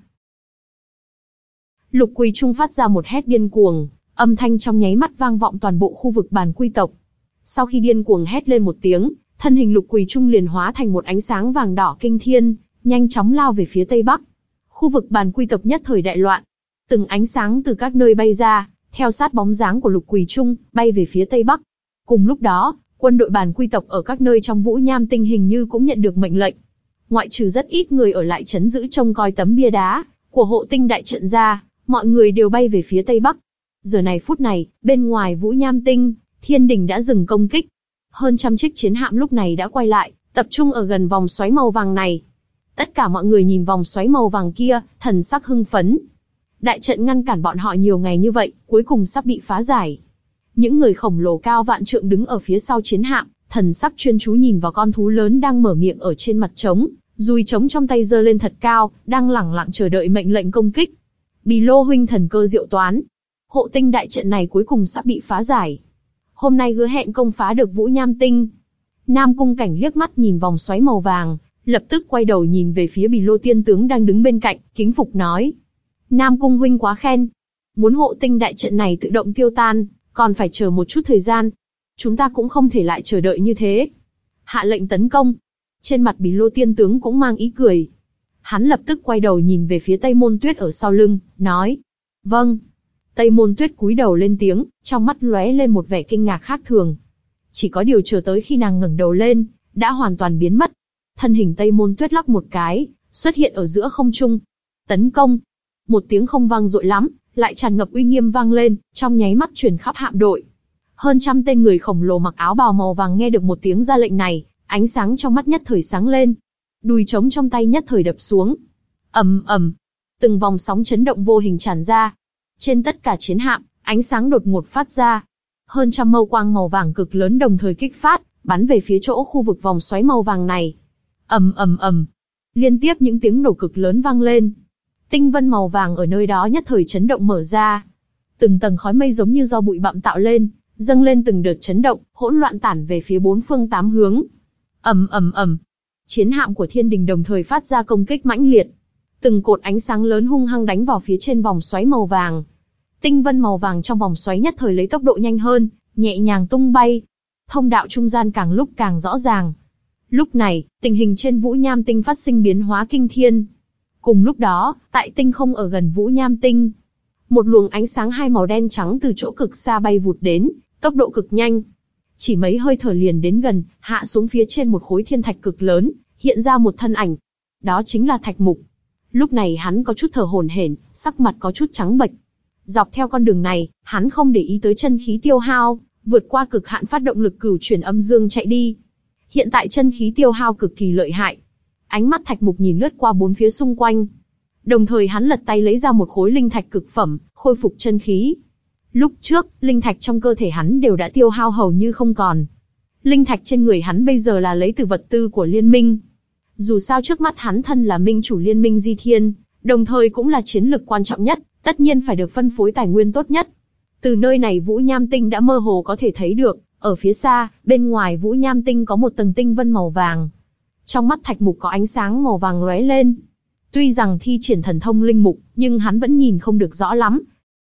Lục Quỳ Trung phát ra một hét điên cuồng, âm thanh trong nháy mắt vang vọng toàn bộ khu vực Bàn Quy tộc. Sau khi điên cuồng hét lên một tiếng, thân hình Lục Quỳ Trung liền hóa thành một ánh sáng vàng đỏ kinh thiên, nhanh chóng lao về phía tây bắc. Khu vực Bàn Quy tộc nhất thời đại loạn. Từng ánh sáng từ các nơi bay ra, theo sát bóng dáng của Lục Quỳ Trung, bay về phía tây bắc. Cùng lúc đó, quân đội Bàn Quy tộc ở các nơi trong Vũ Nham Tinh hình như cũng nhận được mệnh lệnh. Ngoại trừ rất ít người ở lại trấn giữ trông coi tấm bia đá của Hộ Tinh đại trận ra, mọi người đều bay về phía tây bắc. Giờ này phút này, bên ngoài Vũ Nham Tinh, Thiên Đình đã dừng công kích. Hơn trăm chiếc chiến hạm lúc này đã quay lại, tập trung ở gần vòng xoáy màu vàng này. Tất cả mọi người nhìn vòng xoáy màu vàng kia, thần sắc hưng phấn. Đại trận ngăn cản bọn họ nhiều ngày như vậy, cuối cùng sắp bị phá giải. Những người khổng lồ cao vạn trượng đứng ở phía sau chiến hạm, thần sắc chuyên chú nhìn vào con thú lớn đang mở miệng ở trên mặt trống, dùi trống trong tay giơ lên thật cao, đang lẳng lặng chờ đợi mệnh lệnh công kích. Bì Lô huynh thần cơ diệu toán. Hộ Tinh đại trận này cuối cùng sắp bị phá giải. Hôm nay hứa hẹn công phá được Vũ Nham Tinh. Nam Cung Cảnh liếc mắt nhìn vòng xoáy màu vàng, lập tức quay đầu nhìn về phía Bì Lô tiên tướng đang đứng bên cạnh, kính phục nói: Nam Cung huynh quá khen. Muốn Hộ Tinh đại trận này tự động tiêu tan, còn phải chờ một chút thời gian. Chúng ta cũng không thể lại chờ đợi như thế. Hạ lệnh tấn công. Trên mặt Bì Lô tiên tướng cũng mang ý cười. Hắn lập tức quay đầu nhìn về phía Tây Môn Tuyết ở sau lưng, nói: Vâng. Tây Môn Tuyết cúi đầu lên tiếng, trong mắt lóe lên một vẻ kinh ngạc khác thường. Chỉ có điều chờ tới khi nàng ngẩng đầu lên, đã hoàn toàn biến mất. Thân hình Tây Môn Tuyết lắc một cái, xuất hiện ở giữa không trung. Tấn công! Một tiếng không vang dội lắm, lại tràn ngập uy nghiêm vang lên, trong nháy mắt truyền khắp hạm đội. Hơn trăm tên người khổng lồ mặc áo bào màu vàng nghe được một tiếng ra lệnh này, ánh sáng trong mắt nhất thời sáng lên. Đùi trống trong tay nhất thời đập xuống. Ầm ầm, từng vòng sóng chấn động vô hình tràn ra. Trên tất cả chiến hạm, ánh sáng đột ngột phát ra. Hơn trăm mâu quang màu vàng cực lớn đồng thời kích phát, bắn về phía chỗ khu vực vòng xoáy màu vàng này. Ầm ầm ầm, liên tiếp những tiếng nổ cực lớn vang lên. Tinh vân màu vàng ở nơi đó nhất thời chấn động mở ra. Từng tầng khói mây giống như do bụi bặm tạo lên, dâng lên từng đợt chấn động, hỗn loạn tản về phía bốn phương tám hướng. Ầm ầm ầm, chiến hạm của Thiên Đình đồng thời phát ra công kích mãnh liệt. Từng cột ánh sáng lớn hung hăng đánh vào phía trên vòng xoáy màu vàng. Tinh vân màu vàng trong vòng xoáy nhất thời lấy tốc độ nhanh hơn, nhẹ nhàng tung bay. Thông đạo trung gian càng lúc càng rõ ràng. Lúc này, tình hình trên Vũ Nham Tinh phát sinh biến hóa kinh thiên. Cùng lúc đó, tại tinh không ở gần Vũ Nham Tinh, một luồng ánh sáng hai màu đen trắng từ chỗ cực xa bay vụt đến, tốc độ cực nhanh. Chỉ mấy hơi thở liền đến gần, hạ xuống phía trên một khối thiên thạch cực lớn, hiện ra một thân ảnh. Đó chính là Thạch Mục. Lúc này hắn có chút thở hổn hển, sắc mặt có chút trắng bệch. Dọc theo con đường này, hắn không để ý tới chân khí tiêu hao, vượt qua cực hạn phát động lực cửu chuyển âm dương chạy đi. Hiện tại chân khí tiêu hao cực kỳ lợi hại. Ánh mắt Thạch Mục nhìn lướt qua bốn phía xung quanh. Đồng thời hắn lật tay lấy ra một khối linh thạch cực phẩm, khôi phục chân khí. Lúc trước, linh thạch trong cơ thể hắn đều đã tiêu hao hầu như không còn. Linh thạch trên người hắn bây giờ là lấy từ vật tư của liên minh. Dù sao trước mắt hắn thân là minh chủ liên minh Di Thiên, đồng thời cũng là chiến lực quan trọng nhất, tất nhiên phải được phân phối tài nguyên tốt nhất. Từ nơi này Vũ Nham Tinh đã mơ hồ có thể thấy được, ở phía xa, bên ngoài Vũ Nham Tinh có một tầng tinh vân màu vàng. Trong mắt Thạch Mục có ánh sáng màu vàng lóe lên. Tuy rằng thi triển thần thông linh mục, nhưng hắn vẫn nhìn không được rõ lắm.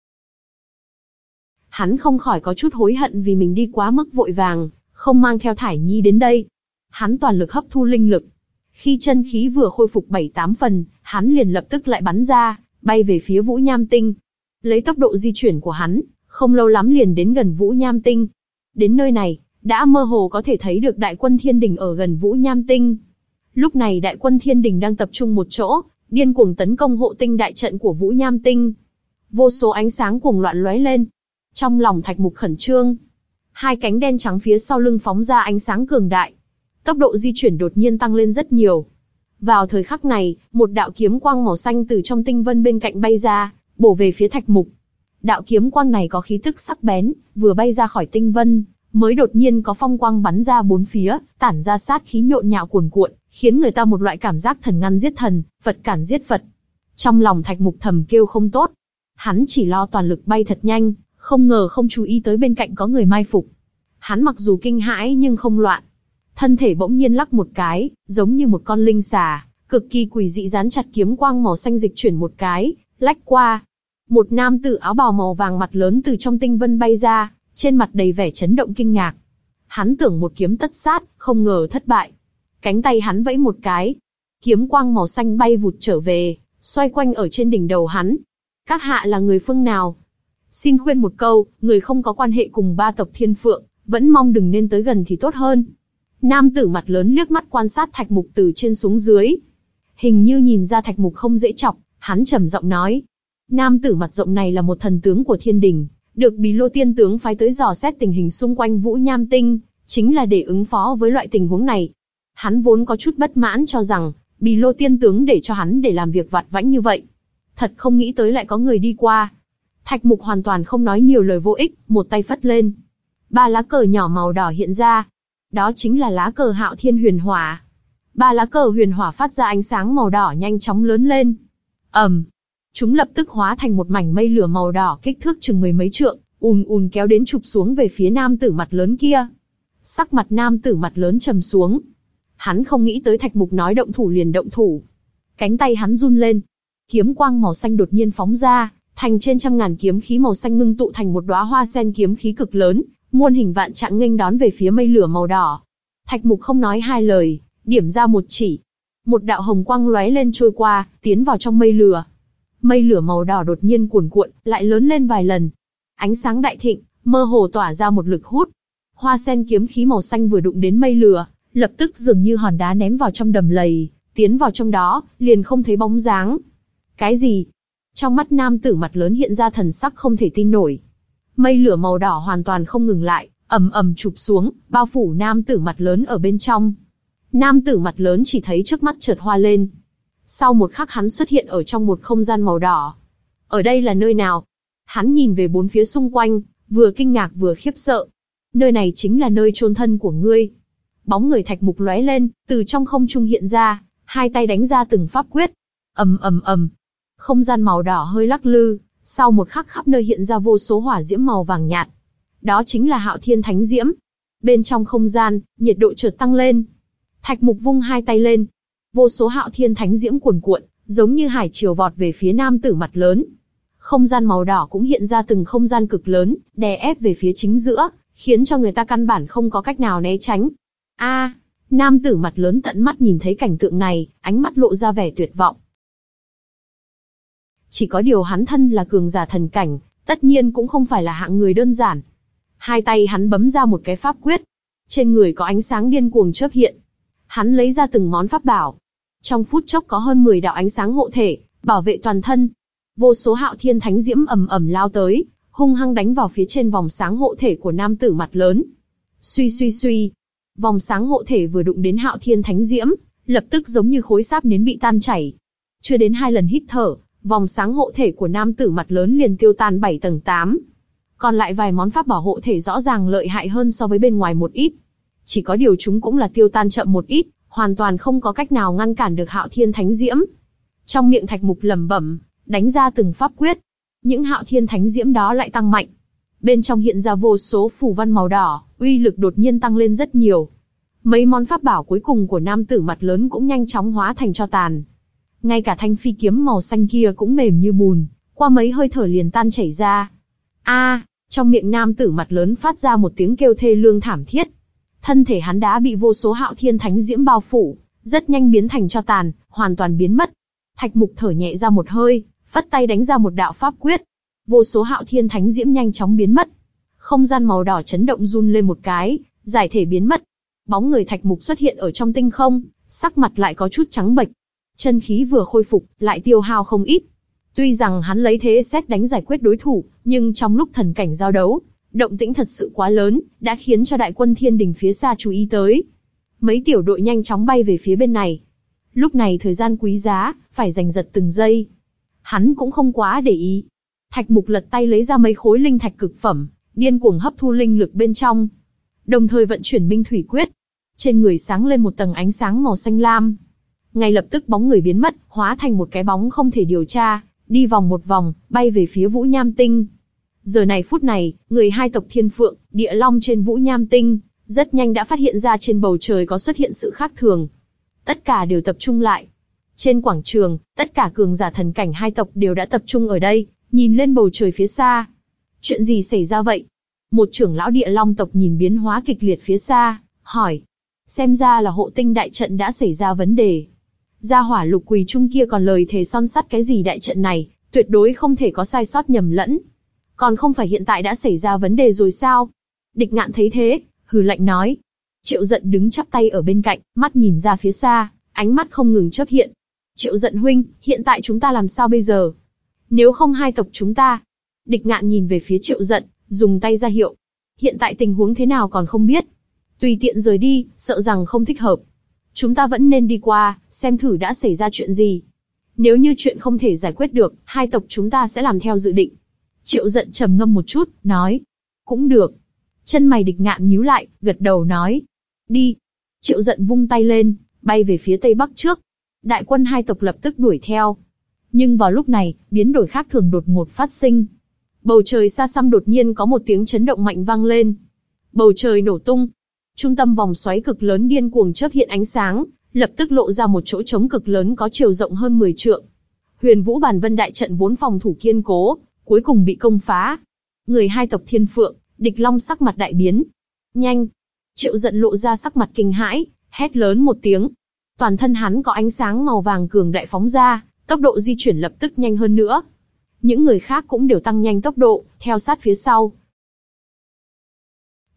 Hắn không khỏi có chút hối hận vì mình đi quá mức vội vàng, không mang theo Thải Nhi đến đây. Hắn toàn lực hấp thu linh lực. Khi chân khí vừa khôi phục bảy tám phần, hắn liền lập tức lại bắn ra, bay về phía Vũ Nham Tinh. Lấy tốc độ di chuyển của hắn, không lâu lắm liền đến gần Vũ Nham Tinh. Đến nơi này, đã mơ hồ có thể thấy được đại quân Thiên Đình ở gần Vũ Nham Tinh. Lúc này đại quân Thiên Đình đang tập trung một chỗ, điên cuồng tấn công hộ tinh đại trận của Vũ Nham Tinh. Vô số ánh sáng cuồng loạn lóe lên. Trong lòng Thạch Mục khẩn trương. Hai cánh đen trắng phía sau lưng phóng ra ánh sáng cường đại. Tốc độ di chuyển đột nhiên tăng lên rất nhiều. Vào thời khắc này, một đạo kiếm quang màu xanh từ trong tinh vân bên cạnh bay ra, bổ về phía Thạch Mục. Đạo kiếm quang này có khí tức sắc bén, vừa bay ra khỏi tinh vân, mới đột nhiên có phong quang bắn ra bốn phía, tản ra sát khí nhộn nhạo cuồn cuộn, khiến người ta một loại cảm giác thần ngăn giết thần, Phật cản giết Phật. Trong lòng Thạch Mục thầm kêu không tốt. Hắn chỉ lo toàn lực bay thật nhanh, không ngờ không chú ý tới bên cạnh có người mai phục. Hắn mặc dù kinh hãi nhưng không loạn. Thân thể bỗng nhiên lắc một cái, giống như một con linh xà, cực kỳ quỷ dị dán chặt kiếm quang màu xanh dịch chuyển một cái, lách qua. Một nam tử áo bào màu vàng mặt lớn từ trong tinh vân bay ra, trên mặt đầy vẻ chấn động kinh ngạc. Hắn tưởng một kiếm tất sát, không ngờ thất bại. Cánh tay hắn vẫy một cái, kiếm quang màu xanh bay vụt trở về, xoay quanh ở trên đỉnh đầu hắn. Các hạ là người phương nào? Xin khuyên một câu, người không có quan hệ cùng ba tộc Thiên Phượng, vẫn mong đừng nên tới gần thì tốt hơn. Nam tử mặt lớn liếc mắt quan sát Thạch Mục từ trên xuống dưới. Hình như nhìn ra Thạch Mục không dễ chọc, hắn trầm giọng nói. Nam tử mặt rộng này là một thần tướng của Thiên Đình, được Bì Lô Tiên tướng phái tới dò xét tình hình xung quanh Vũ Nham Tinh, chính là để ứng phó với loại tình huống này. Hắn vốn có chút bất mãn cho rằng, Bì Lô Tiên tướng để cho hắn để làm việc vặt vãnh như vậy. Thật không nghĩ tới lại có người đi qua. Thạch Mục hoàn toàn không nói nhiều lời vô ích, một tay phất lên. Ba lá cờ nhỏ màu đỏ hiện ra. Đó chính là lá cờ Hạo Thiên Huyền Hỏa. Ba lá cờ huyền hỏa phát ra ánh sáng màu đỏ nhanh chóng lớn lên. ầm, um, chúng lập tức hóa thành một mảnh mây lửa màu đỏ kích thước chừng mười mấy trượng, ùn ùn kéo đến chụp xuống về phía nam tử mặt lớn kia. Sắc mặt nam tử mặt lớn trầm xuống. Hắn không nghĩ tới Thạch Mục nói động thủ liền động thủ. Cánh tay hắn run lên. Kiếm quang màu xanh đột nhiên phóng ra, thành trên trăm ngàn kiếm khí màu xanh ngưng tụ thành một đóa hoa sen kiếm khí cực lớn, muôn hình vạn trạng nghênh đón về phía mây lửa màu đỏ. Thạch Mục không nói hai lời, điểm ra một chỉ. Một đạo hồng quang lóe lên trôi qua, tiến vào trong mây lửa. Mây lửa màu đỏ đột nhiên cuồn cuộn, lại lớn lên vài lần. Ánh sáng đại thịnh, mơ hồ tỏa ra một lực hút. Hoa sen kiếm khí màu xanh vừa đụng đến mây lửa, lập tức dường như hòn đá ném vào trong đầm lầy, tiến vào trong đó, liền không thấy bóng dáng. Cái gì? Trong mắt nam tử mặt lớn hiện ra thần sắc không thể tin nổi. Mây lửa màu đỏ hoàn toàn không ngừng lại, ầm ầm chụp xuống, bao phủ nam tử mặt lớn ở bên trong. Nam tử mặt lớn chỉ thấy trước mắt chợt hoa lên. Sau một khắc hắn xuất hiện ở trong một không gian màu đỏ. Ở đây là nơi nào? Hắn nhìn về bốn phía xung quanh, vừa kinh ngạc vừa khiếp sợ. Nơi này chính là nơi chôn thân của ngươi. Bóng người Thạch Mục lóe lên, từ trong không trung hiện ra, hai tay đánh ra từng pháp quyết. Ầm ầm ầm. Không gian màu đỏ hơi lắc lư, sau một khắc khắp nơi hiện ra vô số hỏa diễm màu vàng nhạt. Đó chính là Hạo Thiên Thánh Diễm. Bên trong không gian, nhiệt độ chợt tăng lên. Thạch Mục vung hai tay lên, vô số Hạo Thiên Thánh Diễm cuồn cuộn, giống như hải triều vọt về phía nam tử mặt lớn. Không gian màu đỏ cũng hiện ra từng không gian cực lớn, đè ép về phía chính giữa, khiến cho người ta căn bản không có cách nào né tránh. A, nam tử mặt lớn tận mắt nhìn thấy cảnh tượng này, ánh mắt lộ ra vẻ tuyệt vọng. Chỉ có điều hắn thân là cường giả thần cảnh, tất nhiên cũng không phải là hạng người đơn giản. Hai tay hắn bấm ra một cái pháp quyết, trên người có ánh sáng điên cuồng chớp hiện. Hắn lấy ra từng món pháp bảo. Trong phút chốc có hơn mười đạo ánh sáng hộ thể, bảo vệ toàn thân. Vô số Hạo Thiên Thánh Diễm ầm ầm lao tới, hung hăng đánh vào phía trên vòng sáng hộ thể của nam tử mặt lớn. Suy suy suy, vòng sáng hộ thể vừa đụng đến Hạo Thiên Thánh Diễm, lập tức giống như khối sáp nến bị tan chảy. Chưa đến hai lần hít thở, vòng sáng hộ thể của nam tử mặt lớn liền tiêu tan bảy tầng tám. Còn lại vài món pháp bảo hộ thể rõ ràng lợi hại hơn so với bên ngoài một ít. Chỉ có điều chúng cũng là tiêu tan chậm một ít, hoàn toàn không có cách nào ngăn cản được Hạo Thiên Thánh Diễm. Trong miệng Thạch Mục lẩm bẩm, đánh ra từng pháp quyết. Những Hạo Thiên Thánh Diễm đó lại tăng mạnh. Bên trong hiện ra vô số phù văn màu đỏ, uy lực đột nhiên tăng lên rất nhiều. Mấy món pháp bảo cuối cùng của nam tử mặt lớn cũng nhanh chóng hóa thành tro tàn. Ngay cả thanh phi kiếm màu xanh kia cũng mềm như bùn, qua mấy hơi thở liền tan chảy ra. A, trong miệng nam tử mặt lớn phát ra một tiếng kêu thê lương thảm thiết. Thân thể hắn đã bị vô số Hạo Thiên Thánh Diễm bao phủ, rất nhanh biến thành tro tàn, hoàn toàn biến mất. Thạch Mục thở nhẹ ra một hơi, vất tay đánh ra một đạo pháp quyết. Vô số Hạo Thiên Thánh Diễm nhanh chóng biến mất. Không gian màu đỏ chấn động run lên một cái, giải thể biến mất. Bóng người Thạch Mục xuất hiện ở trong tinh không, sắc mặt lại có chút trắng bệch. Chân khí vừa khôi phục, lại tiêu hao không ít. Tuy rằng hắn lấy thế xét đánh giải quyết đối thủ, nhưng trong lúc thần cảnh giao đấu, động tĩnh thật sự quá lớn, đã khiến cho đại quân thiên đình phía xa chú ý tới. Mấy tiểu đội nhanh chóng bay về phía bên này. Lúc này thời gian quý giá, phải giành giật từng giây. Hắn cũng không quá để ý. Thạch Mục lật tay lấy ra mấy khối linh thạch cực phẩm, điên cuồng hấp thu linh lực bên trong. Đồng thời vận chuyển Minh Thủy Quyết. Trên người sáng lên một tầng ánh sáng màu xanh lam. Ngay lập tức bóng người biến mất, hóa thành một cái bóng không thể điều tra, đi vòng một vòng, bay về phía Vũ Nham Tinh. Giờ này phút này, người hai tộc Thiên Phượng, Địa Long trên Vũ Nham Tinh, rất nhanh đã phát hiện ra trên bầu trời có xuất hiện sự khác thường. Tất cả đều tập trung lại. Trên quảng trường, tất cả cường giả thần cảnh hai tộc đều đã tập trung ở đây, nhìn lên bầu trời phía xa. Chuyện gì xảy ra vậy? Một trưởng lão Địa Long tộc nhìn biến hóa kịch liệt phía xa, hỏi. Xem ra là hộ tinh đại trận đã xảy ra vấn đề. Gia hỏa Lục Quỳ Trung kia còn lời thề son sắt cái gì đại trận này, tuyệt đối không thể có sai sót nhầm lẫn. Còn không phải hiện tại đã xảy ra vấn đề rồi sao? Địch Ngạn thấy thế, hừ lạnh nói. Triệu Dận đứng chắp tay ở bên cạnh, mắt nhìn ra phía xa, ánh mắt không ngừng chớp hiện. Triệu Dận huynh, hiện tại chúng ta làm sao bây giờ? Nếu không hai tộc chúng ta. Địch Ngạn nhìn về phía Triệu Dận, dùng tay ra hiệu. Hiện tại tình huống thế nào còn không biết. Tùy tiện rời đi, sợ rằng không thích hợp. Chúng ta vẫn nên đi qua, xem thử đã xảy ra chuyện gì. Nếu như chuyện không thể giải quyết được, hai tộc chúng ta sẽ làm theo dự định. Triệu Dận trầm ngâm một chút, nói. Cũng được. Chân mày Địch Ngạn nhíu lại, gật đầu nói. Đi. Triệu Dận vung tay lên, bay về phía tây bắc trước. Đại quân hai tộc lập tức đuổi theo. Nhưng vào lúc này, biến đổi khác thường đột ngột phát sinh. Bầu trời xa xăm đột nhiên có một tiếng chấn động mạnh vang lên. Bầu trời nổ tung. Trung tâm vòng xoáy cực lớn điên cuồng chớp hiện ánh sáng, lập tức lộ ra một chỗ trống cực lớn có chiều rộng hơn mười trượng. Huyền Vũ Bàn Vân đại trận vốn phòng thủ kiên cố, cuối cùng bị công phá. Người hai tộc Thiên Phượng, Địch Long sắc mặt đại biến. Nhanh! Triệu Dận lộ ra sắc mặt kinh hãi, hét lớn một tiếng. Toàn thân hắn có ánh sáng màu vàng cường đại phóng ra, tốc độ di chuyển lập tức nhanh hơn nữa. Những người khác cũng đều tăng nhanh tốc độ, theo sát phía sau.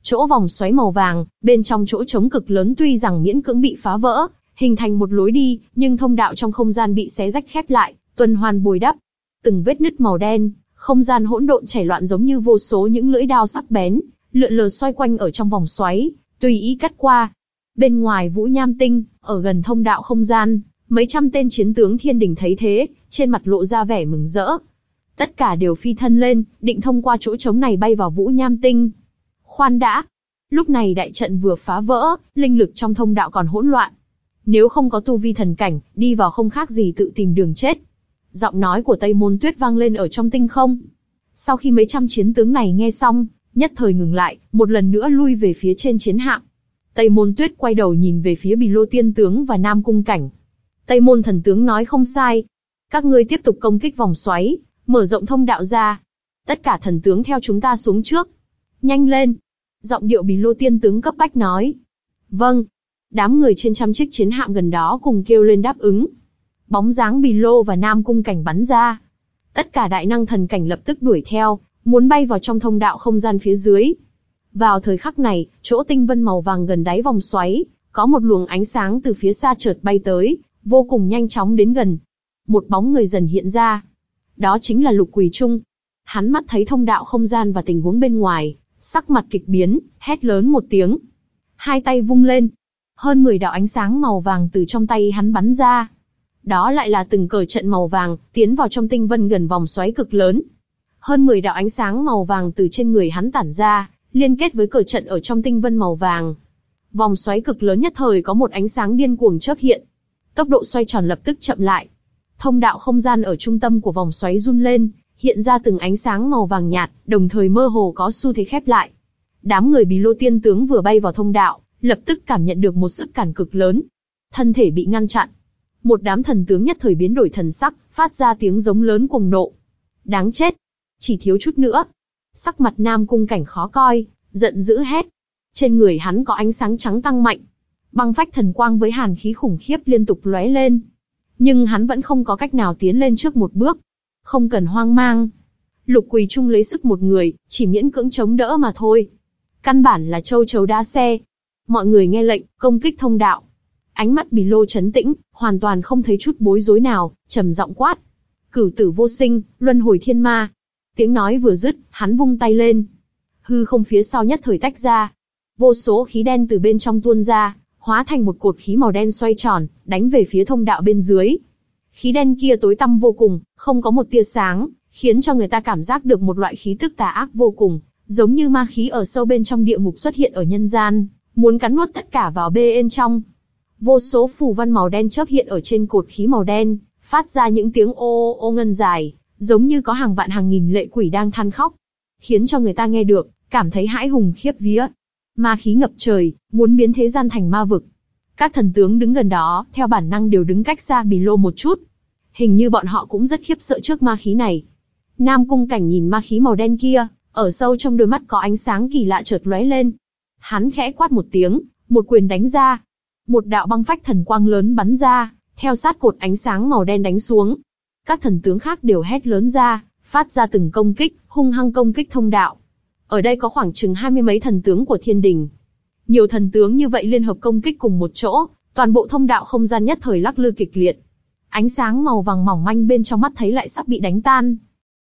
Chỗ vòng xoáy màu vàng, bên trong chỗ trống cực lớn tuy rằng miễn cưỡng bị phá vỡ, hình thành một lối đi, nhưng thông đạo trong không gian bị xé rách khép lại, tuần hoàn bồi đắp. Từng vết nứt màu đen, không gian hỗn độn chảy loạn giống như vô số những lưỡi đao sắc bén, lượn lờ xoay quanh ở trong vòng xoáy, tùy ý cắt qua. Bên ngoài Vũ Nham Tinh, ở gần thông đạo không gian, mấy trăm tên chiến tướng thiên đình thấy thế, trên mặt lộ ra vẻ mừng rỡ. Tất cả đều phi thân lên, định thông qua chỗ trống này bay vào Vũ Nham Tinh. Khoan đã! Lúc này đại trận vừa phá vỡ, linh lực trong thông đạo còn hỗn loạn. Nếu không có tu vi thần cảnh, đi vào không khác gì tự tìm đường chết. Giọng nói của Tây Môn Tuyết vang lên ở trong tinh không. Sau khi mấy trăm chiến tướng này nghe xong, nhất thời ngừng lại, một lần nữa lui về phía trên chiến hạm. Tây Môn Tuyết quay đầu nhìn về phía Bì Lô Tiên Tướng và Nam Cung Cảnh. Tây Môn Thần Tướng nói không sai. Các ngươi tiếp tục công kích vòng xoáy, mở rộng thông đạo ra. Tất cả thần tướng theo chúng ta xuống trước. Nhanh lên! Giọng điệu Bì Lô Tiên Tướng cấp bách nói. Vâng. Đám người trên trăm chiếc chiến hạm gần đó cùng kêu lên đáp ứng. Bóng dáng Bì Lô và Nam Cung Cảnh bắn ra. Tất cả đại năng thần cảnh lập tức đuổi theo, muốn bay vào trong thông đạo không gian phía dưới. Vào thời khắc này, chỗ tinh vân màu vàng gần đáy vòng xoáy, có một luồng ánh sáng từ phía xa chợt bay tới, vô cùng nhanh chóng đến gần. Một bóng người dần hiện ra. Đó chính là Lục Quỳ Trung. Hắn mắt thấy thông đạo không gian và tình huống bên ngoài, sắc mặt kịch biến, hét lớn một tiếng. Hai tay vung lên. Hơn mười đạo ánh sáng màu vàng từ trong tay hắn bắn ra. Đó lại là từng cờ trận màu vàng, tiến vào trong tinh vân gần vòng xoáy cực lớn. Hơn mười đạo ánh sáng màu vàng từ trên người hắn tản ra, liên kết với cờ trận ở trong tinh vân màu vàng. Vòng xoáy cực lớn nhất thời có một ánh sáng điên cuồng chớp hiện. Tốc độ xoay tròn lập tức chậm lại. Thông đạo không gian ở trung tâm của vòng xoáy run lên, hiện ra từng ánh sáng màu vàng nhạt, đồng thời mơ hồ có xu thế khép lại. Đám người Bì Lô Tiên Tướng vừa bay vào thông đạo, lập tức cảm nhận được một sức cản cực lớn. Thân thể bị ngăn chặn. Một đám thần tướng nhất thời biến đổi thần sắc, phát ra tiếng giống lớn cuồng nộ. Đáng chết! Chỉ thiếu chút nữa. Sắc mặt Nam Cung Cảnh khó coi, giận dữ hét. Trên người hắn có ánh sáng trắng tăng mạnh. Băng phách thần quang với hàn khí khủng khiếp liên tục lóe lên. Nhưng hắn vẫn không có cách nào tiến lên trước một bước. Không cần hoang mang. Lục Quỳ Trung lấy sức một người, chỉ miễn cưỡng chống đỡ mà thôi. Căn bản là châu chấu đá xe. Mọi người nghe lệnh, công kích thông đạo. Ánh mắt Bì Lô trấn tĩnh, hoàn toàn không thấy chút bối rối nào, trầm giọng quát. Cửu tử vô sinh, luân hồi thiên ma. Tiếng nói vừa dứt, hắn vung tay lên. Hư không phía sau nhất thời tách ra. Vô số khí đen từ bên trong tuôn ra, hóa thành một cột khí màu đen xoay tròn, đánh về phía thông đạo bên dưới. Khí đen kia tối tăm vô cùng, không có một tia sáng, khiến cho người ta cảm giác được một loại khí tức tà ác vô cùng, giống như ma khí ở sâu bên trong địa ngục xuất hiện ở nhân gian, muốn cắn nuốt tất cả vào bên trong. Vô số phù văn màu đen chớp hiện ở trên cột khí màu đen, phát ra những tiếng ô ô ô ngân dài, giống như có hàng vạn hàng nghìn lệ quỷ đang than khóc, khiến cho người ta nghe được, cảm thấy hãi hùng khiếp vía. Ma khí ngập trời, muốn biến thế gian thành ma vực. Các thần tướng đứng gần đó, theo bản năng đều đứng cách xa Bì Lô một chút. Hình như bọn họ cũng rất khiếp sợ trước ma khí này. Nam Cung Cảnh nhìn ma khí màu đen kia, ở sâu trong đôi mắt có ánh sáng kỳ lạ chợt lóe lên. Hắn khẽ quát một tiếng, một quyền đánh ra. Một đạo băng phách thần quang lớn bắn ra, theo sát cột ánh sáng màu đen đánh xuống. Các thần tướng khác đều hét lớn ra, phát ra từng công kích, hung hăng công kích thông đạo. Ở đây có khoảng chừng hai mươi mấy thần tướng của thiên đình. Nhiều thần tướng như vậy liên hợp công kích cùng một chỗ, toàn bộ thông đạo không gian nhất thời lắc lư kịch liệt. Ánh sáng màu vàng mỏng manh bên trong mắt thấy lại sắp bị đánh tan.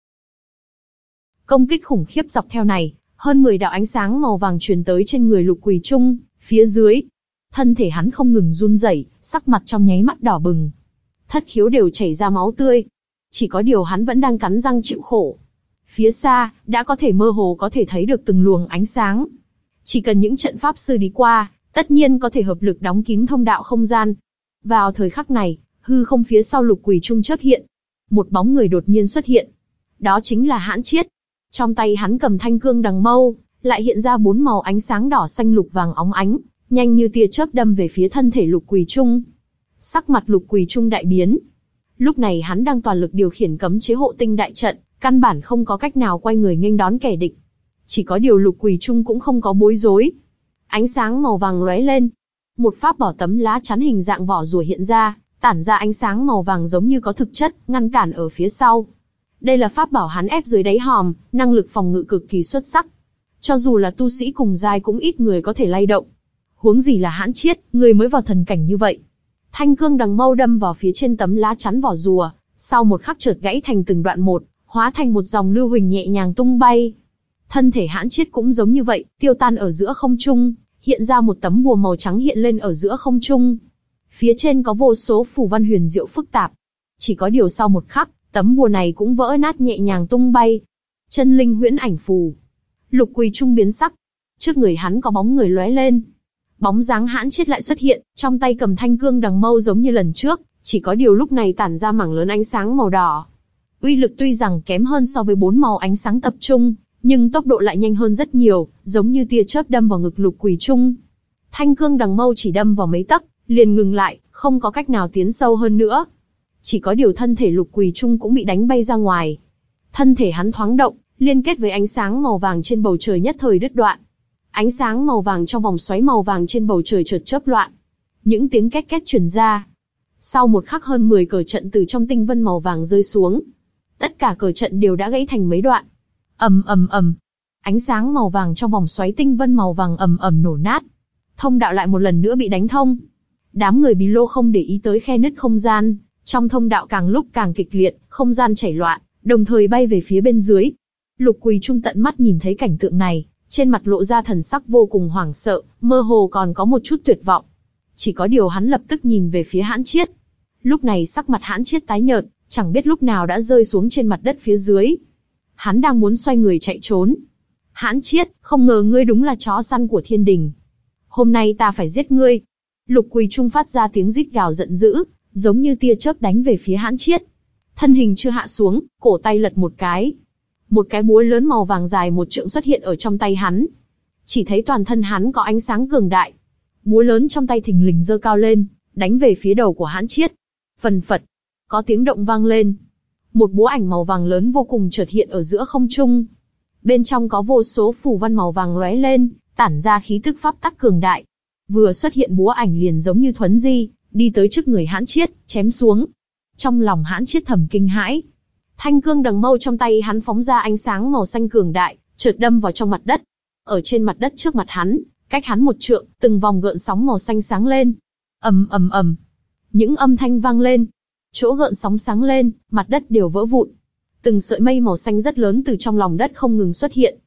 Công kích khủng khiếp dọc theo này, hơn mười đạo ánh sáng màu vàng truyền tới trên người Lục Quỳ Trung, phía dưới. Thân thể hắn không ngừng run rẩy, sắc mặt trong nháy mắt đỏ bừng. Thất khiếu đều chảy ra máu tươi. Chỉ có điều hắn vẫn đang cắn răng chịu khổ. Phía xa, đã có thể mơ hồ có thể thấy được từng luồng ánh sáng. Chỉ cần những trận pháp sư đi qua, tất nhiên có thể hợp lực đóng kín thông đạo không gian. Vào thời khắc này, hư không phía sau Lục Quỳ Trung chớp hiện. Một bóng người đột nhiên xuất hiện. Đó chính là Hãn Chiết. Trong tay hắn cầm thanh cương đằng mâu, lại hiện ra bốn màu ánh sáng đỏ xanh lục vàng óng ánh, nhanh như tia chớp đâm về phía thân thể Lục Quỳ Trung. Sắc mặt Lục Quỳ Trung đại biến. Lúc này hắn đang toàn lực điều khiển cấm chế hộ tinh đại trận, căn bản không có cách nào quay người nghênh đón kẻ địch. Chỉ có điều Lục Quỳ Trung cũng không có bối rối. Ánh sáng màu vàng lóe lên. Một pháp bảo tấm lá chắn hình dạng vỏ rùa hiện ra, tản ra ánh sáng màu vàng giống như có thực chất, ngăn cản ở phía sau. Đây là pháp bảo hắn ép dưới đáy hòm, năng lực phòng ngự cực kỳ xuất sắc. Cho dù là tu sĩ cùng giai cũng ít người có thể lay động. Huống gì là Hãn Chiết, người mới vào thần cảnh như vậy. Thanh cương đằng mâu đâm vào phía trên tấm lá chắn vỏ rùa, sau một khắc chợt gãy thành từng đoạn một, hóa thành một dòng lưu huỳnh nhẹ nhàng tung bay. Thân thể Hãn Chiết cũng giống như vậy, tiêu tan ở giữa không trung, hiện ra một tấm bùa màu trắng hiện lên ở giữa không trung. Phía trên có vô số phù văn huyền diệu phức tạp. Chỉ có điều sau một khắc, tấm bùa này cũng vỡ nát nhẹ nhàng tung bay. Chân linh huyễn ảnh phù. Lục Quỳ Trung biến sắc. Trước người hắn có bóng người lóe lên. Bóng dáng Hãn Chiết lại xuất hiện, trong tay cầm thanh cương đằng mâu giống như lần trước, chỉ có điều lúc này tản ra mảng lớn ánh sáng màu đỏ. Uy lực tuy rằng kém hơn so với bốn màu ánh sáng tập trung, nhưng tốc độ lại nhanh hơn rất nhiều, giống như tia chớp đâm vào ngực Lục Quỳ Trung. Thanh cương đằng mâu chỉ đâm vào mấy tấc, liền ngừng lại, không có cách nào tiến sâu hơn nữa. Chỉ có điều thân thể Lục Quỳ Trung cũng bị đánh bay ra ngoài. Thân thể hắn thoáng động, liên kết với ánh sáng màu vàng trên bầu trời nhất thời đứt đoạn. Ánh sáng màu vàng trong vòng xoáy màu vàng trên bầu trời chợt chớp loạn. Những tiếng két két truyền ra. Sau một khắc hơn mười cờ trận từ trong tinh vân màu vàng rơi xuống. Tất cả cờ trận đều đã gãy thành mấy đoạn. Ầm ầm ầm. Ánh sáng màu vàng trong vòng xoáy tinh vân màu vàng ầm ầm nổ nát. Thông đạo lại một lần nữa bị đánh thông. Đám người Bí Lô không để ý tới khe nứt không gian, trong thông đạo càng lúc càng kịch liệt, không gian chảy loạn, đồng thời bay về phía bên dưới. Lục Quỳ Trung tận mắt nhìn thấy cảnh tượng này, trên mặt lộ ra thần sắc vô cùng hoảng sợ, mơ hồ còn có một chút tuyệt vọng. Chỉ có điều hắn lập tức nhìn về phía Hãn Chiết. Lúc này sắc mặt Hãn Chiết tái nhợt, chẳng biết lúc nào đã rơi xuống trên mặt đất phía dưới. Hắn đang muốn xoay người chạy trốn. Hãn Chiết, không ngờ ngươi đúng là chó săn của thiên đình. Hôm nay ta phải giết ngươi. Lục Quỳ Trung phát ra tiếng rít gào giận dữ, giống như tia chớp đánh về phía Hãn Chiết. Thân hình chưa hạ xuống, cổ tay lật một cái. Một cái búa lớn màu vàng dài một trượng xuất hiện ở trong tay hắn. Chỉ thấy toàn thân hắn có ánh sáng cường đại. Búa lớn trong tay thình lình giơ cao lên, đánh về phía đầu của Hãn Chiết. Phần phật, có tiếng động vang lên. Một búa ảnh màu vàng lớn vô cùng chợt hiện ở giữa không trung. Bên trong có vô số phù văn màu vàng lóe lên, tản ra khí tức pháp tắc cường đại. Vừa xuất hiện búa ảnh liền giống như thuấn di, đi tới trước người Hãn Chiết, chém xuống. Trong lòng Hãn Chiết thầm kinh hãi. Thanh cương đằng mâu trong tay hắn phóng ra ánh sáng màu xanh cường đại, chợt đâm vào trong mặt đất. Ở trên mặt đất trước mặt hắn, cách hắn một trượng, từng vòng gợn sóng màu xanh sáng lên. Ầm ầm ầm. Những âm thanh vang lên. Chỗ gợn sóng sáng lên, mặt đất đều vỡ vụn. Từng sợi mây màu xanh rất lớn từ trong lòng đất không ngừng xuất hiện.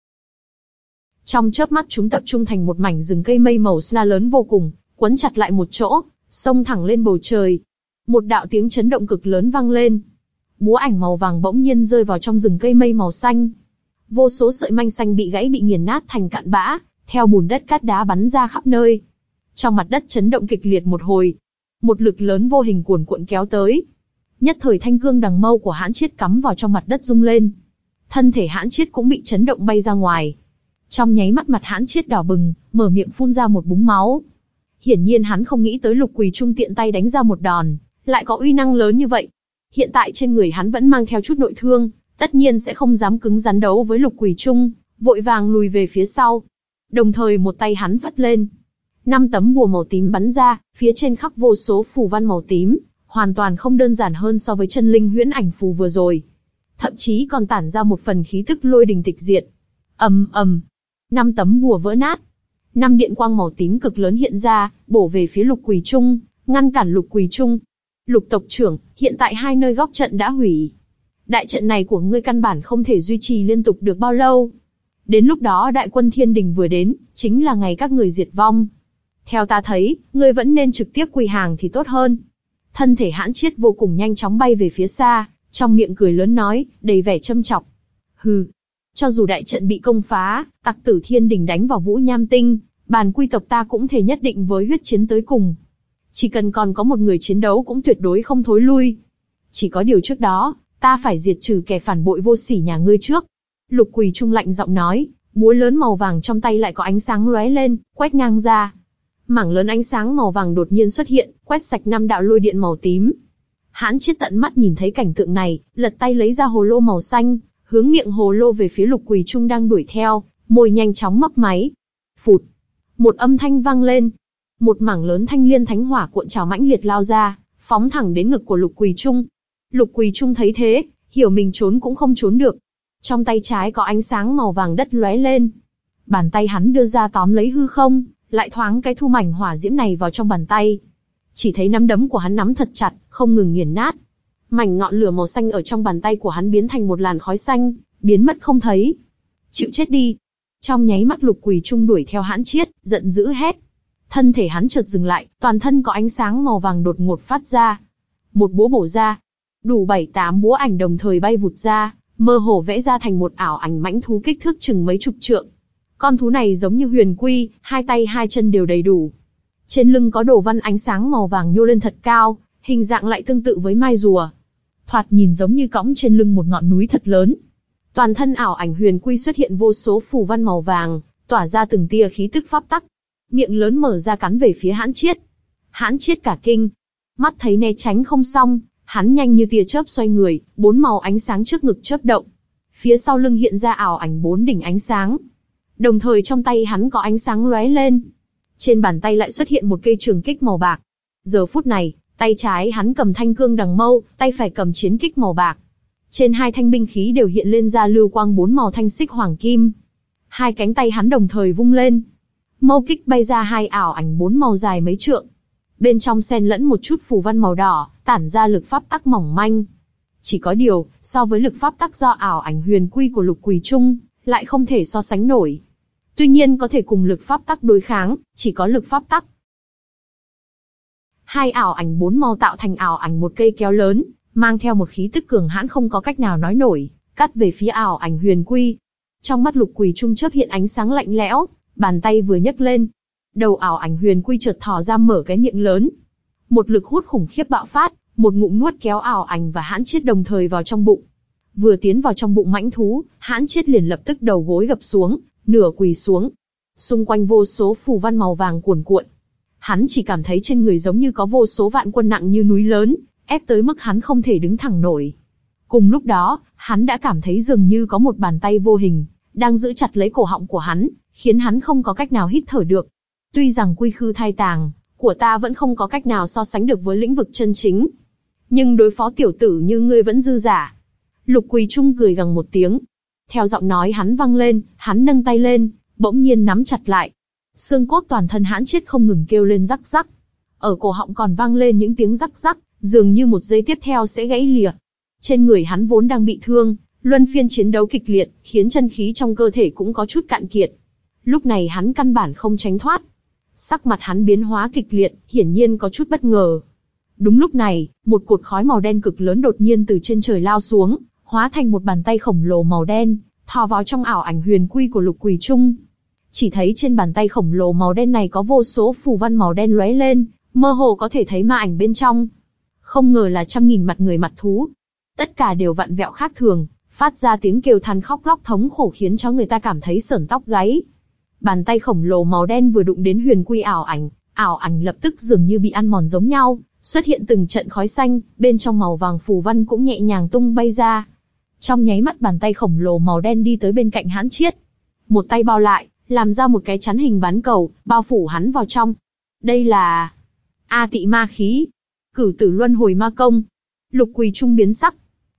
Trong chớp mắt chúng tập trung thành một mảnh rừng cây mây màu xa lớn vô cùng, quấn chặt lại một chỗ, xông thẳng lên bầu trời. Một đạo tiếng chấn động cực lớn vang lên. Búa ảnh màu vàng bỗng nhiên rơi vào trong rừng cây mây màu xanh. Vô số sợi manh xanh bị gãy bị nghiền nát thành cạn bã, theo bùn đất cát đá bắn ra khắp nơi. Trong mặt đất chấn động kịch liệt một hồi. Một lực lớn vô hình cuồn cuộn kéo tới. Nhất thời thanh cương đằng mâu của Hãn Chiết cắm vào trong mặt đất rung lên. Thân thể Hãn Chiết cũng bị chấn động bay ra ngoài. Trong nháy mắt mặt Hãn Chiết đỏ bừng, mở miệng phun ra một búng máu. Hiển nhiên hắn không nghĩ tới Lục Quỳ Trung tiện tay đánh ra một đòn, lại có uy năng lớn như vậy. Hiện tại trên người hắn vẫn mang theo chút nội thương, tất nhiên sẽ không dám cứng rắn đấu với Lục Quỳ Trung, vội vàng lùi về phía sau. Đồng thời một tay hắn vất lên. Năm tấm bùa màu tím bắn ra, phía trên khắc vô số phù văn màu tím, hoàn toàn không đơn giản hơn so với chân linh huyễn ảnh phù vừa rồi. Thậm chí còn tản ra một phần khí tức lôi đình tịch diệt. Ầm ầm, năm tấm bùa vỡ nát. Năm điện quang màu tím cực lớn hiện ra, bổ về phía Lục Quỳ Trung, ngăn cản Lục Quỳ Trung. Lục tộc trưởng, hiện tại hai nơi góc trận đã hủy. Đại trận này của ngươi căn bản không thể duy trì liên tục được bao lâu. Đến lúc đó đại quân thiên đình vừa đến, chính là ngày các người diệt vong. Theo ta thấy, ngươi vẫn nên trực tiếp quỳ hàng thì tốt hơn. Thân thể Hãn Chiết vô cùng nhanh chóng bay về phía xa, trong miệng cười lớn nói, đầy vẻ châm chọc. Hừ, cho dù đại trận bị công phá, tặc tử thiên đình đánh vào Vũ Nham Tinh, bản quy tộc ta cũng thể nhất định với huyết chiến tới cùng. Chỉ cần còn có một người chiến đấu cũng tuyệt đối không thối lui. Chỉ có điều trước đó, ta phải diệt trừ kẻ phản bội vô sỉ nhà ngươi trước. Lục Quỳ Trung lạnh giọng nói, búa lớn màu vàng trong tay lại có ánh sáng lóe lên, quét ngang ra. Mảng lớn ánh sáng màu vàng đột nhiên xuất hiện, quét sạch năm đạo lôi điện màu tím. Hãn Chiết tận mắt nhìn thấy cảnh tượng này, lật tay lấy ra hồ lô màu xanh, hướng miệng hồ lô về phía Lục Quỳ Trung đang đuổi theo, môi nhanh chóng mấp máy. Phụt, một âm thanh vang lên. Một mảng lớn thanh liên thánh hỏa cuộn trào mãnh liệt lao ra, phóng thẳng đến ngực của Lục Quỳ Trung. Lục Quỳ Trung thấy thế, hiểu mình trốn cũng không trốn được. Trong tay trái có ánh sáng màu vàng đất lóe lên. Bàn tay hắn đưa ra tóm lấy hư không, lại thoáng cái thu mảnh hỏa diễm này vào trong bàn tay. Chỉ thấy nắm đấm của hắn nắm thật chặt, không ngừng nghiền nát. Mảnh ngọn lửa màu xanh ở trong bàn tay của hắn biến thành một làn khói xanh, biến mất không thấy. Chịu chết đi. Trong nháy mắt Lục Quỳ Trung đuổi theo Hãn Chiết, giận dữ hét. Thân thể hắn chợt dừng lại, toàn thân có ánh sáng màu vàng đột ngột phát ra. Một búa bổ ra, đủ bảy tám búa ảnh đồng thời bay vụt ra, mơ hồ vẽ ra thành một ảo ảnh mãnh thú kích thước chừng mấy chục trượng. Con thú này giống như huyền quy, hai tay hai chân đều đầy đủ. Trên lưng có đồ văn ánh sáng màu vàng nhô lên thật cao, hình dạng lại tương tự với mai rùa. Thoạt nhìn giống như cõng trên lưng một ngọn núi thật lớn. Toàn thân ảo ảnh huyền quy xuất hiện vô số phù văn màu vàng, tỏa ra từng tia khí tức pháp tắc. Miệng lớn mở ra cắn về phía Hãn Chiết. Hãn Chiết cả kinh, mắt thấy né tránh không xong, hắn nhanh như tia chớp xoay người, bốn màu ánh sáng trước ngực chớp động. Phía sau lưng hiện ra ảo ảnh bốn đỉnh ánh sáng. Đồng thời trong tay hắn có ánh sáng lóe lên. Trên bàn tay lại xuất hiện một cây trường kích màu bạc. Giờ phút này, tay trái hắn cầm thanh cương đằng mâu, tay phải cầm chiến kích màu bạc. Trên hai thanh binh khí đều hiện lên ra lưu quang bốn màu thanh xích hoàng kim. Hai cánh tay hắn đồng thời vung lên. Mâu kích bay ra hai ảo ảnh bốn màu dài mấy trượng. Bên trong xen lẫn một chút phù văn màu đỏ, tản ra lực pháp tắc mỏng manh. Chỉ có điều, so với lực pháp tắc do ảo ảnh huyền quy của Lục Quỳ Trung, lại không thể so sánh nổi. Tuy nhiên có thể cùng lực pháp tắc đối kháng, chỉ có lực pháp tắc. Hai ảo ảnh bốn màu tạo thành ảo ảnh một cây kéo lớn, mang theo một khí tức cường hãn không có cách nào nói nổi, cắt về phía ảo ảnh huyền quy. Trong mắt Lục Quỳ Trung chớp hiện ánh sáng lạnh lẽo, bàn tay vừa nhấc lên, đầu ảo ảnh huyền quy chợt thò ra mở cái miệng lớn. Một lực hút khủng khiếp bạo phát, một ngụm nuốt kéo ảo ảnh và Hãn Chiết đồng thời vào trong bụng. Vừa tiến vào trong bụng mãnh thú, Hãn Chiết liền lập tức đầu gối gập xuống, nửa quỳ xuống. Xung quanh vô số phù văn màu vàng cuồn cuộn. Hắn chỉ cảm thấy trên người giống như có vô số vạn quân nặng như núi lớn, ép tới mức hắn không thể đứng thẳng nổi. Cùng lúc đó, hắn đã cảm thấy dường như có một bàn tay vô hình, đang giữ chặt lấy cổ họng của hắn, khiến hắn không có cách nào hít thở được. Tuy rằng quy khư thai tàng của ta vẫn không có cách nào so sánh được với lĩnh vực chân chính, nhưng đối phó tiểu tử như ngươi vẫn dư giả. Lục Quỳ Trung cười gằn một tiếng. Theo giọng nói hắn vang lên, hắn nâng tay lên, bỗng nhiên nắm chặt lại. Xương cốt toàn thân Hãn Chiết không ngừng kêu lên rắc rắc. Ở cổ họng còn vang lên những tiếng rắc rắc, dường như một giây tiếp theo sẽ gãy lìa. Trên người hắn vốn đang bị thương, luân phiên chiến đấu kịch liệt, khiến chân khí trong cơ thể cũng có chút cạn kiệt. Lúc này hắn căn bản không tránh thoát. Sắc mặt hắn biến hóa kịch liệt, hiển nhiên có chút bất ngờ. Đúng lúc này, một cột khói màu đen cực lớn đột nhiên từ trên trời lao xuống, hóa thành một bàn tay khổng lồ màu đen, thò vào trong ảo ảnh huyền quy của Lục Quỳ Trung. Chỉ thấy trên bàn tay khổng lồ màu đen này có vô số phù văn màu đen lóe lên, mơ hồ có thể thấy ma ảnh bên trong. Không ngờ là trăm nghìn mặt người mặt thú. Tất cả đều vặn vẹo khác thường, phát ra tiếng kêu than khóc lóc thống khổ khiến cho người ta cảm thấy sởn tóc gáy. Bàn tay khổng lồ màu đen vừa đụng đến huyền quy ảo ảnh, ảo ảnh lập tức dường như bị ăn mòn giống nhau, xuất hiện từng trận khói xanh, bên trong màu vàng phù văn cũng nhẹ nhàng tung bay ra. Trong nháy mắt bàn tay khổng lồ màu đen đi tới bên cạnh Hãn Chiết. Một tay bao lại, làm ra một cái chắn hình bán cầu, bao phủ hắn vào trong. Đây là A Tị ma khí, Cửu Tử Luân Hồi ma công. Lục Quỳ Trung biến sắc.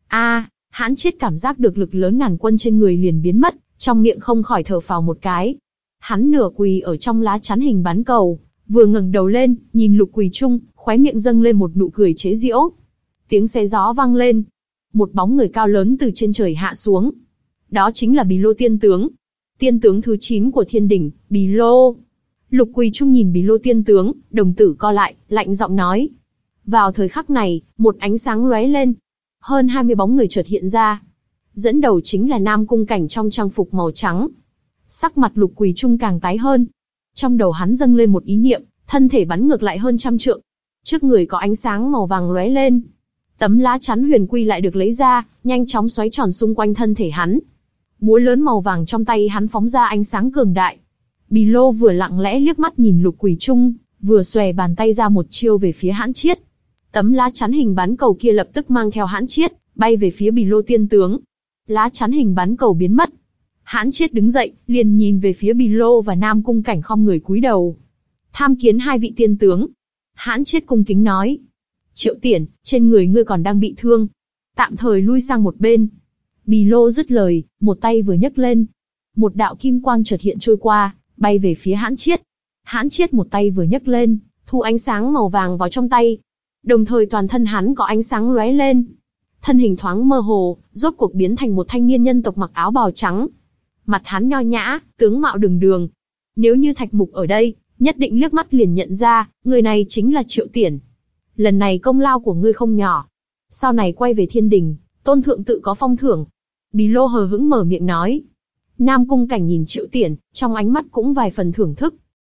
A, Hãn Chiết cảm giác được lực lớn ngàn quân trên người liền biến mất, trong miệng không khỏi thở phào một cái. Hắn nửa quỳ ở trong lá chắn hình bán cầu, vừa ngẩng đầu lên, nhìn Lục Quỳ Trung, khóe miệng dâng lên một nụ cười chế giễu. Tiếng xé gió vang lên, một bóng người cao lớn từ trên trời hạ xuống. Đó chính là Bì Lô tiên tướng, tiên tướng thứ chín của Thiên Đỉnh, Bì Lô. Lục Quỳ Trung nhìn Bì Lô tiên tướng, đồng tử co lại, lạnh giọng nói. Vào thời khắc này, một ánh sáng lóe lên, hơn hai mươi bóng người chợt hiện ra. Dẫn đầu chính là Nam Cung Cảnh trong trang phục màu trắng. Sắc mặt Lục Quỳ Trung càng tái hơn. Trong đầu hắn dâng lên một ý niệm, thân thể bắn ngược lại hơn trăm trượng. Trước người có ánh sáng màu vàng lóe lên. Tấm lá chắn huyền quy lại được lấy ra, nhanh chóng xoáy tròn xung quanh thân thể hắn. Búa lớn màu vàng trong tay hắn phóng ra ánh sáng cường đại. Bì Lô vừa lặng lẽ liếc mắt nhìn Lục Quỳ Trung, vừa xòe bàn tay ra một chiêu về phía Hãn Chiết. Tấm lá chắn hình bán cầu kia lập tức mang theo Hãn Chiết, bay về phía Bì Lô tiên tướng. Lá chắn hình bán cầu biến mất. Hãn Chiết đứng dậy, liền nhìn về phía Bì Lô và Nam Cung Cảnh khom người cúi đầu. Tham kiến hai vị tiên tướng. Hãn Chiết cung kính nói. Triệu Tiển, trên người ngươi còn đang bị thương, tạm thời lui sang một bên. Bì lô dứt lời, một tay vừa nhấc lên. Một đạo kim quang chợt hiện trôi qua, bay về phía Hãn Chiết. Hãn Chiết một tay vừa nhấc lên, thu ánh sáng màu vàng vào trong tay. Đồng thời toàn thân hắn có ánh sáng lóe lên. Thân hình thoáng mơ hồ, rốt cuộc biến thành một thanh niên nhân tộc mặc áo bào trắng. Mặt hắn nho nhã, tướng mạo đường đường. Nếu như Thạch Mục ở đây, nhất định liếc mắt liền nhận ra, người này chính là Triệu Tiển. Lần này công lao của ngươi không nhỏ. Sau này quay về thiên đình, tôn thượng tự có phong thưởng. Bì lô hờ hững mở miệng nói. Nam Cung Cảnh nhìn Triệu Tiển, trong ánh mắt cũng vài phần thưởng thức.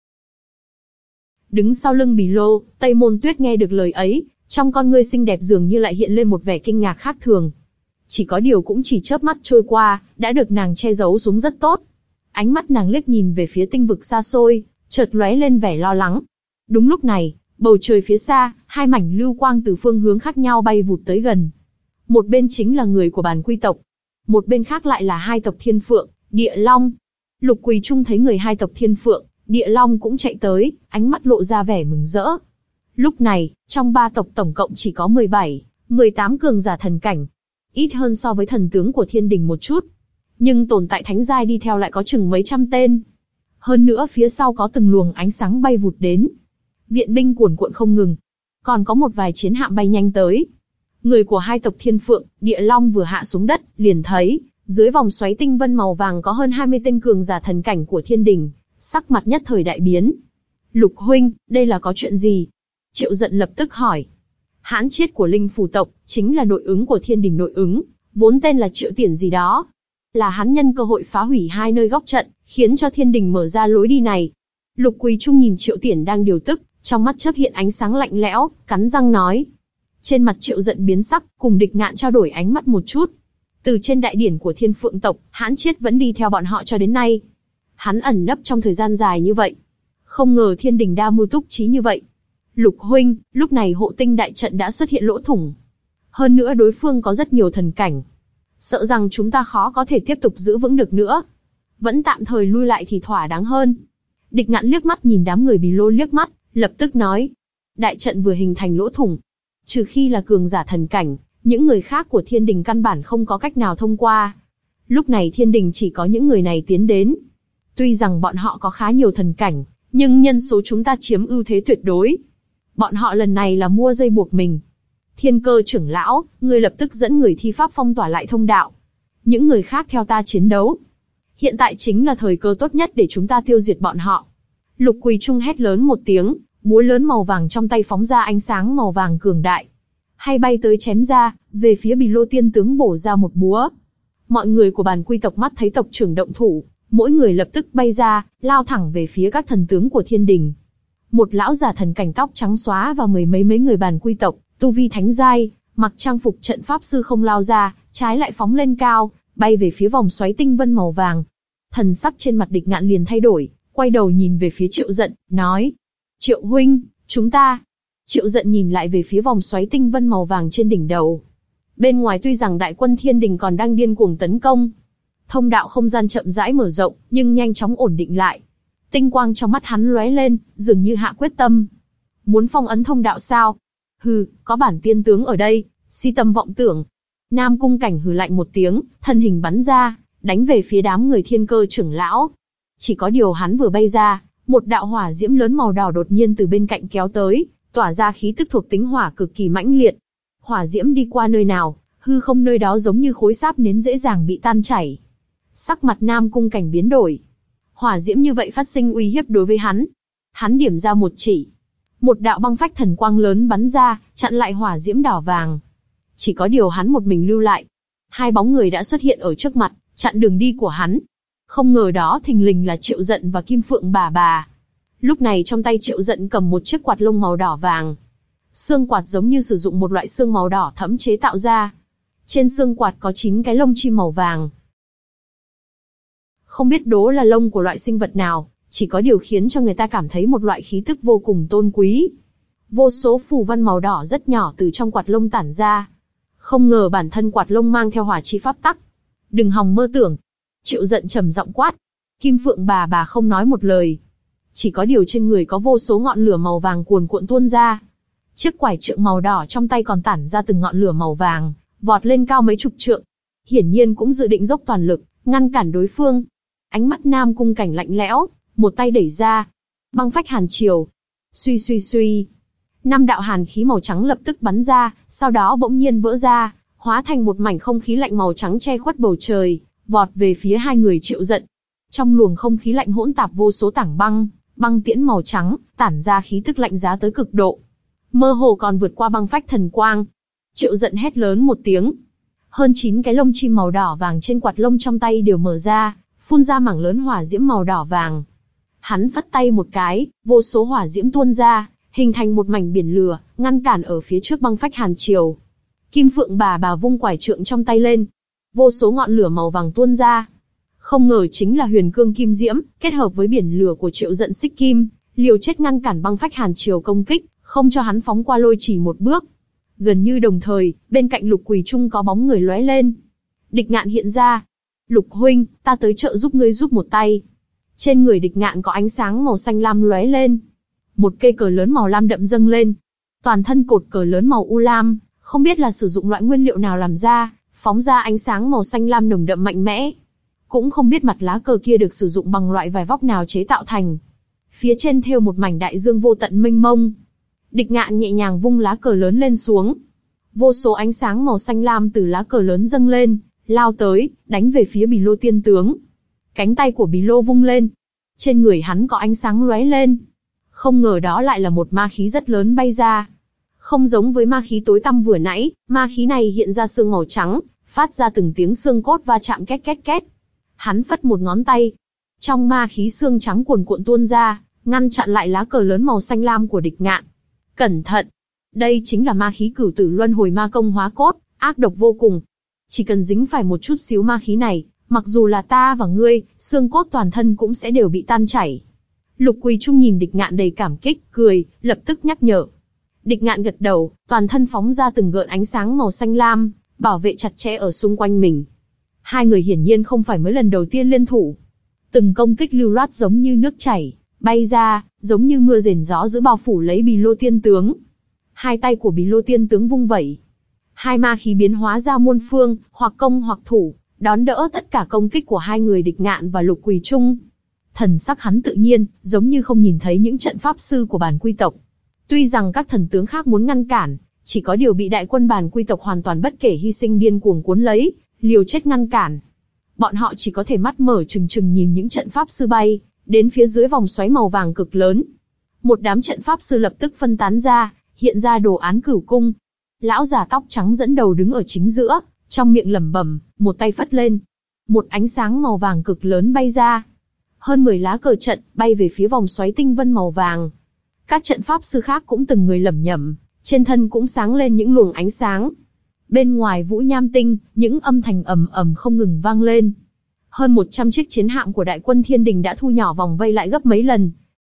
Đứng sau lưng Bì lô, Tây Môn Tuyết nghe được lời ấy, trong con ngươi xinh đẹp dường như lại hiện lên một vẻ kinh ngạc khác thường. Chỉ có điều cũng chỉ chớp mắt trôi qua, đã được nàng che giấu xuống rất tốt. Ánh mắt nàng liếc nhìn về phía tinh vực xa xôi, chợt lóe lên vẻ lo lắng. Đúng lúc này, bầu trời phía xa, hai mảnh lưu quang từ phương hướng khác nhau bay vụt tới gần. Một bên chính là người của Bàn Quy tộc, một bên khác lại là hai tộc Thiên Phượng, Địa Long. Lục Quỳ Trung thấy người hai tộc Thiên Phượng, Địa Long cũng chạy tới, ánh mắt lộ ra vẻ mừng rỡ. Lúc này, trong ba tộc tổng cộng chỉ có mười bảy, mười tám cường giả thần cảnh, ít hơn so với thần tướng của thiên đình một chút. Nhưng tồn tại thánh giai đi theo lại có chừng mấy trăm tên. Hơn nữa phía sau có từng luồng ánh sáng bay vụt đến. Viện binh cuồn cuộn không ngừng. Còn có một vài chiến hạm bay nhanh tới. Người của hai tộc Thiên Phượng, Địa Long vừa hạ xuống đất, liền thấy, dưới vòng xoáy tinh vân màu vàng có hơn hai mươi tên cường giả thần cảnh của thiên đình, sắc mặt nhất thời đại biến. Lục huynh, đây là có chuyện gì? Triệu Giận lập tức hỏi. Hãn Chiết của Linh Phù tộc, chính là nội ứng của thiên đình nội ứng, vốn tên là Triệu Tiển gì đó. Là hắn nhân cơ hội phá hủy hai nơi góc trận, khiến cho thiên đình mở ra lối đi này. Lục Quỳ Trung nhìn Triệu Tiển đang điều tức, trong mắt chớp hiện ánh sáng lạnh lẽo, cắn răng nói. Trên mặt Triệu Giận biến sắc, cùng Địch Ngạn trao đổi ánh mắt một chút. Từ trên đại điển của Thiên Phượng tộc, Hãn Chiết vẫn đi theo bọn họ cho đến nay. Hắn ẩn nấp trong thời gian dài như vậy, không ngờ thiên đình đa mưu túc trí như vậy. Lục huynh, lúc này hộ tinh đại trận đã xuất hiện lỗ thủng. Hơn nữa đối phương có rất nhiều thần cảnh. Sợ rằng chúng ta khó có thể tiếp tục giữ vững được nữa. Vẫn tạm thời lui lại thì thỏa đáng hơn. Địch Ngạn liếc mắt nhìn đám người Bì lô liếc mắt, lập tức nói. Đại trận vừa hình thành lỗ thủng. Trừ khi là cường giả thần cảnh, những người khác của thiên đình căn bản không có cách nào thông qua. Lúc này thiên đình chỉ có những người này tiến đến. Tuy rằng bọn họ có khá nhiều thần cảnh, nhưng nhân số chúng ta chiếm ưu thế tuyệt đối. Bọn họ lần này là mua dây buộc mình. Thiên Cơ trưởng lão, ngươi lập tức dẫn người thi pháp phong tỏa lại thông đạo. Những người khác theo ta chiến đấu. Hiện tại chính là thời cơ tốt nhất để chúng ta tiêu diệt bọn họ. Lục Quỳ Trung hét lớn một tiếng, búa lớn màu vàng trong tay phóng ra ánh sáng màu vàng cường đại. Hay bay tới chém ra, về phía Bì lô tiên tướng bổ ra một búa. Mọi người của Bàn Quy tộc mắt thấy tộc trưởng động thủ, mỗi người lập tức bay ra, lao thẳng về phía các thần tướng của thiên đình. Một lão giả thần cảnh tóc trắng xóa và mười mấy mấy người Bàn Quy tộc, tu vi thánh giai, mặc trang phục trận pháp sư không lao ra, trái lại phóng lên cao, bay về phía vòng xoáy tinh vân màu vàng. Thần sắc trên mặt Địch Ngạn liền thay đổi, quay đầu nhìn về phía Triệu Giận, nói: Triệu huynh, chúng ta. Triệu Giận nhìn lại về phía vòng xoáy tinh vân màu vàng trên đỉnh đầu. Bên ngoài tuy rằng đại quân thiên đình còn đang điên cuồng tấn công, thông đạo không gian chậm rãi mở rộng, nhưng nhanh chóng ổn định lại. Tinh quang trong mắt hắn lóe lên, dường như hạ quyết tâm. Muốn phong ấn thông đạo sao? Hừ, có bản tiên tướng ở đây, si tâm vọng tưởng. Nam Cung Cảnh hừ lạnh một tiếng, thân hình bắn ra, đánh về phía đám người Thiên Cơ trưởng lão. Chỉ có điều hắn vừa bay ra, một đạo hỏa diễm lớn màu đỏ đột nhiên từ bên cạnh kéo tới, tỏa ra khí tức thuộc tính hỏa cực kỳ mãnh liệt. Hỏa diễm đi qua nơi nào, hư không nơi đó giống như khối sáp nến dễ dàng bị tan chảy. Sắc mặt Nam Cung Cảnh biến đổi. Hỏa diễm như vậy phát sinh uy hiếp đối với hắn. Hắn điểm ra một chỉ. Một đạo băng phách thần quang lớn bắn ra, chặn lại hỏa diễm đỏ vàng. Chỉ có điều hắn một mình lưu lại. Hai bóng người đã xuất hiện ở trước mặt, chặn đường đi của hắn. Không ngờ đó thình lình là Triệu Giận và Kim Phượng bà bà. Lúc này trong tay Triệu Giận cầm một chiếc quạt lông màu đỏ vàng. Xương quạt giống như sử dụng một loại xương màu đỏ thẫm chế tạo ra. Trên xương quạt có chín cái lông chim màu vàng. Không biết đố là lông của loại sinh vật nào, chỉ có điều khiến cho người ta cảm thấy một loại khí tức vô cùng tôn quý. Vô số phù văn màu đỏ rất nhỏ từ trong quạt lông tản ra. Không ngờ bản thân quạt lông mang theo hỏa chi pháp tắc. Đừng hòng mơ tưởng. Triệu Giận trầm giọng quát. Kim Phượng bà bà không nói một lời. Chỉ có điều trên người có vô số ngọn lửa màu vàng cuồn cuộn tuôn ra. Chiếc quải trượng màu đỏ trong tay còn tản ra từng ngọn lửa màu vàng, vọt lên cao mấy chục trượng. hiển nhiên cũng dự định dốc toàn lực, ngăn cản đối phương. Ánh mắt Nam Cung Cảnh lạnh lẽo, một tay đẩy ra. Băng phách hàn triều. Suy suy suy. Năm đạo hàn khí màu trắng lập tức bắn ra, sau đó bỗng nhiên vỡ ra, hóa thành một mảnh không khí lạnh màu trắng che khuất bầu trời, vọt về phía hai người Triệu Dận. Trong luồng không khí lạnh hỗn tạp vô số tảng băng, băng tiễn màu trắng, tản ra khí tức lạnh giá tới cực độ. Mơ hồ còn vượt qua băng phách thần quang. Triệu Dận hét lớn một tiếng. Hơn chín cái lông chim màu đỏ vàng trên quạt lông trong tay đều mở ra, phun ra mảng lớn hỏa diễm màu đỏ vàng. Hắn phất tay một cái, vô số hỏa diễm tuôn ra, hình thành một mảnh biển lửa, ngăn cản ở phía trước băng phách hàn triều. Kim Phượng bà bà vung quải trượng trong tay lên, vô số ngọn lửa màu vàng tuôn ra. Không ngờ chính là huyền cương kim diễm, kết hợp với biển lửa của Triệu Dận xích kim, liều chết ngăn cản băng phách hàn triều công kích, không cho hắn phóng qua lôi chỉ một bước. Gần như đồng thời, bên cạnh Lục Quỳ Trung có bóng người lóe lên. Địch Ngạn hiện ra. Lục huynh, ta tới trợ giúp ngươi giúp một tay. Trên người Địch Ngạn có ánh sáng màu xanh lam lóe lên. Một cây cờ lớn màu lam đậm dâng lên. Toàn thân cột cờ lớn màu u lam, không biết là sử dụng loại nguyên liệu nào làm ra, phóng ra ánh sáng màu xanh lam nồng đậm mạnh mẽ. Cũng không biết mặt lá cờ kia được sử dụng bằng loại vải vóc nào chế tạo thành. Phía trên thêu một mảnh đại dương vô tận mênh mông. Địch Ngạn nhẹ nhàng vung lá cờ lớn lên xuống. Vô số ánh sáng màu xanh lam từ lá cờ lớn dâng lên, lao tới, đánh về phía Bì Lô tiên tướng. Cánh tay của Bì Lô vung lên. Trên người hắn có ánh sáng lóe lên. Không ngờ đó lại là một ma khí rất lớn bay ra. Không giống với ma khí tối tăm vừa nãy, ma khí này hiện ra xương màu trắng, phát ra từng tiếng xương cốt va chạm két két két. Hắn phất một ngón tay. Trong ma khí xương trắng cuồn cuộn tuôn ra, ngăn chặn lại lá cờ lớn màu xanh lam của Địch Ngạn. Cẩn thận! Đây chính là ma khí cửu tử luân hồi ma công hóa cốt, ác độc vô cùng. Chỉ cần dính phải một chút xíu ma khí này, mặc dù là ta và ngươi, xương cốt toàn thân cũng sẽ đều bị tan chảy. Lục Quỳ Trung nhìn Địch Ngạn đầy cảm kích, cười, lập tức nhắc nhở. Địch Ngạn gật đầu, toàn thân phóng ra từng gợn ánh sáng màu xanh lam, bảo vệ chặt chẽ ở xung quanh mình. Hai người hiển nhiên không phải mới lần đầu tiên liên thủ. Từng công kích lưu loát giống như nước chảy, bay ra, giống như mưa rền gió giữ bao phủ lấy Bì Lô tiên tướng. Hai tay của Bì Lô tiên tướng vung vẩy. Hai ma khí biến hóa ra muôn phương, hoặc công hoặc thủ, đón đỡ tất cả công kích của hai người Địch Ngạn và Lục Quỳ Trung. Thần sắc hắn tự nhiên, giống như không nhìn thấy những trận pháp sư của bản quy tộc. Tuy rằng các thần tướng khác muốn ngăn cản, chỉ có điều bị đại quân bản quy tộc hoàn toàn bất kể hy sinh điên cuồng cuốn lấy, liều chết ngăn cản. Bọn họ chỉ có thể mắt mở trừng trừng nhìn những trận pháp sư bay đến phía dưới vòng xoáy màu vàng cực lớn. Một đám trận pháp sư lập tức phân tán ra, hiện ra đồ án cửu cung. Lão già tóc trắng dẫn đầu đứng ở chính giữa, trong miệng lẩm bẩm, một tay phất lên. Một ánh sáng màu vàng cực lớn bay ra. Hơn mười lá cờ trận bay về phía vòng xoáy tinh vân màu vàng. Các trận pháp sư khác cũng từng người lẩm nhẩm, trên thân cũng sáng lên những luồng ánh sáng. Bên ngoài Vũ Nham Tinh, những âm thanh ầm ầm không ngừng vang lên. Hơn một trăm chiếc chiến hạm của đại quân Thiên Đình đã thu nhỏ vòng vây lại gấp mấy lần.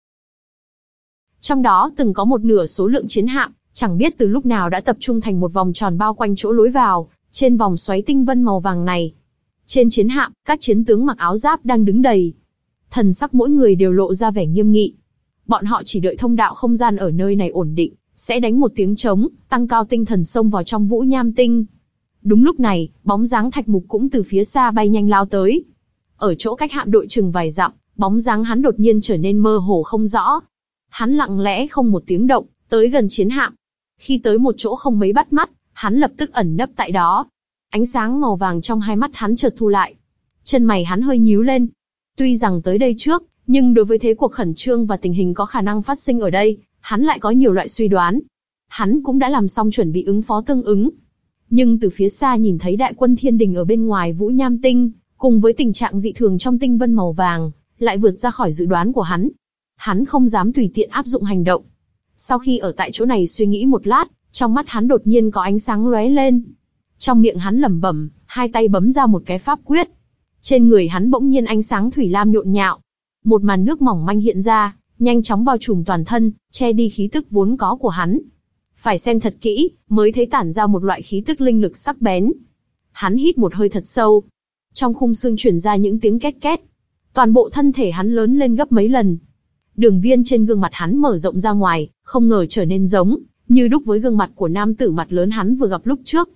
Trong đó từng có một nửa số lượng chiến hạm, chẳng biết từ lúc nào đã tập trung thành một vòng tròn bao quanh chỗ lối vào, trên vòng xoáy tinh vân màu vàng này. Trên chiến hạm, các chiến tướng mặc áo giáp đang đứng đầy. Thần sắc mỗi người đều lộ ra vẻ nghiêm nghị. Bọn họ chỉ đợi thông đạo không gian ở nơi này ổn định, sẽ đánh một tiếng trống, tăng cao tinh thần xông vào trong Vũ Nham Tinh. Đúng lúc này, bóng dáng Thạch Mục cũng từ phía xa bay nhanh lao tới. Ở chỗ cách hạm đội chừng vài dặm, bóng dáng hắn đột nhiên trở nên mơ hồ không rõ. Hắn lặng lẽ không một tiếng động, tới gần chiến hạm. Khi tới một chỗ không mấy bắt mắt, hắn lập tức ẩn nấp tại đó. Ánh sáng màu vàng trong hai mắt hắn chợt thu lại. Chân mày hắn hơi nhíu lên. Tuy rằng tới đây trước, nhưng đối với thế cuộc khẩn trương và tình hình có khả năng phát sinh ở đây, hắn lại có nhiều loại suy đoán. Hắn cũng đã làm xong chuẩn bị ứng phó tương ứng. Nhưng từ phía xa nhìn thấy đại quân Thiên Đình ở bên ngoài Vũ Nham Tinh, cùng với tình trạng dị thường trong tinh vân màu vàng, lại vượt ra khỏi dự đoán của hắn. Hắn không dám tùy tiện áp dụng hành động. Sau khi ở tại chỗ này suy nghĩ một lát, trong mắt hắn đột nhiên có ánh sáng lóe lên. Trong miệng hắn lẩm bẩm, hai tay bấm ra một cái pháp quyết. Trên người hắn bỗng nhiên ánh sáng thủy lam nhộn nhạo. Một màn nước mỏng manh hiện ra, nhanh chóng bao trùm toàn thân, che đi khí tức vốn có của hắn. Phải xem thật kỹ, mới thấy tản ra một loại khí tức linh lực sắc bén. Hắn hít một hơi thật sâu. Trong khung xương truyền ra những tiếng két két. Toàn bộ thân thể hắn lớn lên gấp mấy lần. Đường viên trên gương mặt hắn mở rộng ra ngoài, không ngờ trở nên giống như đúc với gương mặt của nam tử mặt lớn hắn vừa gặp lúc trước.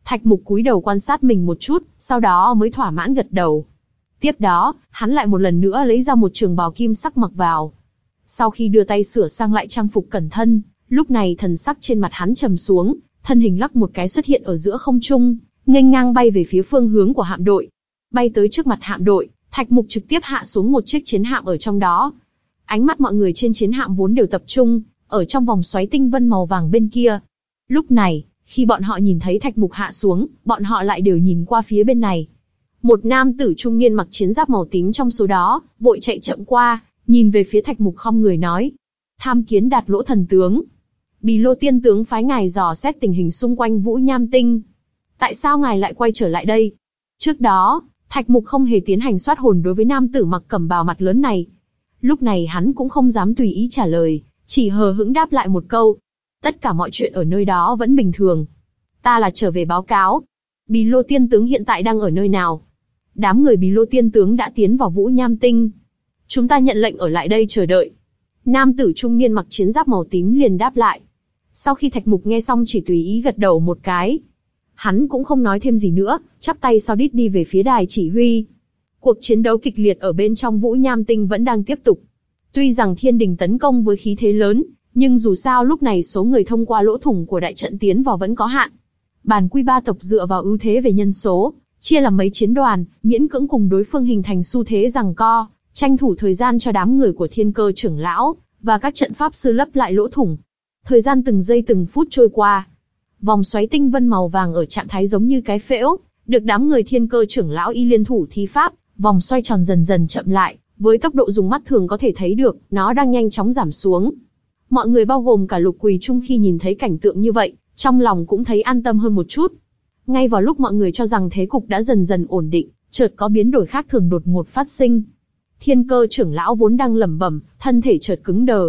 Thạch Mục cúi đầu quan sát mình một chút, sau đó mới thỏa mãn gật đầu. Tiếp đó, hắn lại một lần nữa lấy ra một trường bào kim sắc mặc vào. Sau khi đưa tay sửa sang lại trang phục cẩn thân, lúc này thần sắc trên mặt hắn trầm xuống, thân hình lắc một cái xuất hiện ở giữa không trung, nghênh ngang bay về phía phương hướng của hạm đội. Bay tới trước mặt hạm đội, Thạch Mục trực tiếp hạ xuống một chiếc chiến hạm ở trong đó. Ánh mắt mọi người trên chiến hạm vốn đều tập trung ở trong vòng xoáy tinh vân màu vàng bên kia. Lúc này, khi bọn họ nhìn thấy Thạch Mục hạ xuống, bọn họ lại đều nhìn qua phía bên này. Một nam tử trung niên mặc chiến giáp màu tím trong số đó, vội chạy chậm qua, nhìn về phía Thạch Mục khom người nói: "Tham kiến Đạt Lỗ thần tướng. Bì Lô tiên tướng phái ngài dò xét tình hình xung quanh Vũ Nham Tinh. Tại sao ngài lại quay trở lại đây?" Trước đó, Thạch Mục không hề tiến hành soát hồn đối với nam tử mặc cẩm bào mặt lớn này. Lúc này hắn cũng không dám tùy ý trả lời, chỉ hờ hững đáp lại một câu: "Tất cả mọi chuyện ở nơi đó vẫn bình thường. Ta là trở về báo cáo. Bì Lô tiên tướng hiện tại đang ở nơi nào?" Đám người Bì Lô tiên tướng đã tiến vào Vũ Nham Tinh. "Chúng ta nhận lệnh ở lại đây chờ đợi." Nam tử trung niên mặc chiến giáp màu tím liền đáp lại. Sau khi Thạch Mục nghe xong chỉ tùy ý gật đầu một cái. Hắn cũng không nói thêm gì nữa, chắp tay sau đít đi về phía đài chỉ huy. Cuộc chiến đấu kịch liệt ở bên trong Vũ Nham Tinh vẫn đang tiếp tục. Tuy rằng thiên đình tấn công với khí thế lớn, nhưng dù sao lúc này số người thông qua lỗ thủng của đại trận tiến vào vẫn có hạn. Bản Quy ba tộc dựa vào ưu thế về nhân số, chia làm mấy chiến đoàn, miễn cưỡng cùng đối phương hình thành xu thế giằng co, tranh thủ thời gian cho đám người của Thiên Cơ trưởng lão và các trận pháp sư lấp lại lỗ thủng. Thời gian từng giây từng phút trôi qua, vòng xoáy tinh vân màu vàng ở trạng thái giống như cái phễu, được đám người Thiên Cơ trưởng lão y liên thủ thi pháp, vòng xoay tròn dần dần chậm lại, với tốc độ dùng mắt thường có thể thấy được, nó đang nhanh chóng giảm xuống. Mọi người bao gồm cả Lục Quỳ Trung khi nhìn thấy cảnh tượng như vậy, trong lòng cũng thấy an tâm hơn một chút. Ngay vào lúc mọi người cho rằng thế cục đã dần dần ổn định, chợt có biến đổi khác thường đột ngột phát sinh. Thiên Cơ trưởng lão vốn đang lẩm bẩm, thân thể chợt cứng đờ.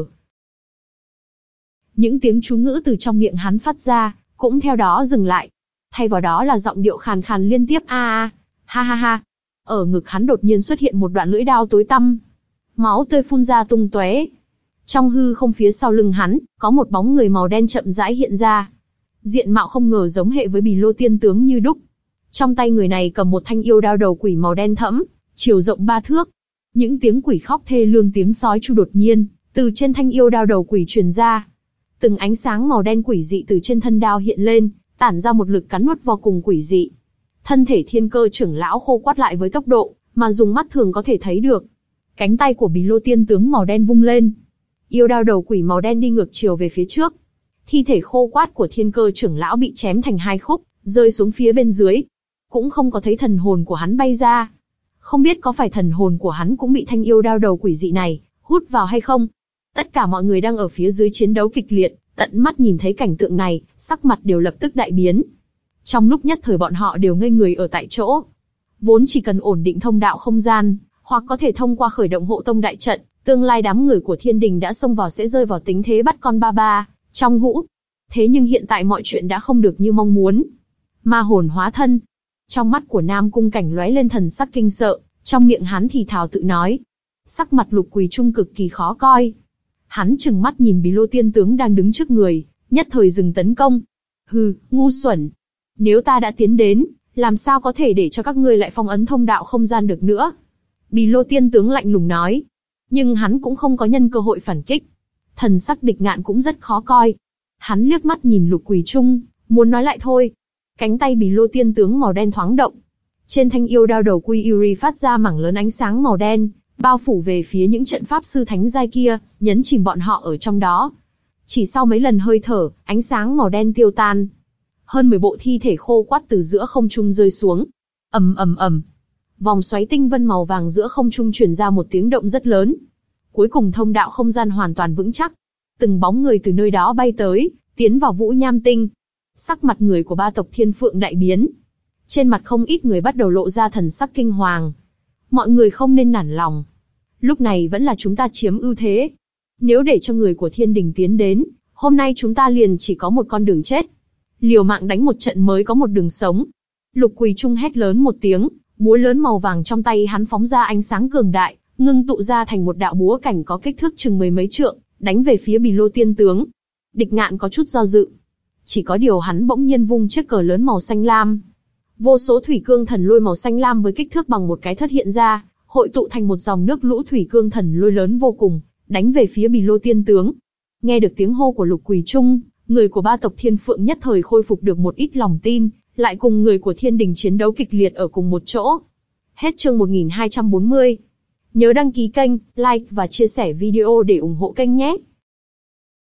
Những tiếng chú ngữ từ trong miệng hắn phát ra, cũng theo đó dừng lại. Thay vào đó là giọng điệu khàn khàn liên tiếp a a, ha ha ha. Ở ngực hắn đột nhiên xuất hiện một đoạn lưỡi đao tối tăm. Máu tươi phun ra tung tóe. Trong hư không phía sau lưng hắn, có một bóng người màu đen chậm rãi hiện ra. Diện mạo không ngờ giống hệ với Bì Lô tiên tướng như đúc. Trong tay người này cầm một thanh yêu đao đầu quỷ màu đen thẫm, chiều rộng ba thước. Những tiếng quỷ khóc thê lương tiếng sói chu đột nhiên từ trên thanh yêu đao đầu quỷ truyền ra. Từng ánh sáng màu đen quỷ dị từ trên thân đao hiện lên, tản ra một lực cắn nuốt vô cùng quỷ dị. Thân thể Thiên Cơ trưởng lão khô quắt lại với tốc độ mà dùng mắt thường có thể thấy được. Cánh tay của Bì Lô tiên tướng màu đen vung lên, yêu đao đầu quỷ màu đen đi ngược chiều về phía trước. Thi thể khô quắt của Thiên Cơ trưởng lão bị chém thành hai khúc, rơi xuống phía bên dưới. Cũng không có thấy thần hồn của hắn bay ra. Không biết có phải thần hồn của hắn cũng bị thanh yêu đao đầu quỷ dị này hút vào hay không? Tất cả mọi người đang ở phía dưới chiến đấu kịch liệt, tận mắt nhìn thấy cảnh tượng này, sắc mặt đều lập tức đại biến. Trong lúc nhất thời bọn họ đều ngây người ở tại chỗ. Vốn chỉ cần ổn định thông đạo không gian, hoặc có thể thông qua khởi động hộ tông đại trận, tương lai đám người của thiên đình đã xông vào sẽ rơi vào tình thế bắt con ba ba trong hũ. Thế nhưng hiện tại mọi chuyện đã không được như mong muốn. Ma hồn hóa thân. Trong mắt của Nam Cung Cảnh lóe lên thần sắc kinh sợ, trong miệng hắn thì thào tự nói. Sắc mặt Lục Quỳ Trung cực kỳ khó coi. Hắn trừng mắt nhìn Bì Lô tiên tướng đang đứng trước người, nhất thời dừng tấn công. Hừ, ngu xuẩn. Nếu ta đã tiến đến, làm sao có thể để cho các ngươi lại phong ấn thông đạo không gian được nữa? Bì Lô tiên tướng lạnh lùng nói. Nhưng hắn cũng không có nhân cơ hội phản kích. Thần sắc Địch Ngạn cũng rất khó coi. Hắn liếc mắt nhìn Lục Quỳ Trung, muốn nói lại thôi. Cánh tay Bì Lô tiên tướng màu đen thoáng động. Trên thanh yêu đao đầu Quy Yuri phát ra mảng lớn ánh sáng màu đen, bao phủ về phía những trận pháp sư thánh giai kia, nhấn chìm bọn họ ở trong đó. Chỉ sau mấy lần hơi thở, ánh sáng màu đen tiêu tan. Hơn mười bộ thi thể khô quắt từ giữa không trung rơi xuống. Ầm ầm ầm. Vòng xoáy tinh vân màu vàng giữa không trung truyền ra một tiếng động rất lớn. Cuối cùng thông đạo không gian hoàn toàn vững chắc. Từng bóng người từ nơi đó bay tới, tiến vào Vũ Nham Tinh. Sắc mặt người của ba tộc Thiên Phượng đại biến. Trên mặt không ít người bắt đầu lộ ra thần sắc kinh hoàng. Mọi người không nên nản lòng. Lúc này vẫn là chúng ta chiếm ưu thế. Nếu để cho người của thiên đình tiến đến, hôm nay chúng ta liền chỉ có một con đường chết. Liều mạng đánh một trận mới có một đường sống. Lục Quỳ Trung hét lớn một tiếng, búa lớn màu vàng trong tay hắn phóng ra ánh sáng cường đại, ngưng tụ ra thành một đạo búa cảnh có kích thước chừng mười mấy trượng, đánh về phía Bì Lô tiên tướng. Địch Ngạn có chút do dự. Chỉ có điều hắn bỗng nhiên vung chiếc cờ lớn màu xanh lam. Vô số thủy cương thần lôi màu xanh lam với kích thước bằng một cái thất hiện ra, hội tụ thành một dòng nước lũ thủy cương thần lôi lớn vô cùng, đánh về phía Bì Lô tiên tướng. Nghe được tiếng hô của Lục Quỳ Trung, người của ba tộc Thiên Phượng nhất thời khôi phục được một ít lòng tin, lại cùng người của Thiên Đình chiến đấu kịch liệt ở cùng một chỗ. Hết chương một nghìn hai trăm bốn mươi. Nhớ đăng ký kênh, like và chia sẻ video để ủng hộ kênh nhé.